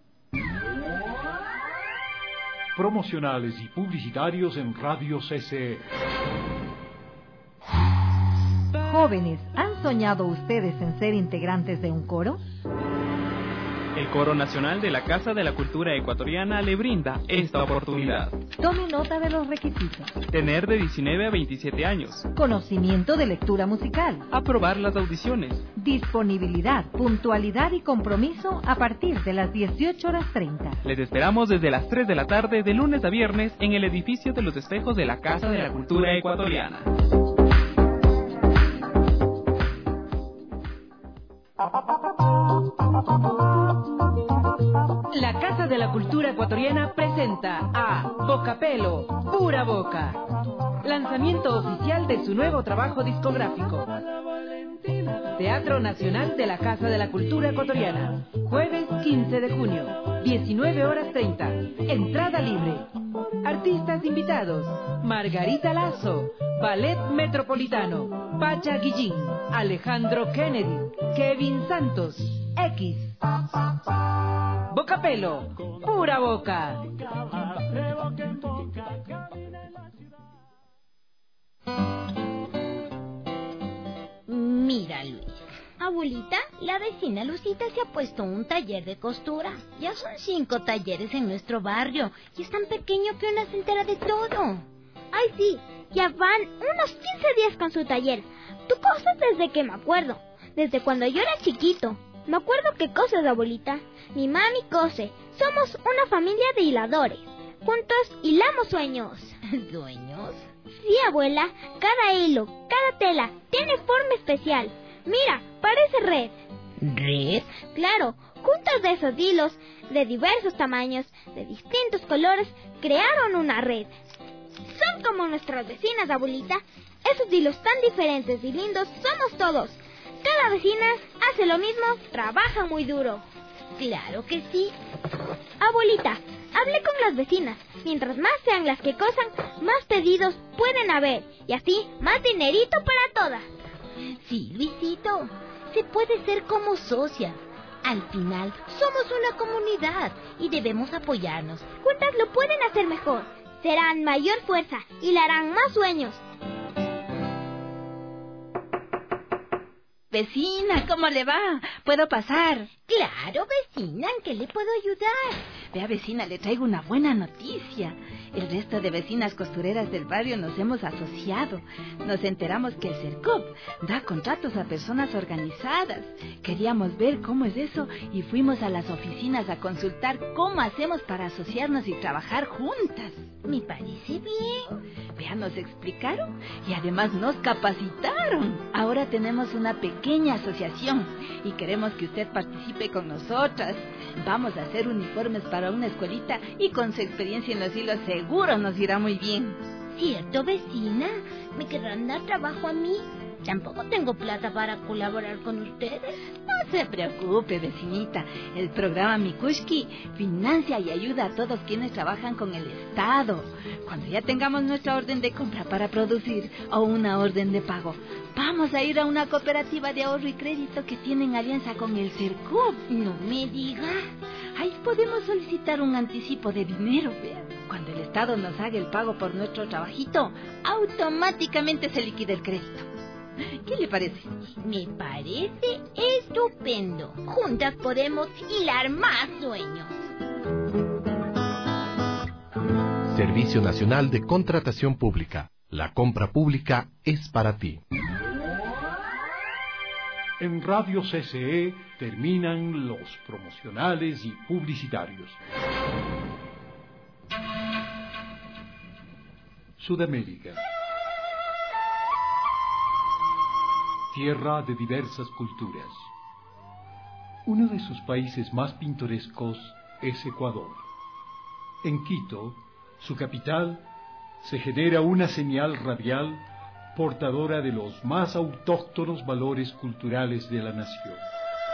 Promocionales y publicitarios en Radio C C E. Jóvenes, ¿han soñado ustedes en ser integrantes de un coro? El Coro Nacional de la Casa de la Cultura Ecuatoriana le brinda esta oportunidad. Tome nota de los requisitos. Tener de diecinueve a veintisiete años. Conocimiento de lectura musical. Aprobar las audiciones. Disponibilidad, puntualidad y compromiso a partir de las dieciocho horas treinta. Les esperamos desde las tres de la tarde de lunes a viernes en el edificio de los espejos de la Casa de la Cultura Ecuatoriana. La Casa de la Cultura Ecuatoriana presenta a Bocapelo, Pura Boca. Lanzamiento oficial de su nuevo trabajo discográfico. Teatro Nacional de la Casa de la Cultura Ecuatoriana. Jueves quince de junio, diecinueve horas treinta. Entrada libre. Artistas invitados: Margarita Lazo, Ballet Metropolitano, Pacha Guillín, Alejandro Kennedy, Kevin Santos, X. Bocapelo, Pura Boca. Mira, Luis. Abuelita, la vecina Lucita se ha puesto un taller de costura. Ya son cinco talleres en nuestro barrio y es tan pequeño que una se entera de todo. Ay, sí, ya van unos quince días con su taller. Tú coses desde que me acuerdo, desde cuando yo era chiquito. Me acuerdo que coses, abuelita. Mi mami cose. Somos una familia de hiladores. Juntos hilamos sueños. ¿Sueños? Sí, abuela. Cada hilo, cada tela tiene forma especial. Mira, parece red. ¿Red? Claro, juntos de esos hilos, de diversos tamaños, de distintos colores, crearon una red. Son como nuestras vecinas, abuelita. Esos hilos tan diferentes y lindos somos todos. Cada vecina hace lo mismo, trabaja muy duro. Claro que sí. Abuelita, hablé con las vecinas. Mientras más sean las que cosan, más pedidos pueden haber. Y así, más dinerito para todas. Sí, Luisito, se puede ser como socia. Al final, somos una comunidad y debemos apoyarnos. Juntas lo pueden hacer mejor. Serán mayor fuerza y le harán más sueños. Vecina, ¿cómo le va? ¿Puedo pasar? Claro, vecina, ¿en qué le puedo ayudar? Vea, vecina, le traigo una buena noticia. El resto de vecinas costureras del barrio nos hemos asociado. Nos enteramos que el CERCOP da contratos a personas organizadas. Queríamos ver cómo es eso y fuimos a las oficinas a consultar cómo hacemos para asociarnos y trabajar juntas. Me parece bien. Vea, nos explicaron y además nos capacitaron. Ahora tenemos una pequeña asociación y queremos que usted participe con nosotras. Vamos a hacer uniformes para una escuelita y con su experiencia en los hilos seguro nos irá muy bien. ¿Cierto, vecina? ¿Me querrán dar trabajo a mí? Tampoco tengo plata para colaborar con ustedes. No se preocupe, vecinita. El programa Mikushki financia y ayuda a todos quienes trabajan con el Estado. Cuando ya tengamos nuestra orden de compra para producir o una orden de pago, vamos a ir a una cooperativa de ahorro y crédito que tienen alianza con el CERCOP. No me diga. Ahí podemos solicitar un anticipo de dinero, vea. Cuando el Estado nos haga el pago por nuestro trabajito, automáticamente se liquida el crédito. ¿Qué le parece? Me parece estupendo. Juntas podemos hilar más sueños. Servicio Nacional de Contratación Pública. La compra pública es para ti. En Radio C C E terminan los promocionales y publicitarios. Sudamérica. Tierra de diversas culturas. Uno de sus países más pintorescos es Ecuador. En Quito, su capital, se genera una señal radial portadora de los más autóctonos valores culturales de la nación.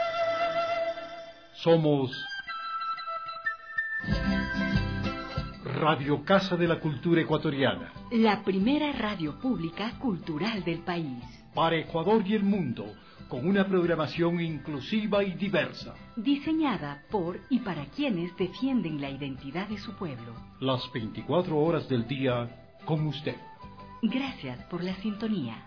Somos Radio Casa de la Cultura Ecuatoriana. La primera radio pública cultural del país. Para Ecuador y el mundo, con una programación inclusiva y diversa. Diseñada por y para quienes defienden la identidad de su pueblo. Las veinticuatro horas del día con usted. Gracias por la sintonía.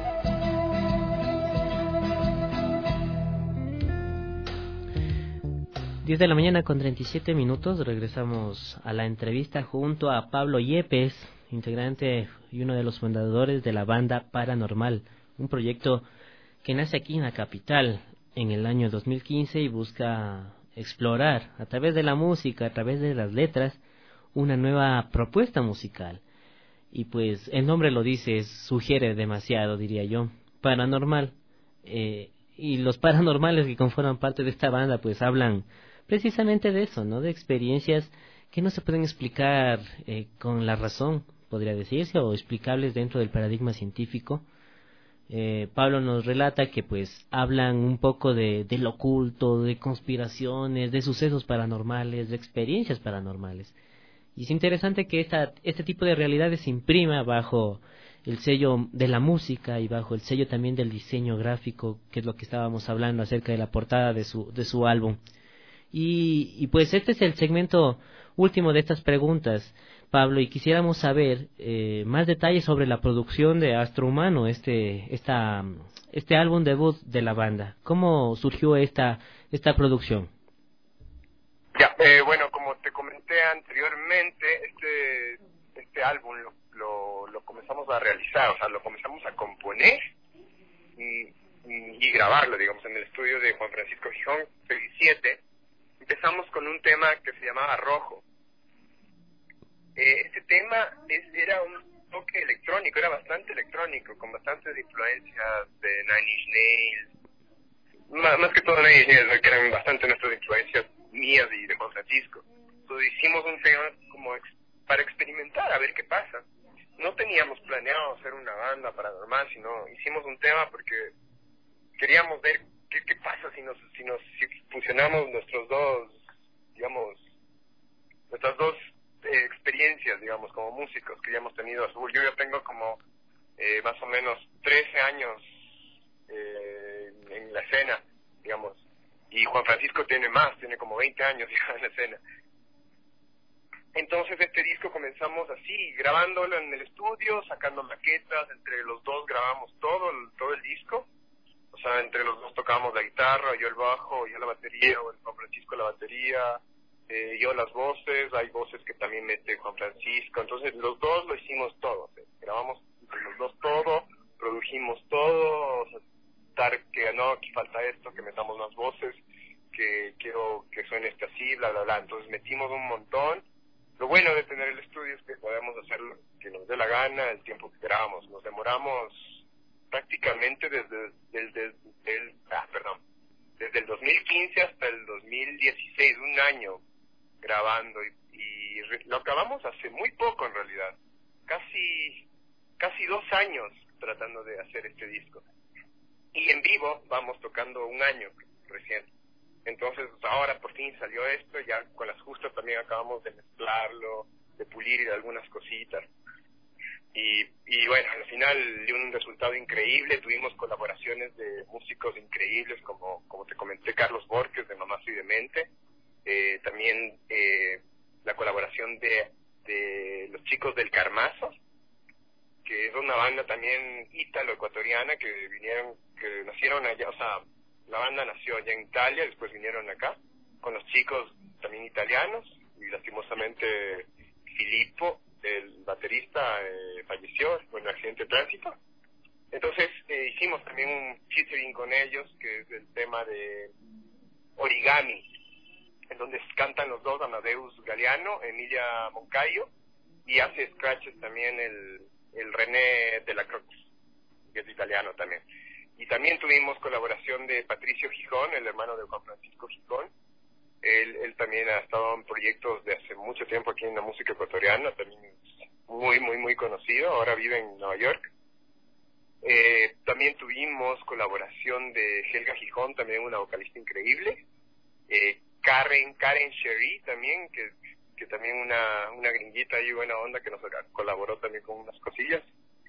diez de la mañana con treinta y siete minutos, regresamos a la entrevista junto a Pablo Yepes, integrante y uno de los fundadores de la banda Paranormal, un proyecto que nace aquí en la capital en el año dos mil quince y busca explorar a través de la música, a través de las letras, una nueva propuesta musical. Y pues el nombre lo dice, sugiere demasiado, diría yo, paranormal. Eh, y los paranormales que conforman parte de esta banda pues hablan precisamente de eso, ¿no? De experiencias que no se pueden explicar eh, con la razón, podría decirse, o explicables dentro del paradigma científico. Eh, Pablo nos relata que pues hablan un poco de, de lo oculto, de conspiraciones, de sucesos paranormales, de experiencias paranormales. Y es interesante que esta, este tipo de realidades se imprima bajo el sello de la música y bajo el sello también del diseño gráfico, que es lo que estábamos hablando acerca de la portada de su, de su álbum. Y, y pues este es el segmento último de estas preguntas, Pablo, y quisiéramos saber eh, más detalles sobre la producción de Astrohumano, este, esta, este álbum debut de la banda. ¿Cómo surgió esta, esta producción? Ya, eh, bueno, como te comenté anteriormente, este, este álbum lo, lo, lo comenzamos a realizar, o sea, lo comenzamos a componer y, y, y grabarlo, digamos, en el estudio de Juan Francisco Gijón, C siete. Empezamos con un tema que se llamaba Rojo. Eh, este tema es, era un toque electrónico, era bastante electrónico, con bastantes influencias de Nine Inch Nails, más, más que todo Nine Inch Nails, que eran bastante nuestras influencias mías y de Juan Francisco. Entonces hicimos un tema como ex, para experimentar, a ver qué pasa. No teníamos planeado hacer una banda paranormal, sino hicimos un tema porque queríamos ver ¿Qué, ¿Qué pasa si nos, si nos si fusionamos nuestros dos, digamos, nuestras dos eh, experiencias, digamos, como músicos que ya hemos tenido? Yo ya tengo como eh, más o menos trece años eh, en la escena, digamos, y Juan Francisco tiene más, tiene como veinte años ya en la escena. Entonces este disco comenzamos así, grabándolo en el estudio, sacando maquetas, entre los dos grabamos todo, todo el disco. O sea, entre los dos tocábamos la guitarra, yo el bajo, yo la batería, o el Juan Francisco la batería, eh, yo las voces, hay voces que también mete Juan Francisco, entonces los dos lo hicimos todo, ¿sí? Grabamos entre los dos todo, produjimos todo, o sea, dar que no, aquí falta esto, que metamos más voces, que quiero que suene este así, bla, bla, bla, entonces metimos un montón. Lo bueno de tener el estudio es que podemos hacer lo que nos dé la gana, el tiempo que queramos, nos demoramos prácticamente desde, desde, desde el, ah, perdón, desde el dos mil quince hasta el dos mil dieciséis, un año grabando y, y re, lo acabamos hace muy poco en realidad, casi casi dos años tratando de hacer este disco y en vivo vamos tocando un año recién, entonces ahora por fin salió esto, ya con las justas también acabamos de mezclarlo, de pulir algunas cositas. Y, y bueno, al final dio un resultado increíble, tuvimos colaboraciones de músicos increíbles como, como te comenté, Carlos Borges de Mamá Soy Demente, eh, también eh, la colaboración de, de los chicos del Carmazo, que es una banda también ítalo-ecuatoriana que vinieron, que nacieron allá, o sea, la banda nació allá en Italia, después vinieron acá, con los chicos también italianos, y lastimosamente Filippo, el baterista, eh, falleció en un accidente de tránsito. Entonces eh, hicimos también un featuring con ellos, que es el tema de Origami, en donde cantan los dos, Amadeus Galeano, Emilia Moncayo, y hace scratches también el, el René de la Croix, que es italiano también. Y también tuvimos colaboración de Patricio Gijón, el hermano de Juan Francisco Gijón. Él, él también ha estado en proyectos de hace mucho tiempo aquí en la música ecuatoriana, también muy, muy, muy conocido, ahora vive en Nueva York. Eh, también tuvimos colaboración de Helga Gijón, también una vocalista increíble. Eh, Karen, Karen Sherry también, que que también una, una gringuita ahí buena onda que nos colaboró también con unas cosillas.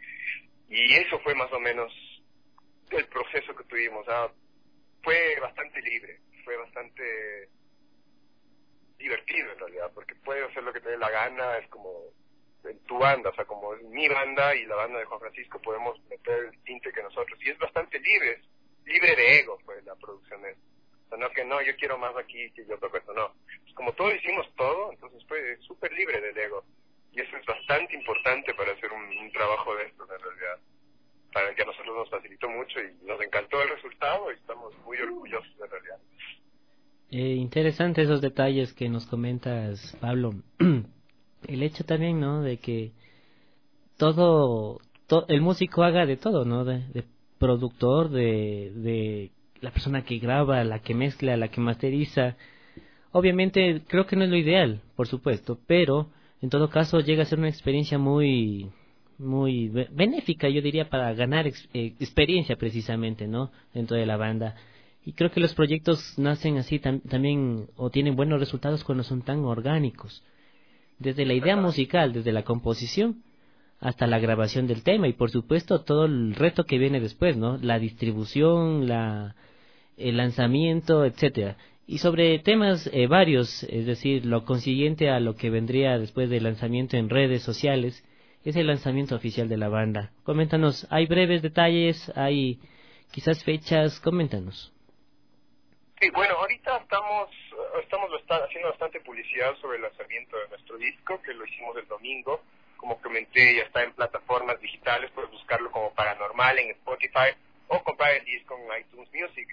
Y eso fue más o menos el proceso que tuvimos. O sea, fue bastante libre, fue bastante divertido en realidad, porque puedes hacer lo que te dé la gana, es como en tu banda, o sea, como es mi banda y la banda de Juan Francisco, podemos meter el tinte que nosotros, y es bastante libre, libre de ego, pues, la producción es. O sea, no que no, yo quiero más aquí que yo toco eso, no. Pues como todos hicimos todo, entonces fue súper libre del ego, y eso es bastante importante para hacer un, un trabajo de esto, en realidad, para que a nosotros nos facilitó mucho, y nos encantó el resultado, y estamos muy orgullosos, en realidad. Eh, interesante esos detalles que nos comentas, Pablo. El hecho también, ¿no?, de que todo, to, el músico haga de todo, ¿no?, de, de productor, de, de la persona que graba, la que mezcla, la que masteriza. Obviamente creo que no es lo ideal, por supuesto, pero en todo caso llega a ser una experiencia muy muy benéfica, yo diría, para ganar ex, eh, experiencia precisamente, ¿no?, dentro de la banda. Y creo que los proyectos nacen así tam, también, o tienen buenos resultados cuando son tan orgánicos. Desde la idea musical, desde la composición, hasta la grabación del tema, y por supuesto todo el reto que viene después, ¿no?, la distribución, la el lanzamiento, etcétera. Y sobre temas eh, varios, es decir, lo consiguiente a lo que vendría después del lanzamiento en redes sociales, es el lanzamiento oficial de la banda. Coméntanos, ¿hay breves detalles? ¿Hay quizás fechas? Coméntanos. Sí, bueno, ahorita estamos estamos haciendo bastante publicidad sobre el lanzamiento de nuestro disco, que lo hicimos el domingo. Como comenté, ya está en plataformas digitales, puedes buscarlo como Paranormal en Spotify o comprar el disco en iTunes Music.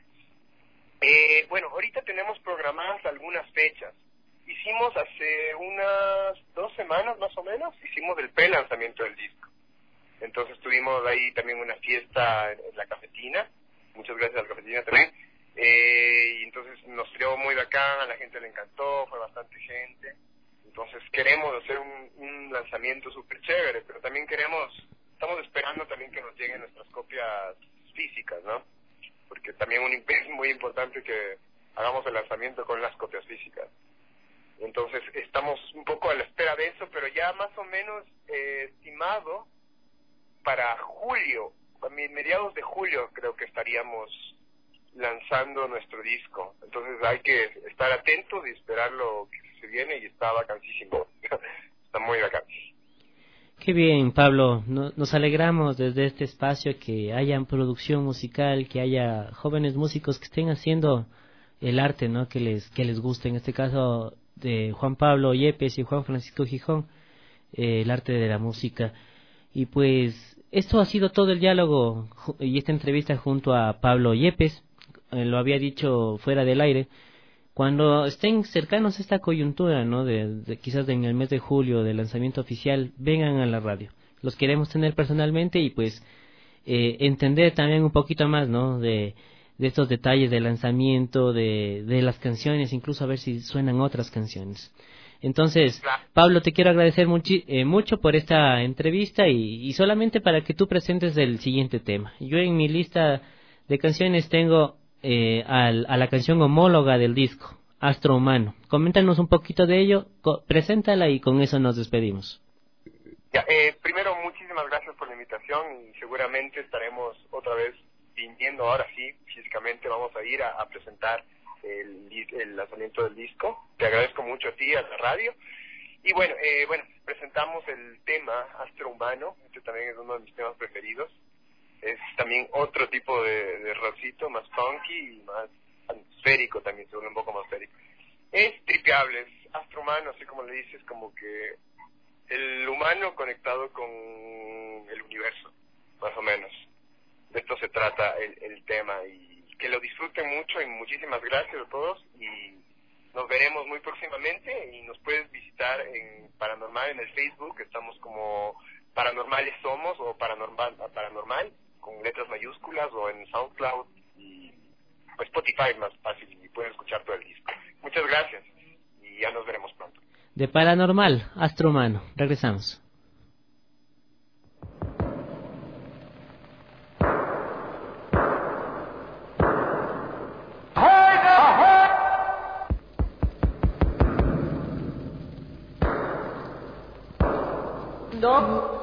Eh, bueno, ahorita tenemos programadas algunas fechas. Hicimos hace unas dos semanas más o menos, hicimos el pre-lanzamiento del disco. Entonces tuvimos ahí también una fiesta en la Cafetina, muchas gracias a la Cafetina también. Eh, y entonces nos dio muy bacán, a la gente le encantó, fue bastante gente. Entonces queremos hacer un, un lanzamiento súper chévere, pero también queremos, estamos esperando también que nos lleguen nuestras copias físicas, ¿no? Porque también un, es muy importante que hagamos el lanzamiento con las copias físicas. Entonces estamos un poco a la espera de eso, pero ya más o menos eh, estimado para julio, a mediados de julio creo que estaríamos lanzando nuestro disco. Entonces hay que estar atentos y esperar lo que se viene, y está vacancísimo. Está muy bacán. Qué bien, Pablo. No, nos alegramos desde este espacio que haya producción musical, que haya jóvenes músicos que estén haciendo el arte, ¿no?, que les que les guste. En este caso de Juan Pablo Yepes y Juan Francisco Gijón, eh, el arte de la música. Y pues esto ha sido todo el diálogo y esta entrevista junto a Pablo Yepes. Eh, lo había dicho fuera del aire. Cuando estén cercanos a esta coyuntura, ¿no?, de, de quizás de en el mes de julio del lanzamiento oficial, vengan a la radio. Los queremos tener personalmente y pues eh, entender también un poquito más, ¿no?, de, de estos detalles del lanzamiento, de, de las canciones, incluso a ver si suenan otras canciones. Entonces, Pablo, te quiero agradecer muchi, eh, mucho por esta entrevista y, y solamente para que tú presentes el siguiente tema. Yo en mi lista de canciones tengo Eh, al, a la canción homóloga del disco, Astro Humano. Coméntanos un poquito de ello, co- preséntala y con eso nos despedimos. Ya, eh, primero, muchísimas gracias por la invitación y seguramente estaremos otra vez viniendo, ahora sí, físicamente vamos a ir a, a presentar el, el lanzamiento del disco. Te agradezco mucho a ti, a la radio. Y bueno, eh, bueno, presentamos el tema Astro Humano, este también es uno de mis temas preferidos. Es también otro tipo de, de rockcito, más funky y más atmosférico también, se vuelve un poco más atmosférico. Es tripeable, es Astro Humano, así como le dices, como que el humano conectado con el universo, más o menos. De esto se trata el, el tema, y que lo disfruten mucho, y muchísimas gracias a todos, y nos veremos muy próximamente, y nos puedes visitar en Paranormal, en el Facebook, estamos como Paranormales Somos, o Paranormal, Paranormal, con letras mayúsculas, o en SoundCloud y pues Spotify, más fácil, y pueden escuchar todo el disco. Muchas gracias y ya nos veremos pronto. De Paranormal, Astro Humano. Regresamos. Doc.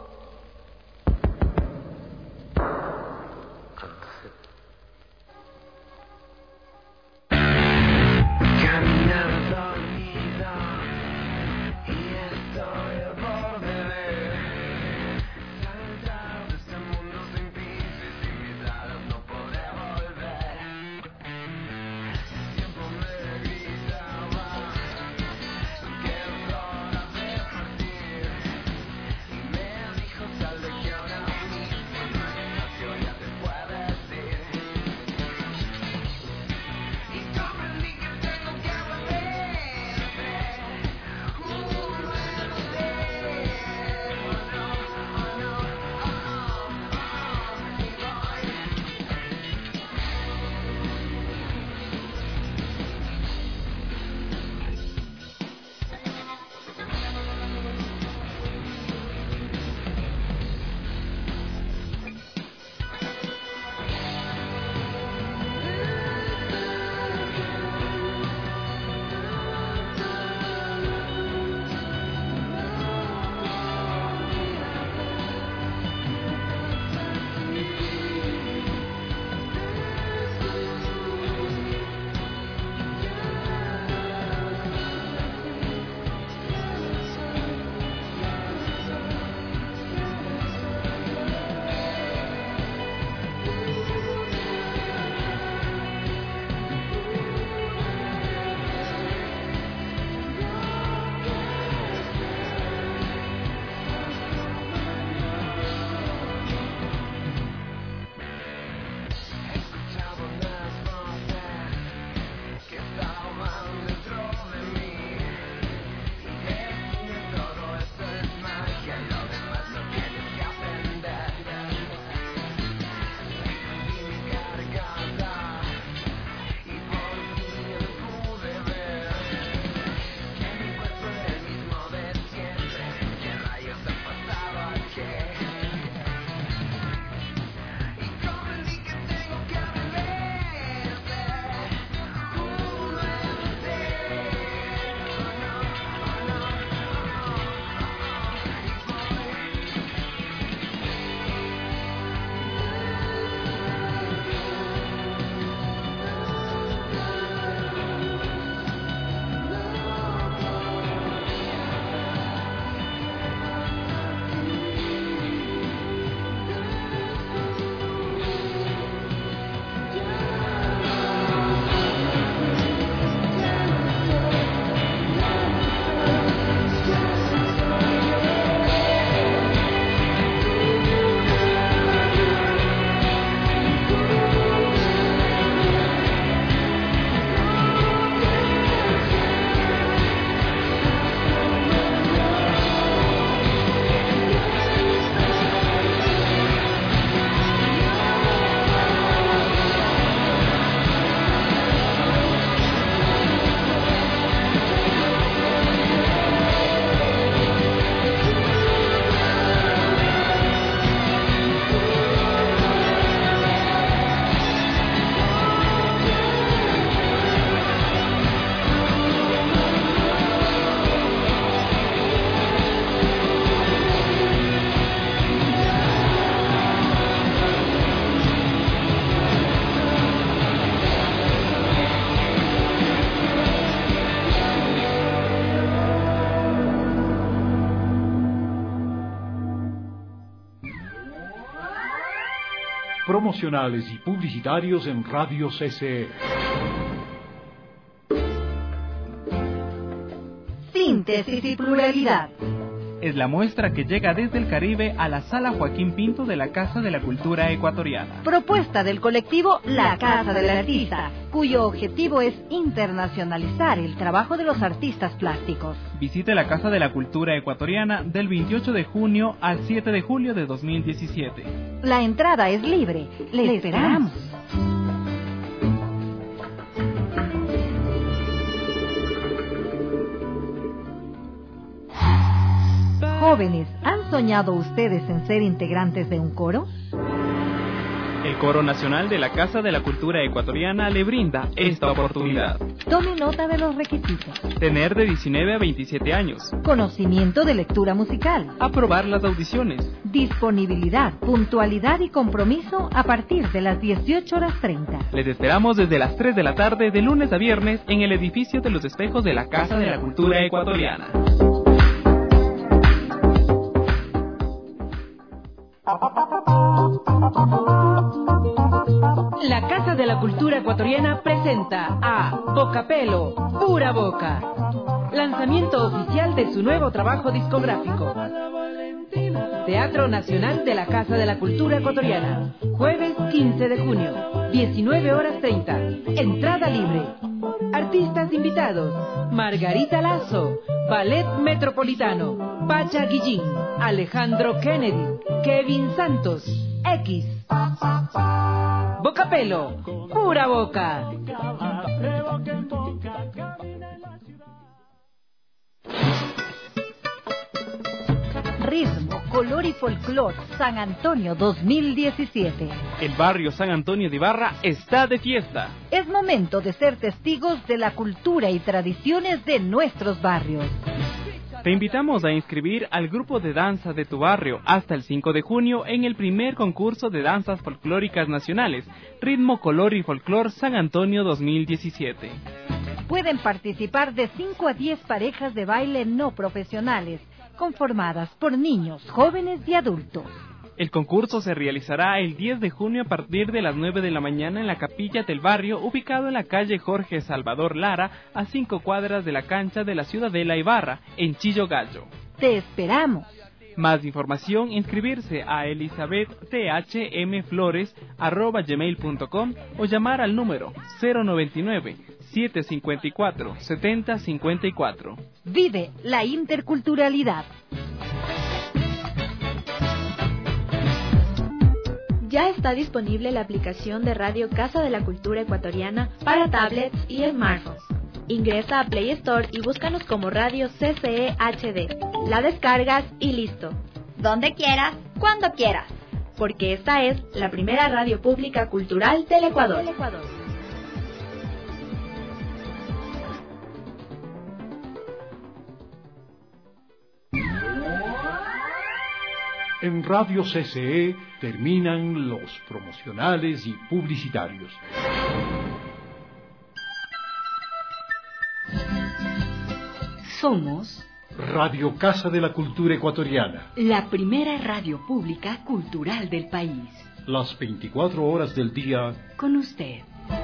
promocionales y publicitarios en Radio C C E. Síntesis y pluralidad. Es la muestra que llega desde el Caribe a la Sala Joaquín Pinto de la Casa de la Cultura Ecuatoriana. Propuesta del colectivo La Casa del Artista, cuyo objetivo es internacionalizar el trabajo de los artistas plásticos. Visite la Casa de la Cultura Ecuatoriana del veintiocho de junio al siete de julio de dos mil diecisiete. La entrada es libre. Le, Le esperamos. Jóvenes, ¿han soñado ustedes en ser integrantes de un coro? El Coro Nacional de la Casa de la Cultura Ecuatoriana le brinda esta oportunidad. Tome nota de los requisitos. Tener de diecinueve a veintisiete años. Conocimiento de lectura musical. Aprobar las audiciones. Disponibilidad, puntualidad y compromiso a partir de las dieciocho horas treinta. Les esperamos desde las tres de la tarde de lunes a viernes en el edificio de los espejos de la Casa de la Cultura Ecuatoriana. La Casa de la Cultura Ecuatoriana presenta a Bocapelo, Pura Boca. Lanzamiento oficial de su nuevo trabajo discográfico. Teatro Nacional de la Casa de la Cultura Ecuatoriana. Jueves quince de junio, diecinueve horas treinta. Entrada libre. Artistas invitados: Margarita Lazo, Ballet Metropolitano, Pacha Guillín, Alejandro Kennedy, Kevin Santos, X. Bocapelo, Pura Boca. Ritmo, color y folclor, San Antonio dos mil diecisiete. El barrio San Antonio de Ibarra está de fiesta. Es momento de ser testigos de la cultura y tradiciones de nuestros barrios. Te invitamos a inscribir al grupo de danza de tu barrio hasta el cinco de junio en el primer concurso de danzas folclóricas nacionales, Ritmo, Color y Folclor San Antonio dos mil diecisiete. Pueden participar de cinco a diez parejas de baile no profesionales, conformadas por niños, jóvenes y adultos. El concurso se realizará el diez de junio a partir de las nueve de la mañana en la Capilla del Barrio, ubicado en la calle Jorge Salvador Lara, a cinco cuadras de la cancha de la Ciudadela Ibarra, en Chillo Gallo. ¡Te esperamos! Más información, inscribirse a elizabetthmflores arroba gmail punto com o llamar al número cero noventa y nueve, siete cincuenta y cuatro, setenta cincuenta y cuatro. Vive la interculturalidad. Ya está disponible la aplicación de Radio Casa de la Cultura Ecuatoriana para tablets y smartphones. Ingresa a Play Store y búscanos como Radio C C E H D. La descargas y listo. Donde quieras, cuando quieras. Porque esta es la primera radio pública cultural del Ecuador. Del Ecuador. En Radio C C E terminan los promocionales y publicitarios. Somos Radio Casa de la Cultura Ecuatoriana, la primera radio pública cultural del país. Las veinticuatro horas del día con usted.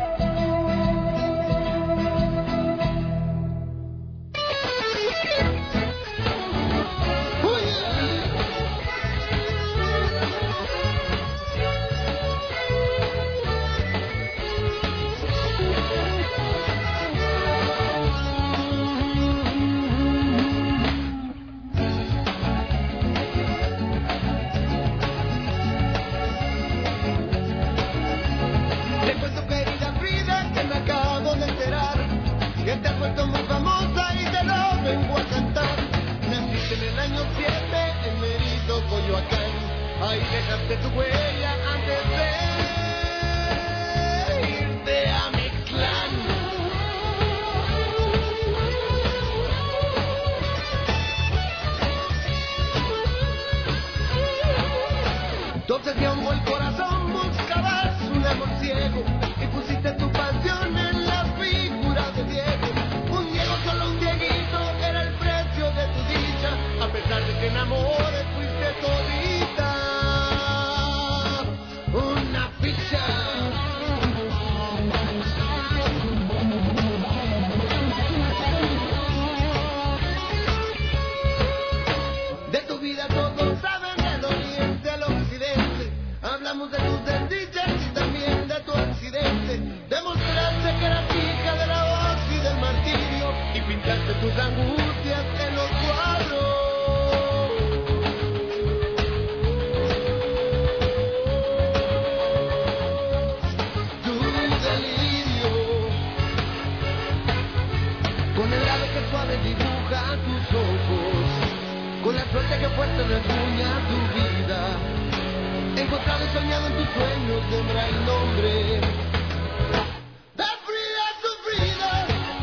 Ahí dejaste tu huella antes de irte a mi clan. Entonces de amor el corazón buscabas un amor ciego y pusiste tu pasión en la figura de Diego. Un Diego, solo un Dieguito, era el precio de tu dicha. A pesar de que en amores fuiste todita una ficha. De tu vida todos saben, del oriente al occidente. Hablamos de tus desdichas y también de tu accidente. Demostraste que eras hija de la voz y del martirio y pintaste tus angustias en los cuadros. Dibuja tus ojos, con la suerte que fuerte resuña tu vida. Encontrado y soñado en tus sueños tendrá el nombre de Frida sufrida.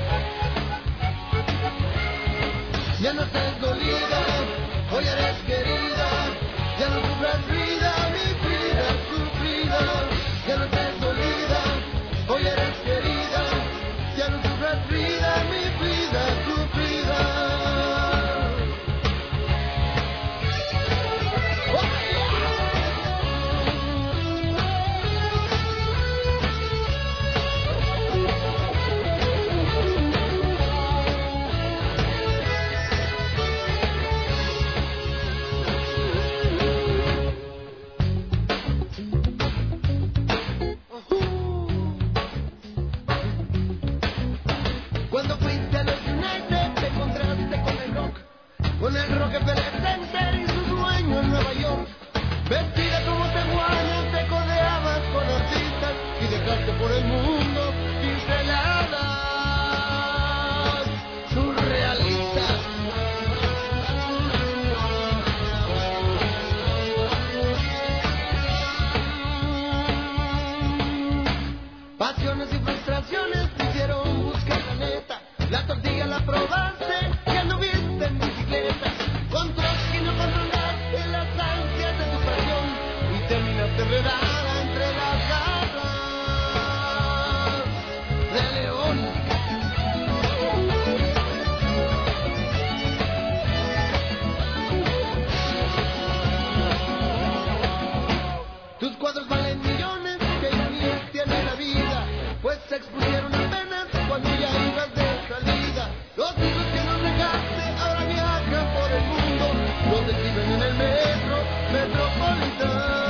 Tus cuadros valen millones, que ironías tiene la vida, pues se expusieron apenas cuando ya ibas de salida. Los hijos que nos dejaste ahora viajan por el mundo, los exhiben en el metro metropolitano.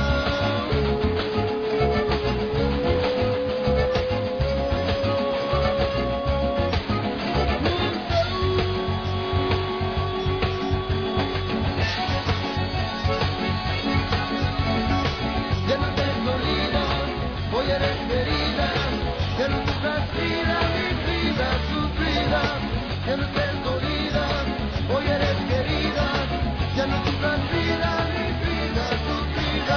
Ya no estés dolida, hoy eres querida, ya no sufras vida, mi vida sufrida.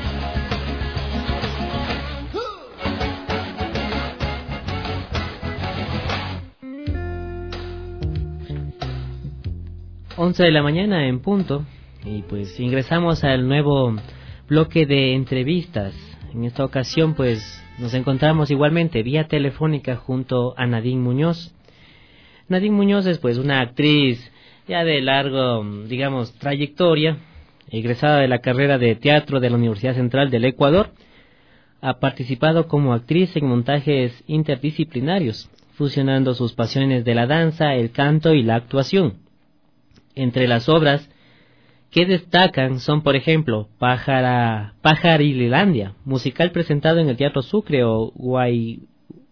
once de la mañana en punto, y pues ingresamos al nuevo bloque de entrevistas. En esta ocasión pues nos encontramos igualmente vía telefónica junto a Nadine Muñoz. Nadine Muñoz es pues una actriz ya de largo, digamos, trayectoria, egresada de la carrera de teatro de la Universidad Central del Ecuador. Ha participado como actriz en montajes interdisciplinarios, fusionando sus pasiones de la danza, el canto y la actuación. Entre las obras que destacan son, por ejemplo, Pájara, Pajarilandia, musical presentado en el Teatro Sucre, o Guay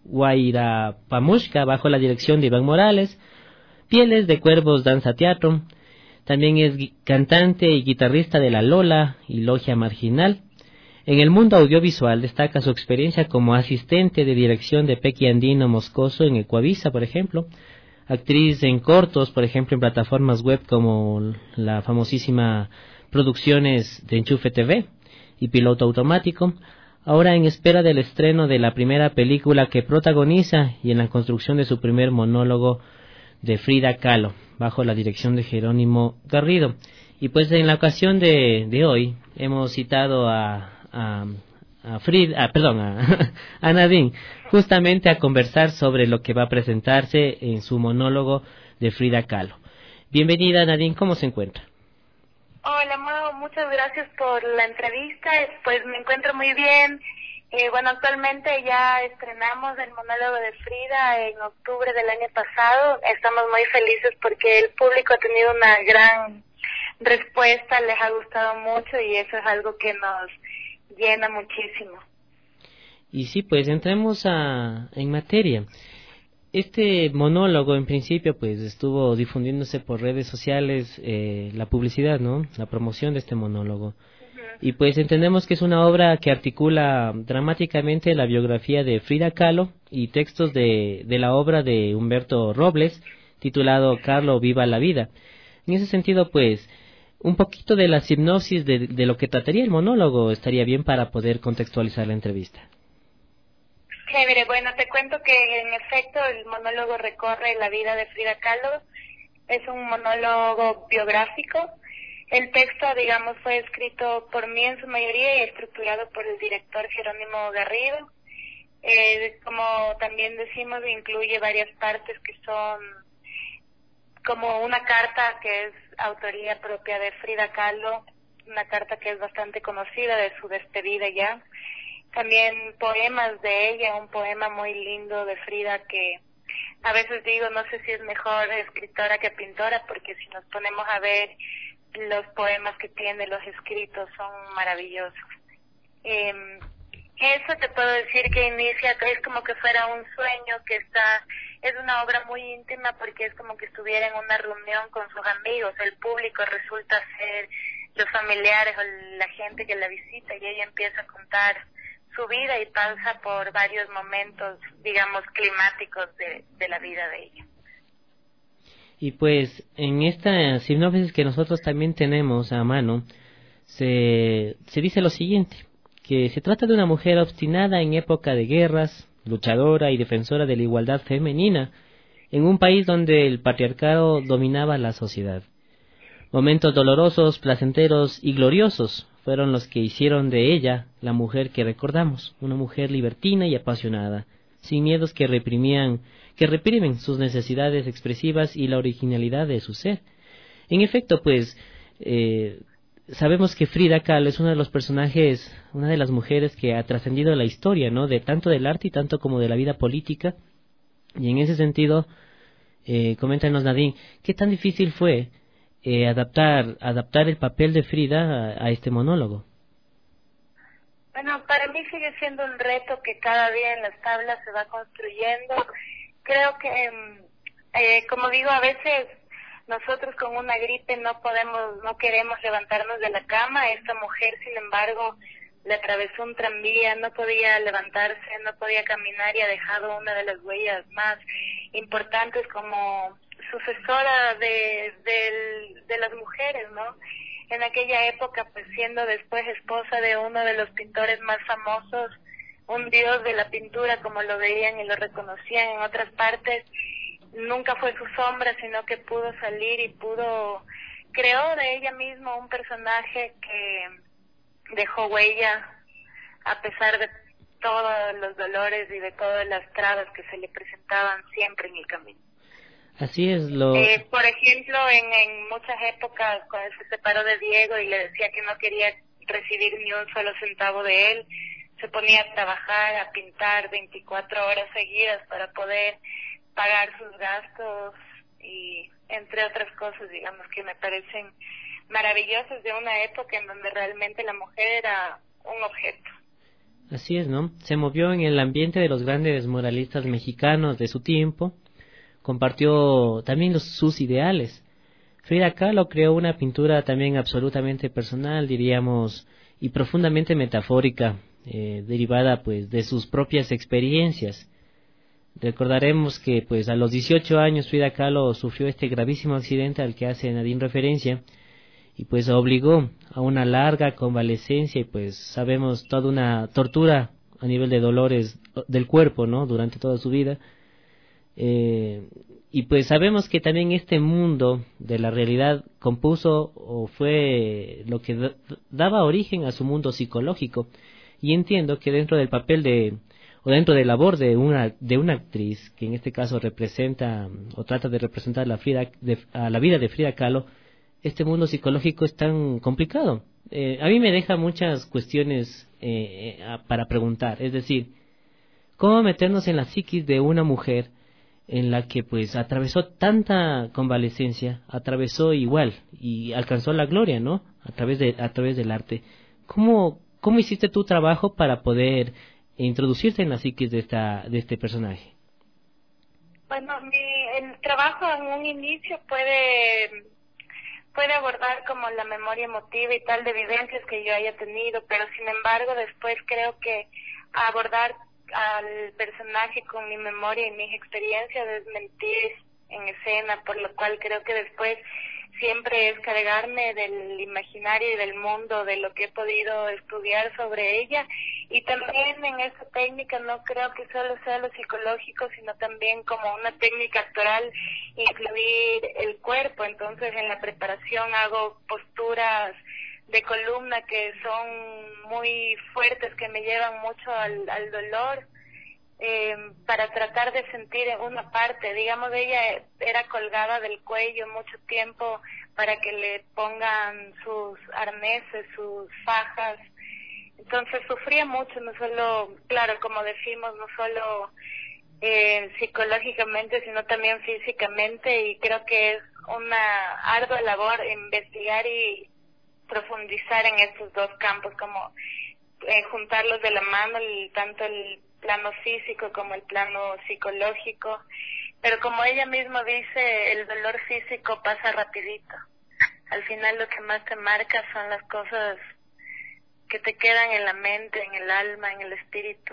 Guairapamushka, bajo la dirección de Iván Morales, Pieles de Cuervos Danza Teatro. También es cantante y guitarrista de La Lola y Logia Marginal. En el mundo audiovisual destaca su experiencia como asistente de dirección de Pequi Andino Moscoso en Ecuavisa, por ejemplo. Actriz en cortos, por ejemplo, en plataformas web como la famosísima Producciones de Enchufe T V y Piloto Automático. Ahora en espera del estreno de la primera película que protagoniza y en la construcción de su primer monólogo de Frida Kahlo, bajo la dirección de Jerónimo Garrido. Y pues en la ocasión de, de hoy hemos citado a, a, a Frida, a, perdón, a, a Nadine, justamente a conversar sobre lo que va a presentarse en su monólogo de Frida Kahlo. Bienvenida, Nadine, ¿cómo se encuentra? Hola, Mau, muchas gracias por la entrevista. Pues me encuentro muy bien. Eh, bueno, actualmente ya estrenamos el monólogo de Frida en octubre del año pasado. Estamos muy felices porque el público ha tenido una gran respuesta, les ha gustado mucho y eso es algo que nos llena muchísimo. Y sí, pues entremos a, en materia. Este monólogo, en principio, pues estuvo difundiéndose por redes sociales, eh, la publicidad, ¿no? La promoción de este monólogo. Uh-huh. Y pues entendemos que es una obra que articula dramáticamente la biografía de Frida Kahlo y textos de, de la obra de Humberto Robles, titulado Kahlo, viva la vida. En ese sentido, pues, un poquito de la sinopsis de, de lo que trataría el monólogo estaría bien para poder contextualizar la entrevista. Chévere, bueno, te cuento que en efecto el monólogo recorre la vida de Frida Kahlo. Es un monólogo biográfico. El texto, digamos, fue escrito por mí en su mayoría y estructurado por el director Jerónimo Garrido. Eh, como también decimos, incluye varias partes que son como una carta que es autoría propia de Frida Kahlo, una carta que es bastante conocida de su despedida ya. También poemas de ella, un poema muy lindo de Frida que a veces digo, no sé si es mejor escritora que pintora, porque si nos ponemos a ver los poemas que tiene, los escritos son maravillosos. Eh, eso te puedo decir que inicia, es como que fuera un sueño que está, es una obra muy íntima porque es como que estuviera en una reunión con sus amigos, el público resulta ser los familiares o la gente que la visita y ella empieza a contar su vida y pasa por varios momentos, digamos, climáticos de, de la vida de ella. Y pues en esta sinopsis que nosotros también tenemos a mano, se, se dice lo siguiente, que se trata de una mujer obstinada en época de guerras, luchadora y defensora de la igualdad femenina, en un país donde el patriarcado dominaba la sociedad. Momentos dolorosos, placenteros y gloriosos fueron los que hicieron de ella la mujer que recordamos, una mujer libertina y apasionada, sin miedos que reprimían, que reprimen sus necesidades expresivas y la originalidad de su ser. En efecto, pues, eh, sabemos que Frida Kahlo es uno de los personajes, una de las mujeres que ha trascendido la historia, ¿no? De tanto del arte y tanto como de la vida política. Y en ese sentido, eh, coméntanos, Nadine, ¿qué tan difícil fue eh, adaptar adaptar el papel de Frida a, a este monólogo? Bueno, para mí sigue siendo un reto que cada día en las tablas se va construyendo. Creo que, eh, como digo, a veces nosotros con una gripe no podemos, no queremos levantarnos de la cama. Esta mujer, sin embargo, le atravesó un tranvía, no podía levantarse, no podía caminar y ha dejado una de las huellas más importantes como sucesora de, de, de las mujeres, ¿no? En aquella época, pues siendo después esposa de uno de los pintores más famosos, un dios de la pintura, como lo veían y lo reconocían en otras partes, nunca fue su sombra, sino que pudo salir y pudo, creó de ella misma un personaje que dejó huella a pesar de todos los dolores y de todas las trabas que se le presentaban siempre en el camino. Así es lo... Eh, por ejemplo, en, en muchas épocas, cuando se separó de Diego y le decía que no quería recibir ni un solo centavo de él, se ponía a trabajar, a pintar veinticuatro horas seguidas para poder pagar sus gastos y entre otras cosas, digamos, que me parecen maravillosas de una época en donde realmente la mujer era un objeto. Así es, ¿no? Se movió en el ambiente de los grandes muralistas mexicanos de su tiempo, compartió también los, sus ideales. Frida Kahlo creó una pintura también absolutamente personal, diríamos, y profundamente metafórica, eh, derivada pues de sus propias experiencias. Recordaremos que pues a los dieciocho años Frida Kahlo sufrió este gravísimo accidente al que hace Nadine referencia y pues obligó a una larga convalecencia y pues sabemos toda una tortura a nivel de dolores del cuerpo, ¿no? Durante toda su vida. Eh, y pues sabemos que también este mundo de la realidad compuso o fue lo que d- daba origen a su mundo psicológico, y entiendo que dentro del papel de o dentro de la labor de una de una actriz que en este caso representa o trata de representar la Frida de, a la vida de Frida Kahlo, este mundo psicológico es tan complicado. Eh, a mí me deja muchas cuestiones eh, eh, para preguntar, es decir, ¿cómo meternos en la psiquis de una mujer en la que pues atravesó tanta convalecencia, atravesó igual y alcanzó la gloria, ¿no? A través de a través del arte. ¿Cómo cómo hiciste tu trabajo para poder introducirte en la psiquis de esta de este personaje? Bueno, mi, el trabajo en un inicio puede puede abordar como la memoria emotiva y tal de vivencias que yo haya tenido, pero sin embargo después creo que abordar al personaje con mi memoria y mis experiencias es mentir en escena, por lo cual creo que después siempre es cargarme del imaginario y del mundo, de lo que he podido estudiar sobre ella, y también en esta técnica no creo que solo sea lo psicológico, sino también como una técnica actoral, incluir el cuerpo. Entonces en la preparación hago posturas de columna que son muy fuertes, que me llevan mucho al, al dolor, eh, para tratar de sentir una parte, digamos, ella era colgada del cuello mucho tiempo para que le pongan sus arneses, sus fajas, entonces sufría mucho, no solo, claro, como decimos, no solo eh, psicológicamente, sino también físicamente, y creo que es una ardua labor investigar y profundizar en estos dos campos, como eh, juntarlos de la mano, el, tanto el plano físico como el plano psicológico, pero como ella misma dice, el dolor físico pasa rapidito. Al final lo que más te marca son las cosas que te quedan en la mente, en el alma, en el espíritu.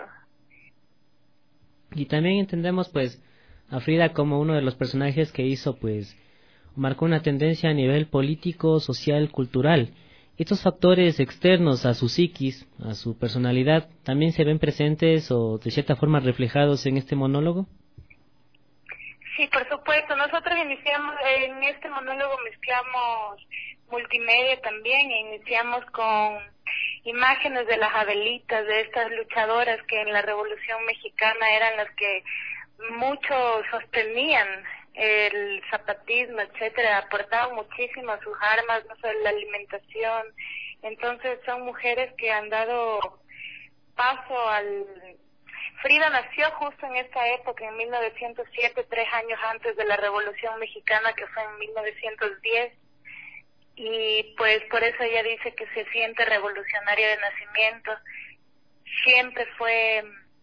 Y también entendemos pues a Frida como uno de los personajes que hizo pues marcó una tendencia a nivel político, social, cultural. ¿Estos factores externos a su psiquis, a su personalidad, también se ven presentes o de cierta forma reflejados en este monólogo? Sí, por supuesto. Nosotros iniciamos, en este monólogo mezclamos multimedia también, e iniciamos con imágenes de las Adelitas, de estas luchadoras que en la Revolución Mexicana eran las que mucho sostenían el zapatismo, etcétera, aportaban muchísimo a sus armas, no solo la alimentación. Entonces son mujeres que han dado paso al... Frida nació justo en esta época, en mil novecientos siete, tres años antes de la Revolución Mexicana, que fue en mil novecientos diez, y pues por eso ella dice que se siente revolucionaria de nacimiento. Siempre fue,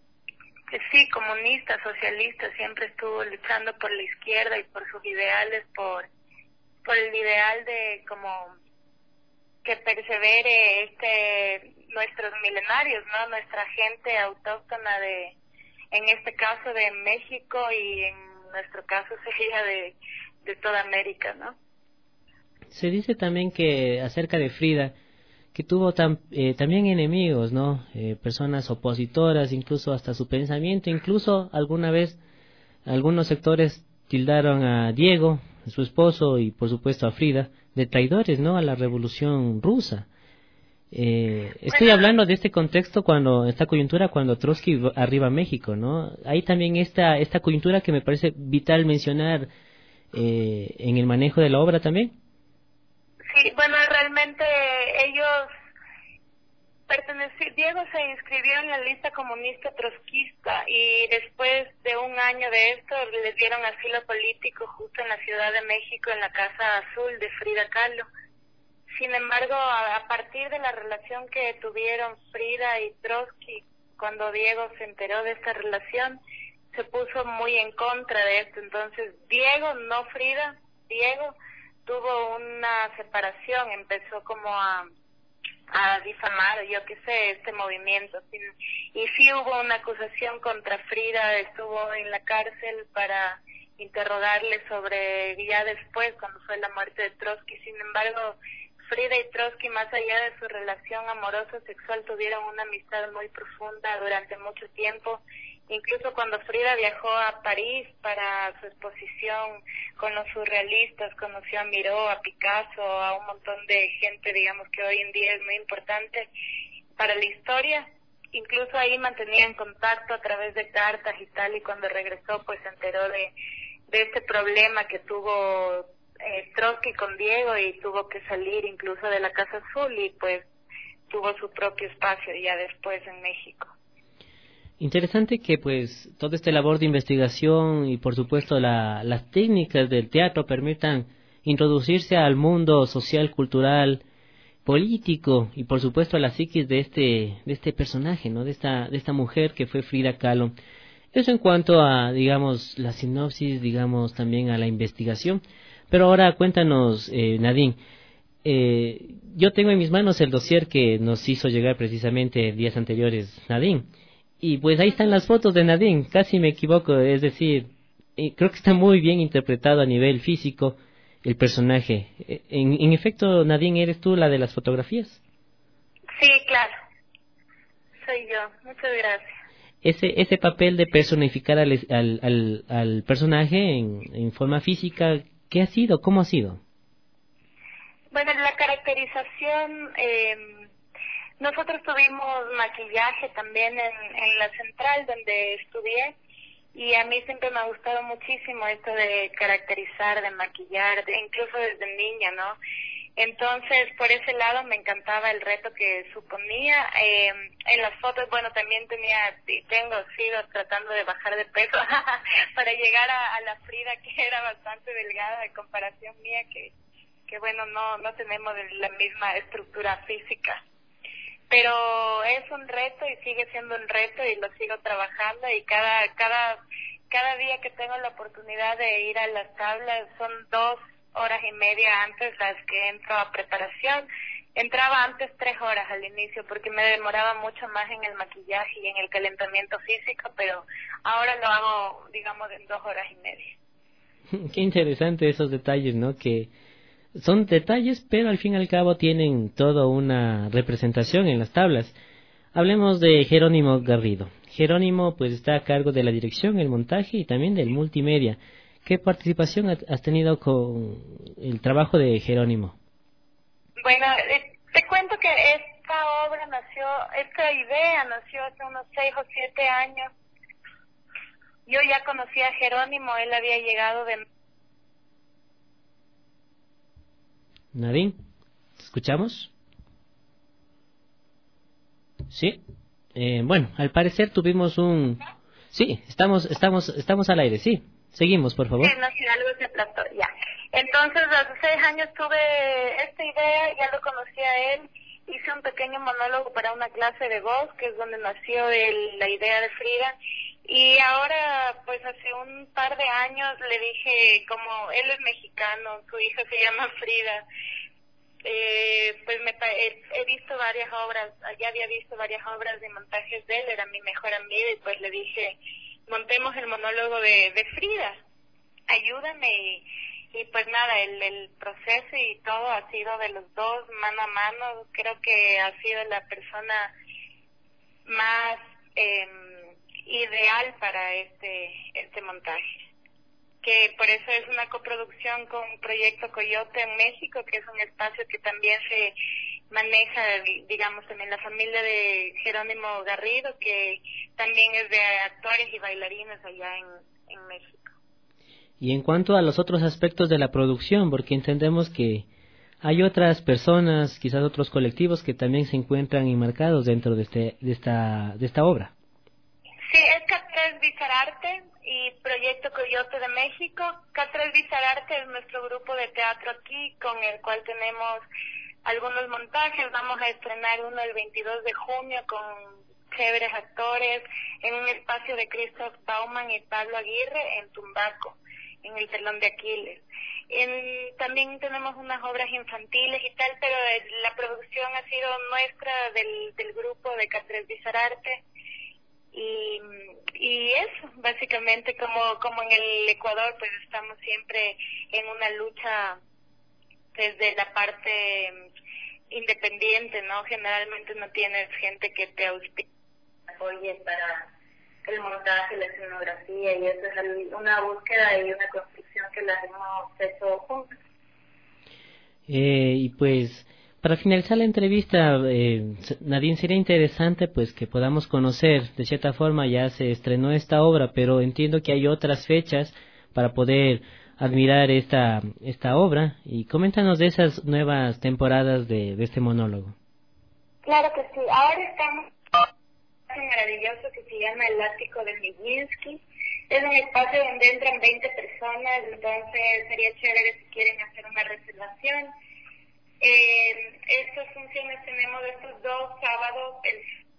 sí, comunista, socialista, siempre estuvo luchando por la izquierda y por sus ideales, por, por el ideal de como que persevere este nuestros milenarios, ¿no? Nuestra gente autóctona de, en este caso de México y en nuestro caso sería de, de toda América, ¿no? Se dice también que acerca de Frida, que tuvo tam, eh, también enemigos, ¿no? Eh, personas opositoras, incluso hasta su pensamiento, incluso alguna vez algunos sectores tildaron a Diego, su esposo, y por supuesto a Frida, de traidores, ¿no? A la Revolución Rusa. Eh, estoy hablando de este contexto, cuando esta coyuntura, cuando Trotsky arriba a México, ¿no? Hay también esta esta coyuntura que me parece vital mencionar eh, en el manejo de la obra también. Sí, bueno, realmente ellos pertenecían, Diego se inscribió en la lista comunista trotskista y después de un año de esto les dieron asilo político justo en la Ciudad de México, en la Casa Azul de Frida Kahlo. Sin embargo, a, a partir de la relación que tuvieron Frida y Trotsky, cuando Diego se enteró de esta relación, se puso muy en contra de esto. Entonces, Diego, no Frida, Diego tuvo una separación, empezó como a, a difamar, yo qué sé, este movimiento. Y sí hubo una acusación contra Frida, estuvo en la cárcel para interrogarle sobre, ya después, cuando fue la muerte de Trotsky. Sin embargo, Frida y Trotsky, más allá de su relación amoroso-sexual, tuvieron una amistad muy profunda durante mucho tiempo. Incluso cuando Frida viajó a París para su exposición con los surrealistas, conoció a Miró, a Picasso, a un montón de gente, digamos, que hoy en día es muy importante para la historia. Incluso ahí mantenían contacto a través de cartas y tal, y cuando regresó pues se enteró de, de este problema que tuvo eh, Trotsky con Diego, y tuvo que salir incluso de la Casa Azul, y pues tuvo su propio espacio ya después en México. Interesante que pues toda esta labor de investigación y por supuesto la, las técnicas del teatro permitan introducirse al mundo social, cultural, político y por supuesto a la psiquis de este de este personaje, ¿no? De esta de esta mujer que fue Frida Kahlo. Eso en cuanto a, digamos, la sinopsis, digamos, también a la investigación. Pero ahora cuéntanos, eh, Nadine, eh, yo tengo en mis manos el dossier que nos hizo llegar precisamente días anteriores Nadine. Y pues ahí están las fotos de Nadine, casi me equivoco, es decir, eh, creo que está muy bien interpretado a nivel físico el personaje. En, en efecto, Nadine, ¿eres tú la de las fotografías? Sí, claro, soy yo, muchas gracias. Ese ese papel de personificar al, al, al, al personaje en, en forma física, ¿qué ha sido? ¿Cómo ha sido? Bueno, la caracterización... Eh, Nosotros tuvimos maquillaje también en, en la central donde estudié, y a mí siempre me ha gustado muchísimo esto de caracterizar, de maquillar, de, incluso desde niña, ¿no? Entonces, por ese lado me encantaba el reto que suponía. Eh, en las fotos, bueno, también tenía, y tengo, sigo tratando de bajar de peso para llegar a, a la Frida, que era bastante delgada en comparación mía, que, que bueno, no, no tenemos la misma estructura física. Pero es un reto y sigue siendo un reto y lo sigo trabajando, y cada cada cada día que tengo la oportunidad de ir a las tablas son dos horas y media antes las que entro a preparación. Entraba antes tres horas al inicio porque me demoraba mucho más en el maquillaje y en el calentamiento físico, pero ahora lo hago, digamos, en dos horas y media. Qué interesante esos detalles, ¿no? Que son detalles, pero al fin y al cabo tienen toda una representación en las tablas. Hablemos de Jerónimo Garrido. Jerónimo pues está a cargo de la dirección, el montaje y también del multimedia. ¿Qué participación has tenido con el trabajo de Jerónimo? Bueno, eh, te cuento que esta obra nació, esta idea nació hace unos seis o siete años. Yo ya conocía a Jerónimo, él había llegado de Nadine, ¿te escuchamos? Sí. Eh, bueno, al parecer tuvimos un... Sí, estamos, estamos, estamos al aire, sí. Seguimos, por favor. Sí, no, si algo se aplastó, ya. Entonces, hace seis años tuve esta idea, ya lo conocí a él, hice un pequeño monólogo para una clase de voz, que es donde nació el, la idea de Frida, y ahora, pues hace un par de años le dije, como él es mexicano, su hija se llama Frida, eh, pues me, he, he visto varias obras, ya había visto varias obras de montajes de él, era mi mejor amiga, y pues le dije, montemos el monólogo de, de Frida, ayúdame, y, y pues nada, el, el proceso y todo ha sido de los dos, mano a mano. Creo que ha sido la persona más eh, ideal para este este montaje, que por eso es una coproducción con Proyecto Coyote en México, que es un espacio que también se maneja, digamos, también la familia de Jerónimo Garrido, que también es de actores y bailarines allá en, en México. Y en cuanto a los otros aspectos de la producción, porque entendemos que hay otras personas, quizás otros colectivos que también se encuentran enmarcados dentro de este de esta de esta obra. Sí, es K tres Bizararte y Proyecto Coyote de México. K tres Bizararte es nuestro grupo de teatro aquí, con el cual tenemos algunos montajes. Vamos a estrenar uno el veintidós de junio con chéveres actores en un espacio de Christoph Baumann y Pablo Aguirre en Tumbaco, en el Telón de Aquiles. En, también tenemos unas obras infantiles y tal, pero la producción ha sido nuestra del, del grupo de K tres Bizararte. Y, y eso, básicamente, como, como en el Ecuador, pues estamos siempre en una lucha desde la parte independiente, ¿no? Generalmente no tienes gente que te auspicie, apoye para el montaje, la escenografía, y eso es una búsqueda y una construcción que la hemos hecho juntos. Eh, y pues, para finalizar la entrevista, eh, Nadine, sería interesante pues que podamos conocer, de cierta forma ya se estrenó esta obra, pero entiendo que hay otras fechas para poder admirar esta esta obra, y coméntanos de esas nuevas temporadas de, de este monólogo. Claro que sí, ahora estamos en un maravilloso que se llama El Ático de Nijinsky. Es un espacio donde entran veinte personas, entonces sería chévere si quieren hacer una reservación. Eh, estas funciones tenemos estos dos sábados. El...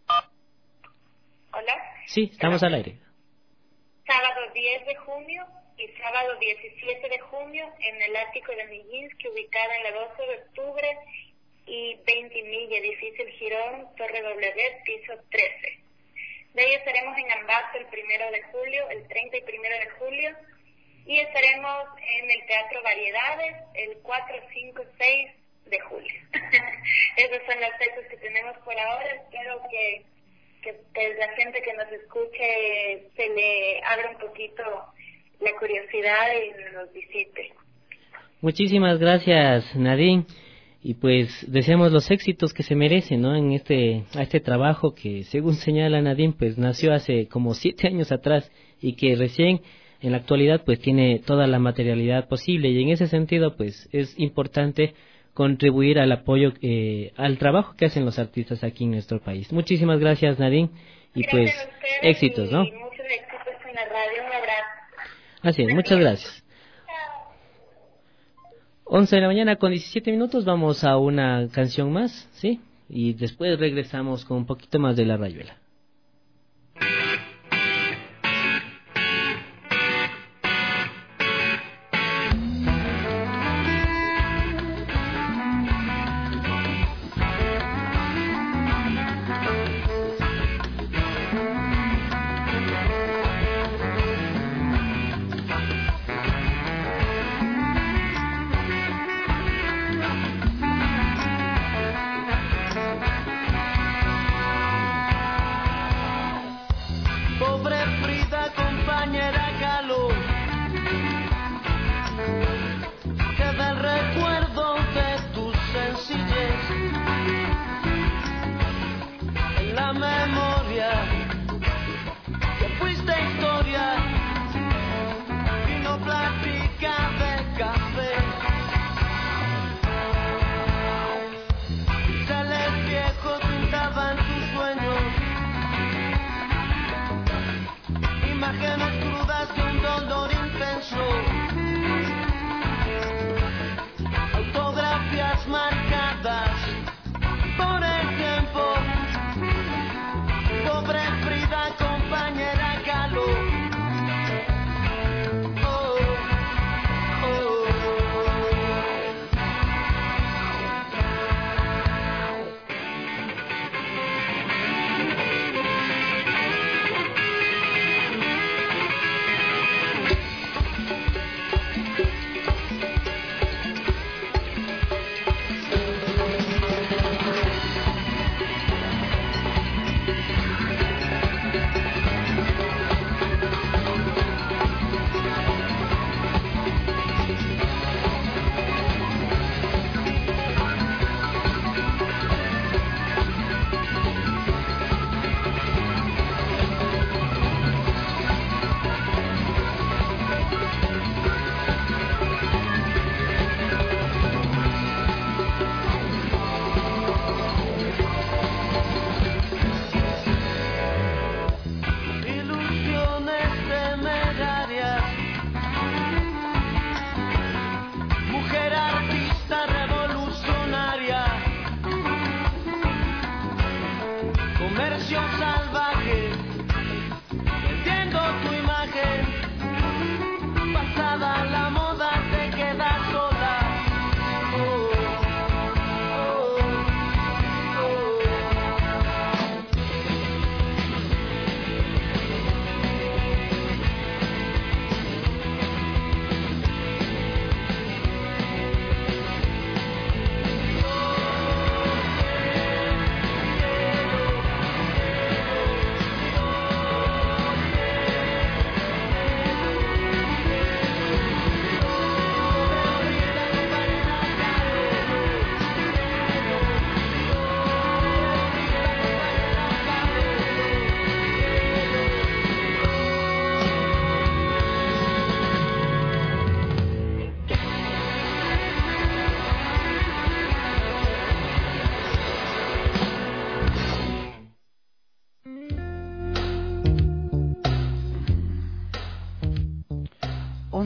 ¿Hola? Sí, estamos Perdón. al aire. Sábado diez de junio y sábado diecisiete de junio en el Ático de Nijinsky, ubicada en la doce de octubre y veinte Milla, edificio El Jirón, Torre W, piso trece. De ahí estaremos en Ambato el primero de julio, el treinta y primero de julio, y estaremos en el Teatro Variedades el cuatro, cinco, seis de julio. Esas son las fechas que tenemos por ahora. Espero que, que pues, la gente que nos escuche se le abra un poquito la curiosidad y nos visite. Muchísimas gracias, Nadine. Y pues deseamos los éxitos que se merecen, ¿no? En este a este trabajo que, según señala Nadine, pues nació hace como siete años atrás y que recién en la actualidad pues tiene toda la materialidad posible, y en ese sentido pues es importante contribuir al apoyo, eh, al trabajo que hacen los artistas aquí en nuestro país. Muchísimas gracias, Nadine, y pues éxitos, ¿no? Y muchos éxitos en la radio. Un abrazo. Así es, muchas gracias. once de la mañana con diecisiete minutos, vamos a una canción más, ¿sí? Y después regresamos con un poquito más de La Rayuela.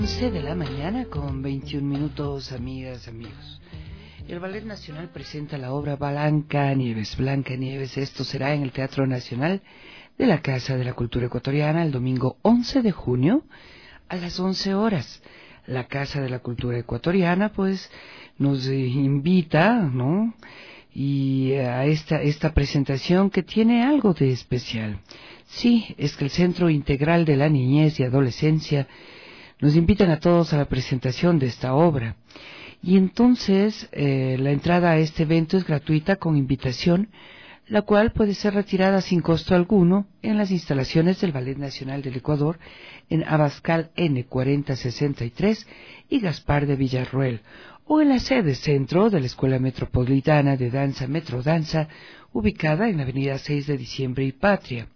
once de la mañana con veintiún minutos, amigas, amigos. El Ballet Nacional presenta la obra Blanca Nieves. Blanca Nieves, esto será en el Teatro Nacional de la Casa de la Cultura Ecuatoriana el domingo once de junio a las once horas. La Casa de la Cultura Ecuatoriana, pues, nos eh, invita, ¿no?, y a esta, esta presentación que tiene algo de especial. Sí, es que el Centro Integral de la Niñez y Adolescencia nos invitan a todos a la presentación de esta obra. Y entonces eh, la entrada a este evento es gratuita con invitación, la cual puede ser retirada sin costo alguno en las instalaciones del Ballet Nacional del Ecuador en Abascal N cuarenta sesenta y tres y Gaspar de Villarroel, o en la sede centro de la Escuela Metropolitana de Danza Metrodanza, ubicada en la avenida seis de diciembre y Patria.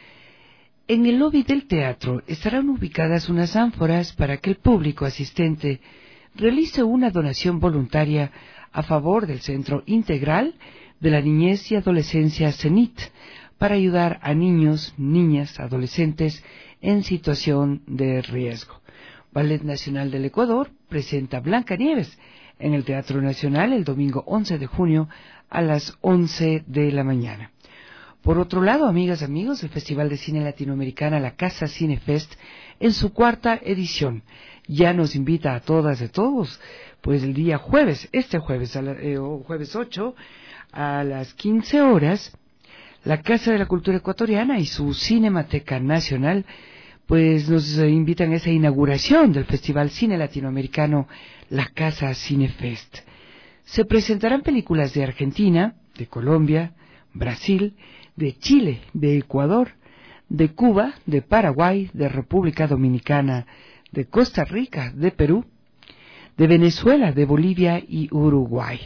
En el lobby del teatro estarán ubicadas unas ánforas para que el público asistente realice una donación voluntaria a favor del Centro Integral de la Niñez y Adolescencia CENIT, para ayudar a niños, niñas, adolescentes en situación de riesgo. Ballet Nacional del Ecuador presenta Blanca Nieves en el Teatro Nacional el domingo once de junio a las once de la mañana. Por otro lado, amigas, amigos, el Festival de Cine Latinoamericana La Casa Cinefest, en su cuarta edición, ya nos invita a todas y a todos, pues el día jueves, este jueves, a la, eh, jueves ocho, a las quince horas, la Casa de la Cultura Ecuatoriana y su Cinemateca Nacional, pues nos eh, invitan a esa inauguración del Festival Cine Latinoamericano La Casa Cinefest. Se presentarán películas de Argentina, de Colombia, Brasil, de Chile, de Ecuador, de Cuba, de Paraguay, de República Dominicana, de Costa Rica, de Perú, de Venezuela, de Bolivia y Uruguay.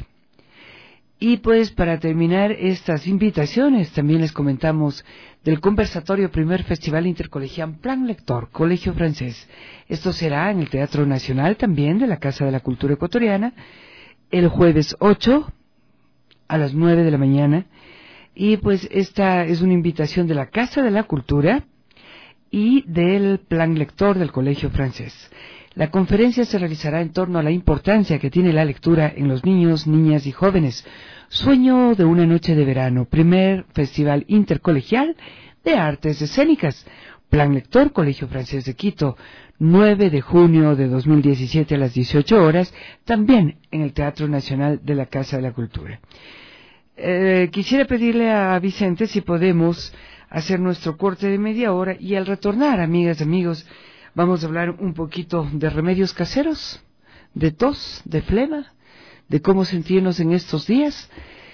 Y pues para terminar estas invitaciones, también les comentamos del conversatorio Primer Festival Intercolegial Plan Lector, Colegio Francés. Esto será en el Teatro Nacional también de la Casa de la Cultura Ecuatoriana, el jueves ocho a las nueve de la mañana. Y pues esta es una invitación de la Casa de la Cultura y del Plan Lector del Colegio Francés. La conferencia se realizará en torno a la importancia que tiene la lectura en los niños, niñas y jóvenes. Sueño de una noche de verano, primer Festival Intercolegial de Artes Escénicas. Plan Lector, Colegio Francés de Quito, nueve de junio de dos mil diecisiete a las dieciocho horas, también en el Teatro Nacional de la Casa de la Cultura. Eh, quisiera pedirle a Vicente si podemos hacer nuestro corte de media hora y al retornar, amigas y amigos, vamos a hablar un poquito de remedios caseros, de tos, de flema, de cómo sentirnos en estos días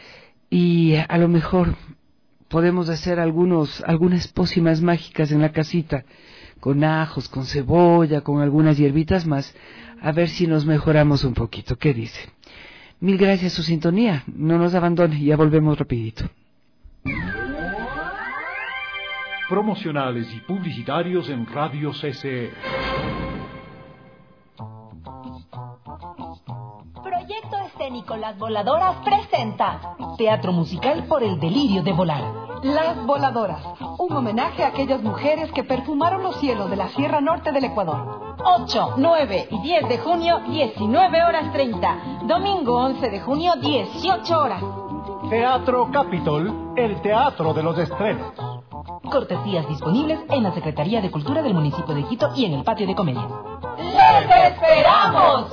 y a lo mejor podemos hacer algunos algunas pócimas mágicas en la casita con ajos, con cebolla, con algunas hierbitas más, a ver si nos mejoramos un poquito. ¿Qué dice? Mil gracias a su sintonía, no nos abandone, ya volvemos rapidito. Promocionales y publicitarios en Radio C C E. Proyecto escénico Las Voladoras presenta Teatro musical por el delirio de volar. Las Voladoras, un homenaje a aquellas mujeres que perfumaron los cielos de la Sierra Norte del Ecuador. ocho, nueve y diez de junio, diecinueve horas treinta. Domingo once de junio, dieciocho horas. Teatro Capitol, el teatro de los estrenos. Cortesías disponibles en la Secretaría de Cultura del municipio de Quito y en el patio de comedia. ¡Les esperamos!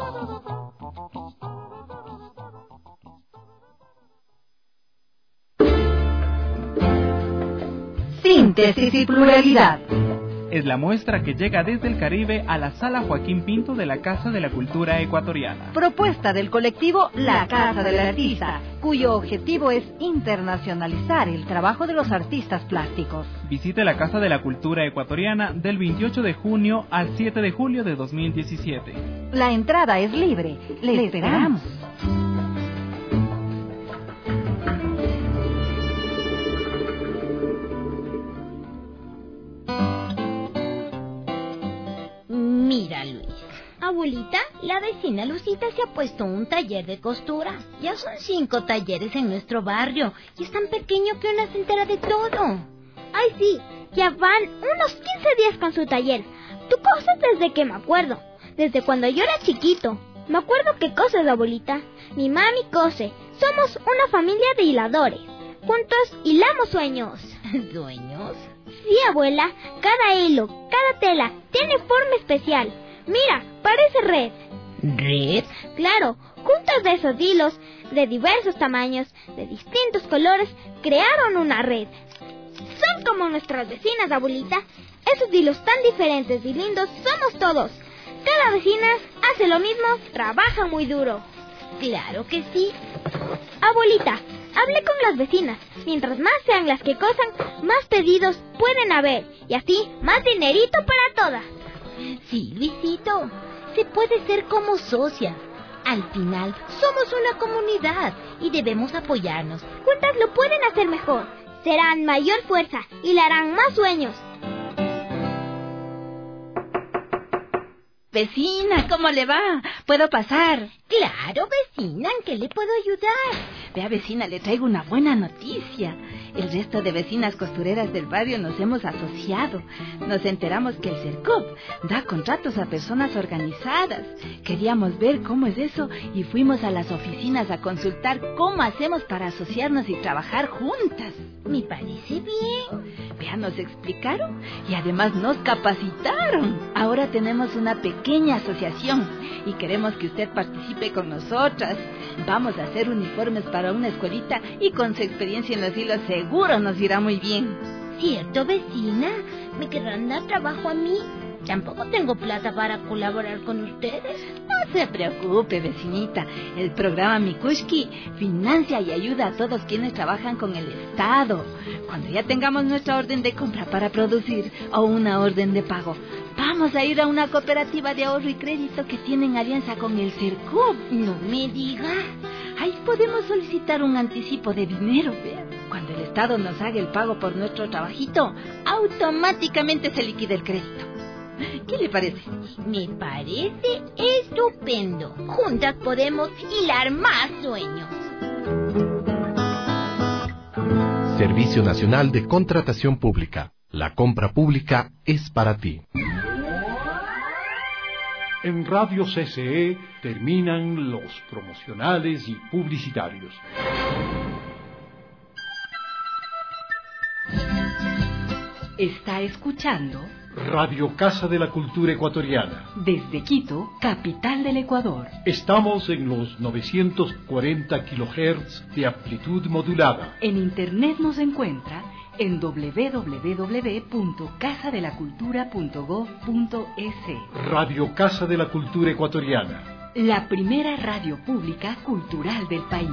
Síntesis y pluralidad. Es la muestra que llega desde el Caribe a la Sala Joaquín Pinto de la Casa de la Cultura Ecuatoriana. Propuesta del colectivo La Casa del Artista, cuyo objetivo es internacionalizar el trabajo de los artistas plásticos. Visite la Casa de la Cultura Ecuatoriana del veintiocho de junio al siete de julio de dos mil diecisiete. La entrada es libre. Le esperamos. Mira, Luis. Abuelita, la vecina Lucita se ha puesto un taller de costura. Ya son cinco talleres en nuestro barrio y es tan pequeño que una se entera de todo. Ay, sí, ya van unos quince días con su taller. Tú coses desde que me acuerdo. desde cuando yo era chiquito. Me acuerdo que coses, abuelita. Mi mami cose. Somos una familia de hiladores. Juntos hilamos sueños. ¿Sueños? Sí, abuela. Cada hilo, cada tela tiene forma especial. Mira, parece red. ¿Red? Claro, juntas de esos hilos, de diversos tamaños, de distintos colores, crearon una red. Son como nuestras vecinas, abuelita. Esos hilos tan diferentes y lindos somos todos. Cada vecina hace lo mismo, trabaja muy duro. Claro que sí. Abuelita, hablé con las vecinas. Mientras más sean las que cosan, más pedidos pueden haber. Y así, más dinerito para todas. Sí, Luisito. Se puede ser como socias. Al final, somos una comunidad y debemos apoyarnos. Juntas lo pueden hacer mejor. Serán mayor fuerza y le harán más sueños. Vecina, ¿cómo le va? ¿Puedo pasar? Claro, vecina, ¿en qué le puedo ayudar? Vea, vecina, le traigo una buena noticia. El resto de vecinas costureras del barrio nos hemos asociado. Nos enteramos que el CERCOP da contratos a personas organizadas. Queríamos ver cómo es eso y fuimos a las oficinas a consultar cómo hacemos para asociarnos y trabajar juntas. Me parece bien. Vea, nos explicaron y además nos capacitaron. Ahora tenemos una pequeña asociación y queremos que usted participe con nosotras. Vamos a hacer uniformes para una escuelita y con su experiencia en los hilos seguro nos irá muy bien. ¿Cierto, vecina? ¿Me querrán dar trabajo a mí? Tampoco tengo plata para colaborar con ustedes. No se preocupe, vecinita. El programa Mikushki financia y ayuda a todos quienes trabajan con el Estado. Cuando ya tengamos nuestra orden de compra para producir o una orden de pago, vamos a ir a una cooperativa de ahorro y crédito que tienen alianza con el CERCOP. No me diga. Ahí podemos solicitar un anticipo de dinero, vea. Cuando el Estado nos haga el pago por nuestro trabajito, automáticamente se liquida el crédito. ¿Qué le parece? Me parece estupendo. Juntas podemos hilar más sueños. Servicio Nacional de Contratación Pública. La compra pública es para ti. En Radio C C E terminan los promocionales y publicitarios. Está escuchando Radio Casa de la Cultura Ecuatoriana. Desde Quito, capital del Ecuador. Estamos en los novecientos cuarenta kilohertz de amplitud modulada. En internet nos encuentra en doble u doble u doble u punto casa de la cultura punto gob punto es. Radio Casa de la Cultura Ecuatoriana. La primera radio pública cultural del país.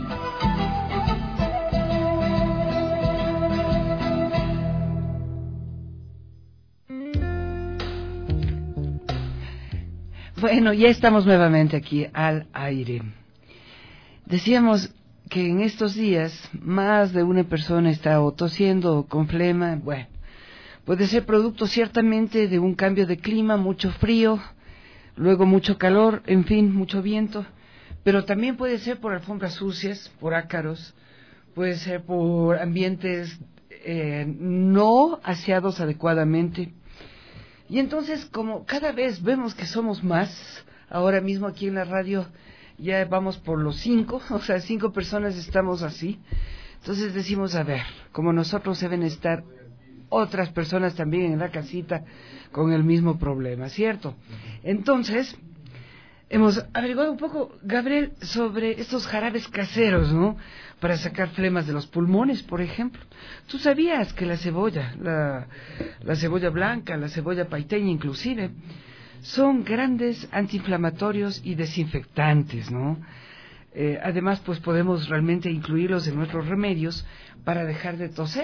Bueno, ya estamos nuevamente aquí al aire. Decíamos que en estos días más de una persona está o tosiendo o con flema. Bueno, puede ser producto ciertamente de un cambio de clima, mucho frío, luego mucho calor, en fin, mucho viento, pero también puede ser por alfombras sucias, por ácaros, puede ser por ambientes eh, no aseados adecuadamente. Y entonces, como cada vez vemos que somos más, ahora mismo aquí en la radio ya vamos por los cinco, o sea, cinco personas estamos así. Entonces decimos, a ver, como nosotros deben estar otras personas también en la casita con el mismo problema, ¿cierto? Entonces, hemos averiguado un poco, Gabriel, sobre estos jarabes caseros, ¿no? Para sacar flemas de los pulmones, por ejemplo. ¿Tú sabías que la cebolla, la, la cebolla blanca, la cebolla paiteña inclusive, son grandes antiinflamatorios y desinfectantes, ¿no? Eh, además, pues podemos realmente incluirlos en nuestros remedios para dejar de toser.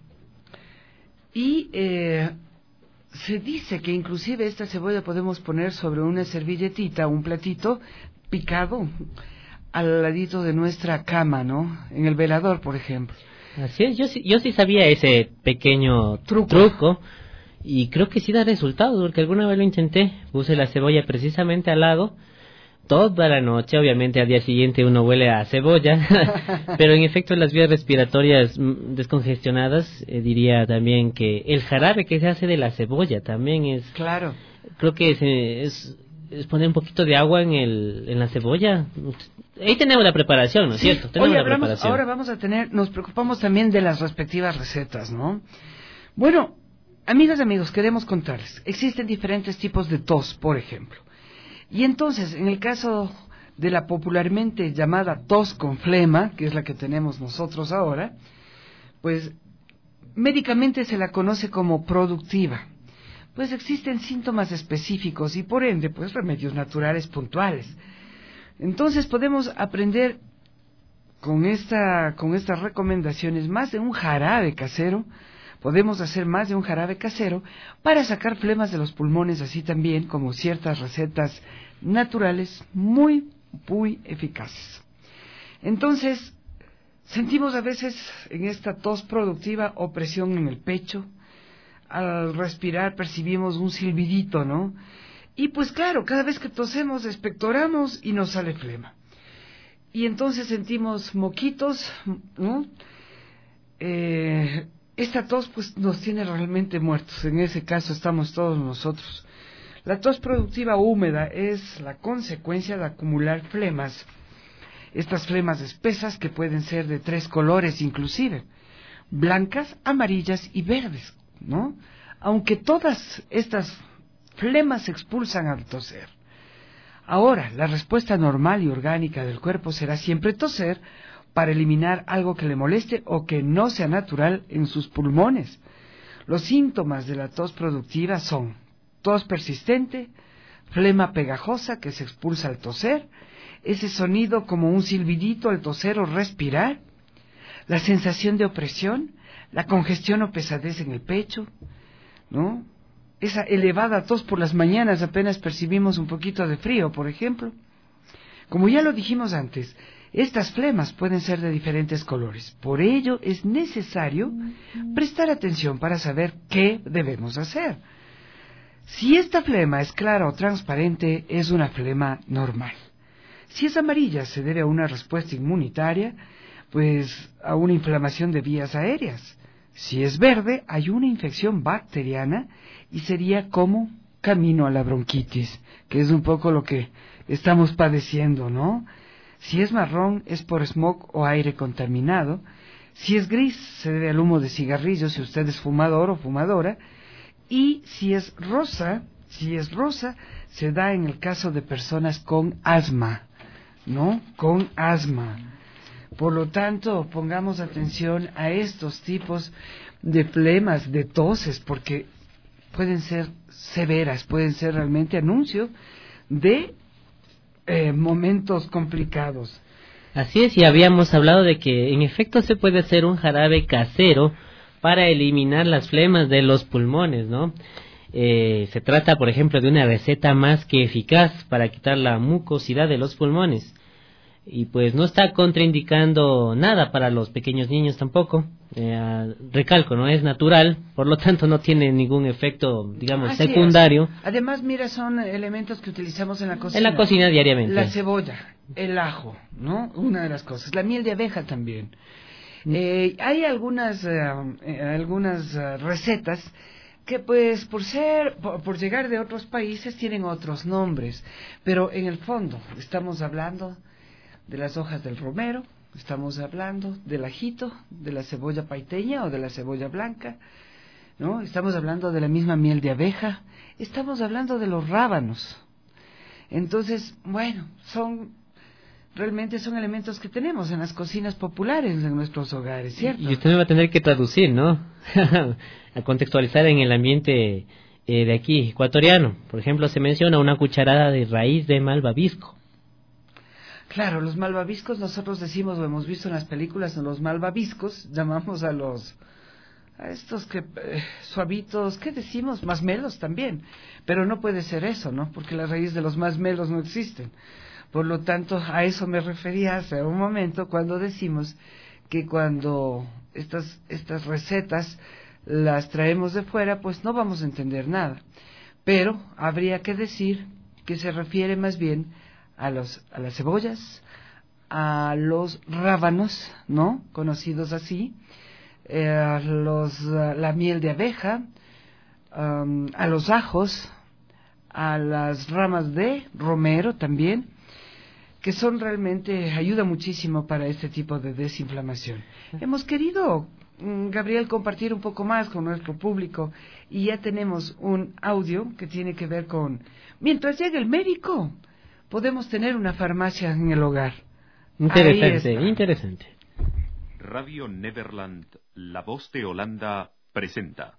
Y eh, se dice que inclusive esta cebolla podemos poner sobre una servilletita, un platito picado al ladito de nuestra cama, ¿no? En el velador, por ejemplo. Así es, yo sí, yo sí sabía ese pequeño truco. truco y creo que sí da resultado, porque alguna vez lo intenté, puse la cebolla precisamente al lado, toda la noche, obviamente al día siguiente uno huele a cebolla, pero en efecto las vías respiratorias descongestionadas, eh, diría también que el jarabe que se hace de la cebolla también es... Claro. Creo que es... es es poner un poquito de agua en el en la cebolla. Ahí tenemos la preparación, ¿no es sí. cierto? Tenemos Oye, la hablamos, preparación. ahora vamos a tener, nos preocupamos también de las respectivas recetas, ¿no? Bueno, amigas y amigos, queremos contarles, existen diferentes tipos de tos, por ejemplo. Y entonces, en el caso de la popularmente llamada tos con flema, que es la que tenemos nosotros ahora, pues médicamente se la conoce como productiva. Pues existen síntomas específicos y por ende, pues remedios naturales puntuales. Entonces podemos aprender con esta, con estas recomendaciones más de un jarabe casero, podemos hacer más de un jarabe casero para sacar flemas de los pulmones, así también como ciertas recetas naturales muy, muy eficaces. Entonces, sentimos a veces en esta tos productiva opresión en el pecho. Al respirar percibimos un silbidito, ¿no? Y pues claro, cada vez que tosemos expectoramos y nos sale flema. Y entonces sentimos moquitos, ¿no? Eh, esta tos pues nos tiene realmente muertos. En ese caso estamos todos nosotros. La tos productiva húmeda es la consecuencia de acumular flemas. Estas flemas espesas que pueden ser de tres colores inclusive, blancas, amarillas y verdes, ¿no? Aunque todas estas flemas se expulsan al toser. Ahora, la respuesta normal y orgánica del cuerpo será siempre toser para eliminar algo que le moleste o que no sea natural en sus pulmones. Los síntomas de la tos productiva son tos persistente, flema pegajosa que se expulsa al toser, ese sonido como un silbidito al toser o respirar, la sensación de opresión, la congestión o pesadez en el pecho, ¿no? Esa elevada tos por las mañanas apenas percibimos un poquito de frío, por ejemplo. Como ya lo dijimos antes, estas flemas pueden ser de diferentes colores. Por ello es necesario prestar atención para saber qué debemos hacer. Si esta flema es clara o transparente, es una flema normal. Si es amarilla, se debe a una respuesta inmunitaria, pues a una inflamación de vías aéreas. Si es verde, hay una infección bacteriana y sería como camino a la bronquitis, que es un poco lo que estamos padeciendo, ¿no? Si es marrón, es por smog o aire contaminado. Si es gris, se debe al humo de cigarrillos, si usted es fumador o fumadora. Y si es rosa, si es rosa, se da en el caso de personas con asma, ¿no? Con asma. Por lo tanto, pongamos atención a estos tipos de flemas, de toses, porque pueden ser severas, pueden ser realmente anuncio de eh, momentos complicados. Así es, y habíamos hablado de que en efecto se puede hacer un jarabe casero para eliminar las flemas de los pulmones, ¿no? Eh, se trata, por ejemplo, de una receta más que eficaz para quitar la mucosidad de los pulmones. Y pues no está contraindicando nada para los pequeños niños tampoco. Eh, recalco, no es natural, por lo tanto no tiene ningún efecto, digamos, Así secundario. Es. Además, mira, son elementos que utilizamos en la cocina. En la cocina diariamente. La cebolla, el ajo, ¿no? Una de las cosas. La miel de abeja también. Mm. Eh, hay algunas, eh, algunas uh, recetas que pues por ser, por, por llegar de otros países tienen otros nombres, pero en el fondo estamos hablando de las hojas del romero, estamos hablando del ajito, de la cebolla paiteña o de la cebolla blanca, ¿no? Estamos hablando de la misma miel de abeja, estamos hablando de los rábanos. Entonces, bueno, son realmente son elementos que tenemos en las cocinas populares en nuestros hogares, ¿cierto? Y usted me va a tener que traducir, ¿no? A contextualizar en el ambiente eh, de aquí, ecuatoriano. Por ejemplo, se menciona una cucharada de raíz de malvavisco. Claro, los malvaviscos nosotros decimos, o hemos visto en las películas, los malvaviscos, llamamos a los, a estos que, eh, suavitos, ¿qué decimos? Masmelos también, pero no puede ser eso, ¿no? Porque la raíz de los masmelos no existen. Por lo tanto, a eso me refería hace un momento cuando decimos que cuando estas, estas recetas las traemos de fuera, pues no vamos a entender nada. Pero habría que decir que se refiere más bien a los a las cebollas, a los rábanos, ¿no? Conocidos así, eh, a los a la miel de abeja, um, a los ajos, a las ramas de romero también, que son realmente, ayuda muchísimo para este tipo de desinflamación. Hemos querido, Gabriel, compartir un poco más con nuestro público y ya tenemos un audio que tiene que ver con, mientras llega el médico, podemos tener una farmacia en el hogar. Interesante, interesante. Radio Nederland, la voz de Holanda, presenta.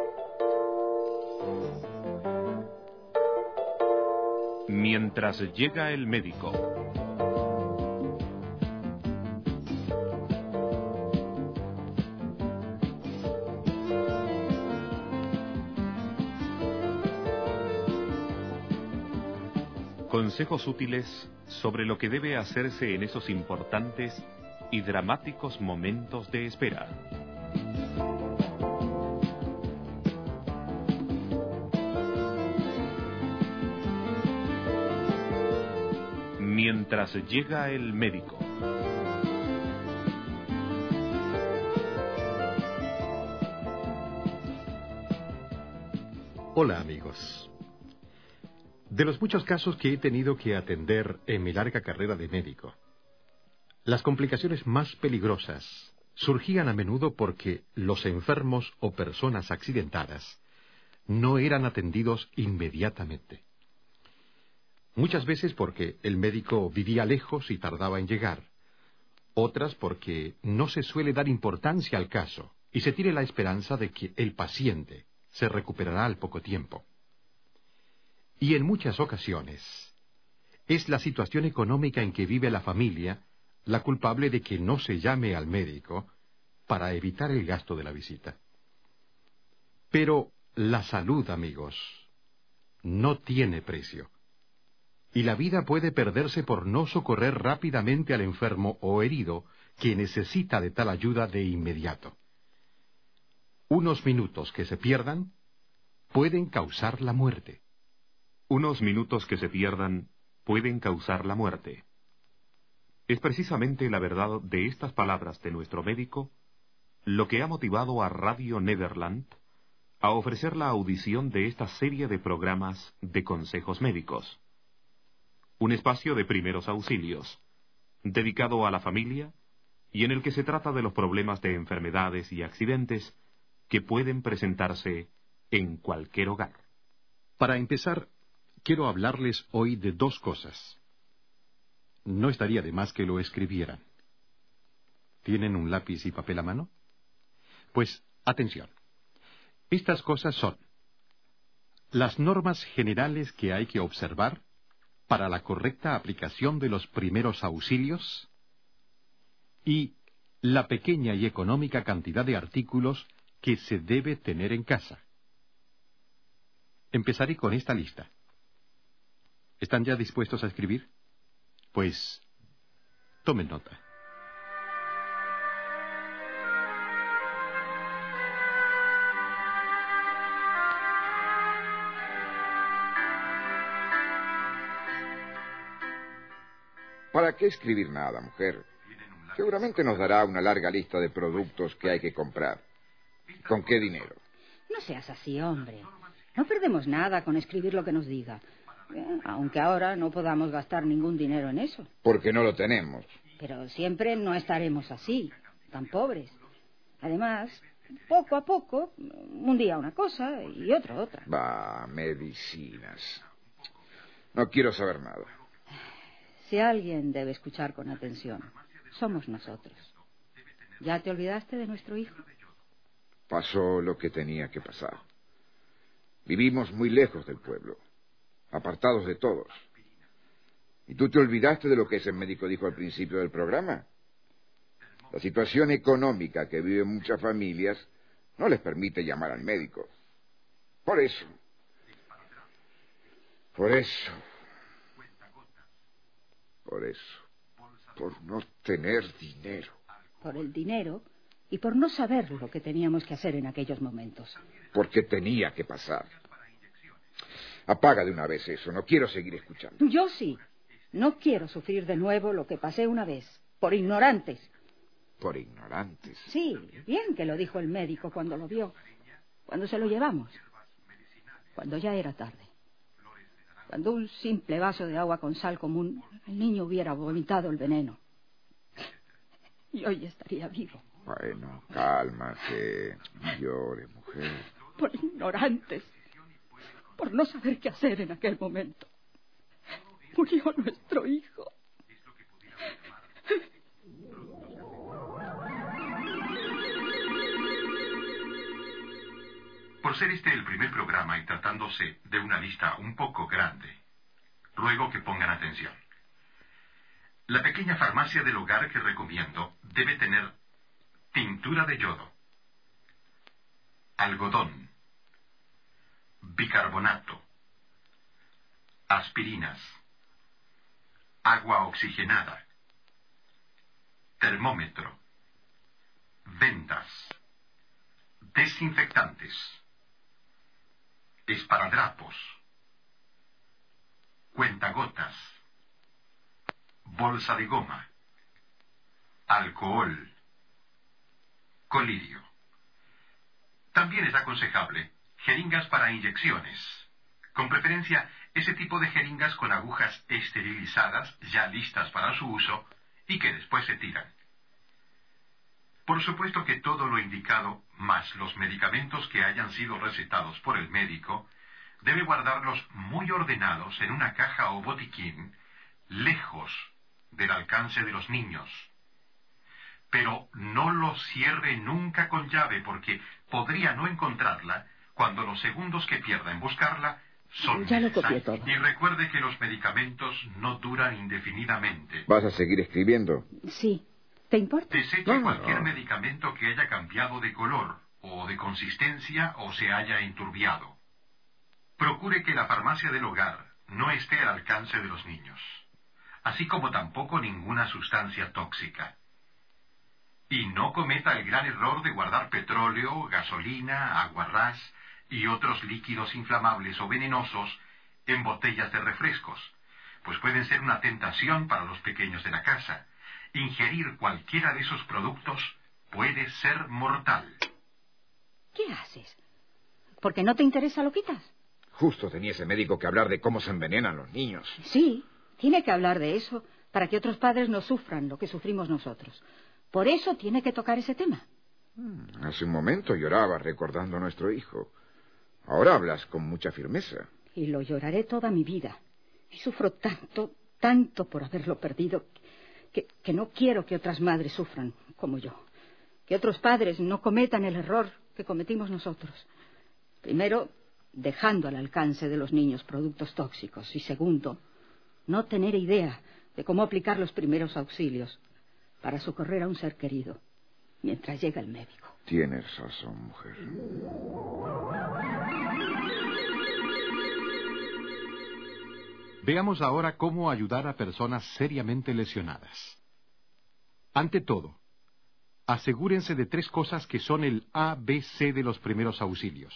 Mientras llega el médico. Consejos útiles sobre lo que debe hacerse en esos importantes y dramáticos momentos de espera. Mientras llega el médico. Hola, amigos. De los muchos casos que he tenido que atender en mi larga carrera de médico, las complicaciones más peligrosas surgían a menudo porque los enfermos o personas accidentadas no eran atendidos inmediatamente. Muchas veces porque el médico vivía lejos y tardaba en llegar, otras porque no se suele dar importancia al caso y se tiene la esperanza de que el paciente se recuperará al poco tiempo. Y en muchas ocasiones es la situación económica en que vive la familia la culpable de que no se llame al médico para evitar el gasto de la visita. Pero la salud, amigos, no tiene precio. Y la vida puede perderse por no socorrer rápidamente al enfermo o herido que necesita de tal ayuda de inmediato. Unos minutos que se pierdan pueden causar la muerte. Unos minutos que se pierdan pueden causar la muerte. Es precisamente la verdad de estas palabras de nuestro médico lo que ha motivado a Radio Nederland a ofrecer la audición de esta serie de programas de consejos médicos. Un espacio de primeros auxilios, dedicado a la familia y en el que se trata de los problemas de enfermedades y accidentes que pueden presentarse en cualquier hogar. Para empezar, quiero hablarles hoy de dos cosas. No estaría de más que lo escribieran. ¿Tienen un lápiz y papel a mano? Pues, atención. Estas cosas son las normas generales que hay que observar para la correcta aplicación de los primeros auxilios y la pequeña y económica cantidad de artículos que se debe tener en casa. Empezaré con esta lista. ¿Están ya dispuestos a escribir? Pues, tomen nota. ¿Para qué escribir nada, mujer? Seguramente nos dará una larga lista de productos que hay que comprar. ¿Con qué dinero? No seas así, hombre. No perdemos nada con escribir lo que nos diga. Eh, aunque ahora no podamos gastar ningún dinero en eso. Porque no lo tenemos. Pero siempre no estaremos así, tan pobres. Además, poco a poco, un día una cosa y otro otra. Bah, medicinas. No quiero saber nada. Si alguien debe escuchar con atención, somos nosotros. ¿Ya te olvidaste de nuestro hijo? Pasó lo que tenía que pasar. Vivimos muy lejos del pueblo, apartados de todos. ¿Y tú te olvidaste de lo que ese médico dijo al principio del programa? La situación económica que viven muchas familias no les permite llamar al médico. Por eso, por eso, por eso, por no tener dinero. Por el dinero y por no saber lo que teníamos que hacer en aquellos momentos. Porque tenía que pasar. Apaga de una vez eso, no quiero seguir escuchando. Yo sí. No quiero sufrir de nuevo lo que pasé una vez, por ignorantes. ¿Por ignorantes? Sí, bien que lo dijo el médico cuando lo vio, cuando se lo llevamos, cuando ya era tarde. cuando un simple vaso de agua con sal común, el niño hubiera vomitado el veneno. Y hoy estaría vivo. Bueno, cálmate. No llores, mujer. Por ignorantes. Por no saber qué hacer en aquel momento. Murió nuestro hijo. Por ser este el primer programa y tratándose de una lista un poco grande, ruego que pongan atención. La pequeña farmacia del hogar que recomiendo debe tener tintura de yodo, algodón, bicarbonato, aspirinas, agua oxigenada, termómetro, vendas, desinfectantes, esparadrapos, cuentagotas, bolsa de goma, alcohol, colirio. También es aconsejable jeringas para inyecciones, con preferencia ese tipo de jeringas con agujas esterilizadas ya listas para su uso y que después se tiran. Por supuesto que todo lo indicado, más los medicamentos que hayan sido recetados por el médico, debe guardarlos muy ordenados en una caja o botiquín, lejos del alcance de los niños. Pero no los cierre nunca con llave, porque podría no encontrarla cuando los segundos que pierda en buscarla son Ya lo copié necesarios. todo. Y recuerde que los medicamentos no duran indefinidamente. ¿Vas a seguir escribiendo? Sí. ¿Te importa? Deseche cualquier medicamento que haya cambiado de color, o de consistencia, o se haya enturbiado. Procure que la farmacia del hogar no esté al alcance de los niños, así como tampoco ninguna sustancia tóxica. Y no cometa el gran error de guardar petróleo, gasolina, aguarrás y otros líquidos inflamables o venenosos en botellas de refrescos, pues pueden ser una tentación para los pequeños de la casa. Ingerir cualquiera de esos productos puede ser mortal. ¿Qué haces? ¿Porque no te interesa lo quitas? Justo tenía ese médico que hablar de cómo se envenenan los niños. Sí, tiene que hablar de eso para que otros padres no sufran lo que sufrimos nosotros. Por eso tiene que tocar ese tema. Hace un momento llorabas recordando a nuestro hijo. Ahora hablas con mucha firmeza. Y lo lloraré toda mi vida. Y sufro tanto, tanto por haberlo perdido, que, que no quiero que otras madres sufran como yo. Que otros padres no cometan el error que cometimos nosotros. Primero, dejando al alcance de los niños productos tóxicos. Y segundo, no tener idea de cómo aplicar los primeros auxilios para socorrer a un ser querido mientras llega el médico. Tienes razón, mujer. Veamos ahora cómo ayudar a personas seriamente lesionadas. Ante todo, asegúrense de tres cosas que son el A B C de los primeros auxilios.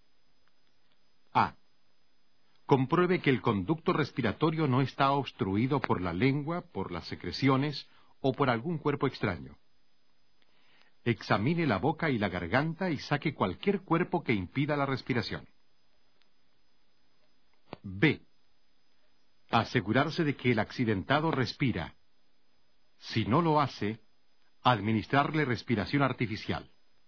A. Compruebe que el conducto respiratorio no está obstruido por la lengua, por las secreciones o por algún cuerpo extraño. Examine la boca y la garganta y saque cualquier cuerpo que impida la respiración. B. Asegurarse de que el accidentado respira. Si no lo hace, administrarle respiración artificial.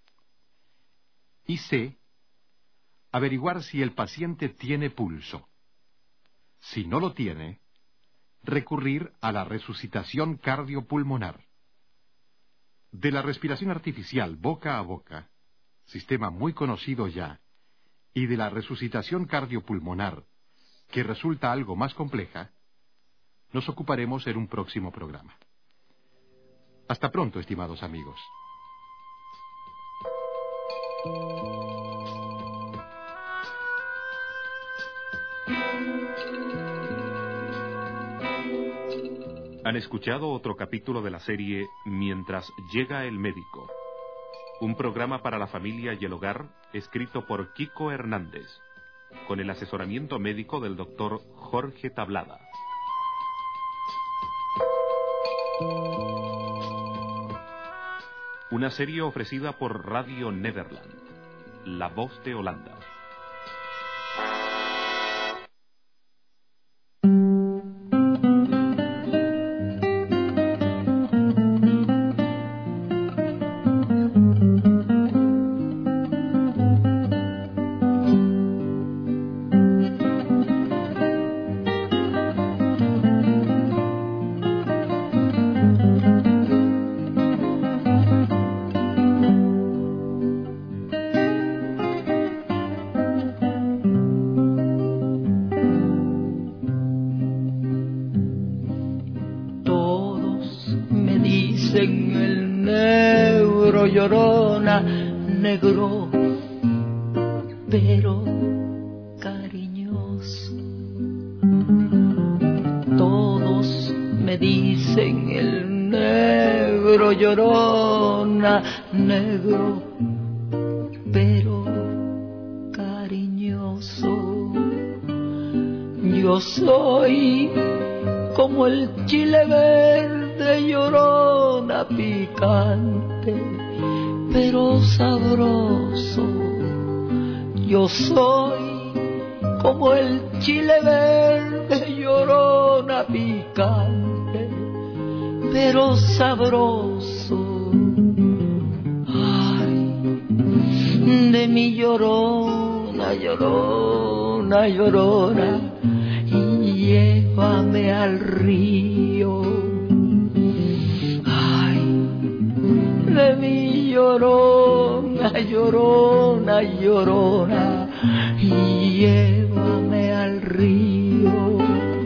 Y C. Averiguar si el paciente tiene pulso. Si no lo tiene, recurrir a la resucitación cardiopulmonar. De la respiración artificial boca a boca, sistema muy conocido ya, y de la resucitación cardiopulmonar, que resulta algo más compleja, nos ocuparemos en un próximo programa. Hasta pronto, estimados amigos. Han escuchado otro capítulo de la serie Mientras llega el médico, un programa para la familia y el hogar escrito por Kiko Hernández, con el asesoramiento médico del doctor Jorge Tablada. Una serie ofrecida por Radio Nederland, la voz de Holanda. negro, llorona, negro, pero cariñoso. Todos me dicen el negro, llorona, negro, pero cariñoso. Yo soy como el chile verde, llorona, picante, pero sabroso. Yo soy como el chile verde, llorona, picante, pero sabroso. Ay, de mi llorona, llorona, llorona, llévame al río. Ay, de mi llorona, llorona, llorona, llévame al río.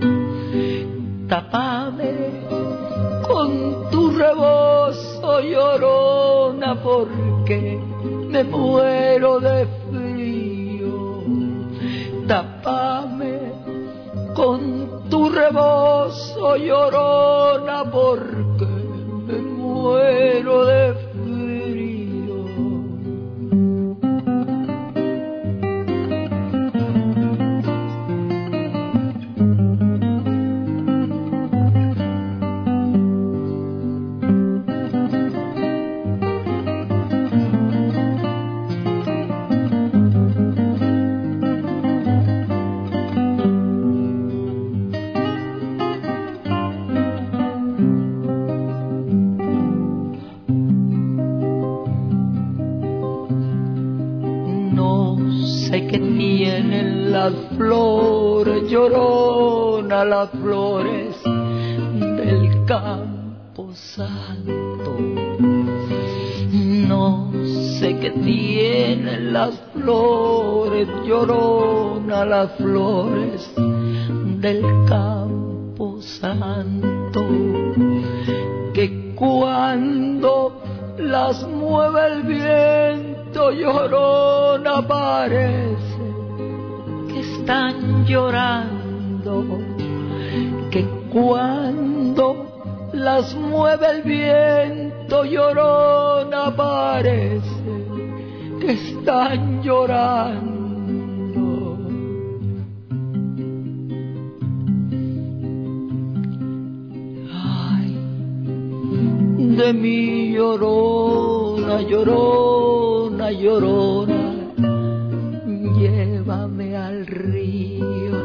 Tápame con tu rebozo, llorona, porque me muero de frío. Tápame con tu rebozo, llorona, porque me muero de frío. Las flores, llorona, las flores del campo santo. No sé qué tienen las flores, llorona, las flores del campo santo, que cuando las mueve el viento, llorona, parece están llorando, que cuando las mueve el viento, llorona, parece que están llorando. Ay, de mi llorona, llorona, llorona, llévame al río.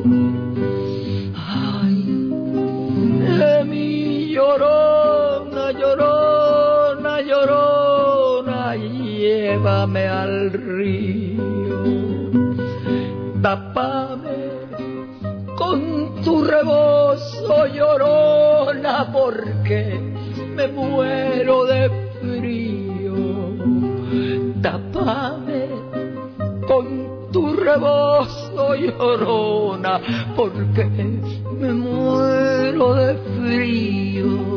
Ay, de mi llorona, llorona, llorona, llévame al río. Tápame con tu rebozo, llorona, porque me muero de frío. Tápame con tu rebozo, llorona, porque me muero de frío.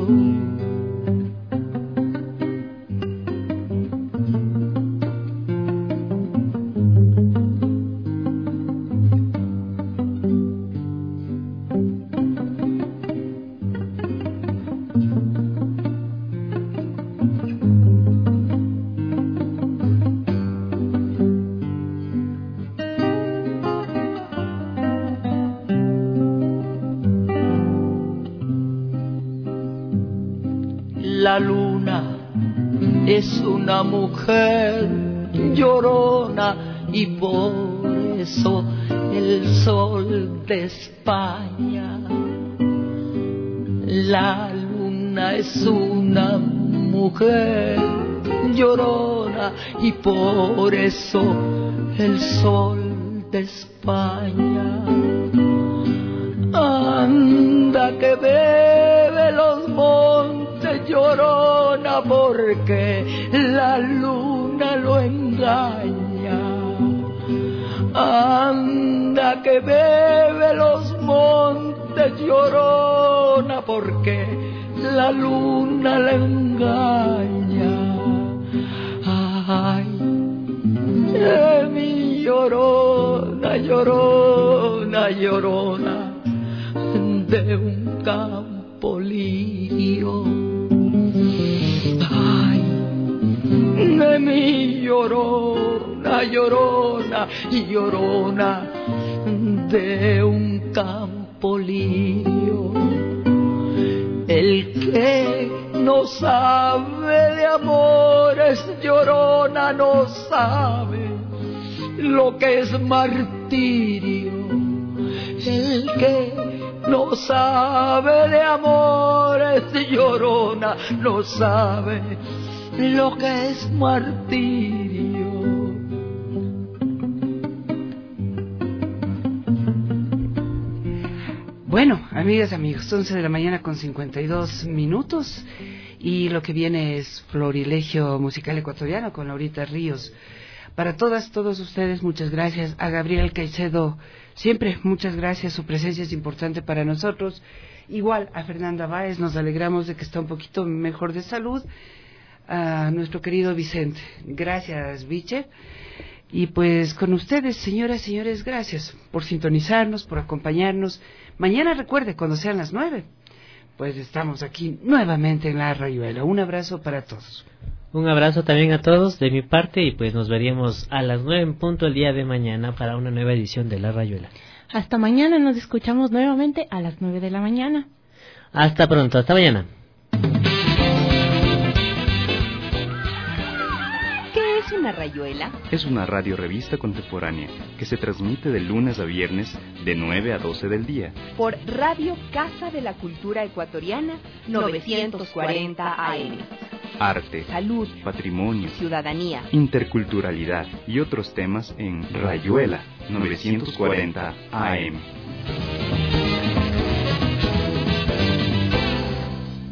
La luna es una mujer llorona y por eso el sol de España. La luna es una mujer llorona y por eso el sol de España. Anda que bebe los montes, llorona, porque la luna lo engaña. Anda que bebe los montes, llorona, porque la luna le engaña. de mi llorona, llorona, llorona, de un campo lirio. Ay, de mi llorona, llorona, llorona, de un campo lirio. El que no sabe de amores, llorona, no sabe lo que es martirio. El que no sabe de amores, llorona, no sabe lo que es martirio. Bueno, amigas, amigos, once de la mañana con cincuenta y dos minutos y lo que viene es Florilegio Musical Ecuatoriano con Laurita Ríos. Para todas, todos ustedes, muchas gracias. A Gabriel Caicedo, siempre muchas gracias, su presencia es importante para nosotros. Igual a Fernanda Báez, nos alegramos de que está un poquito mejor de salud. A nuestro querido Vicente, gracias, Viche. Y pues con ustedes, señoras y señores, gracias por sintonizarnos, por acompañarnos. Mañana, recuerde, cuando sean las nueve, pues estamos aquí nuevamente en La Rayuela. Un abrazo para todos. Un abrazo también a todos de mi parte y pues nos veríamos a las nueve en punto el día de mañana para una nueva edición de La Rayuela. Hasta mañana, nos escuchamos nuevamente a las nueve de la mañana. Hasta pronto, hasta mañana. ¿Una rayuela? Es una radiorevista contemporánea que se transmite de lunes a viernes de nueve a doce del día. Por Radio Casa de la Cultura Ecuatoriana, novecientos cuarenta A M. Arte, salud, patrimonio, ciudadanía, interculturalidad y otros temas en Rayuela novecientos cuarenta A M.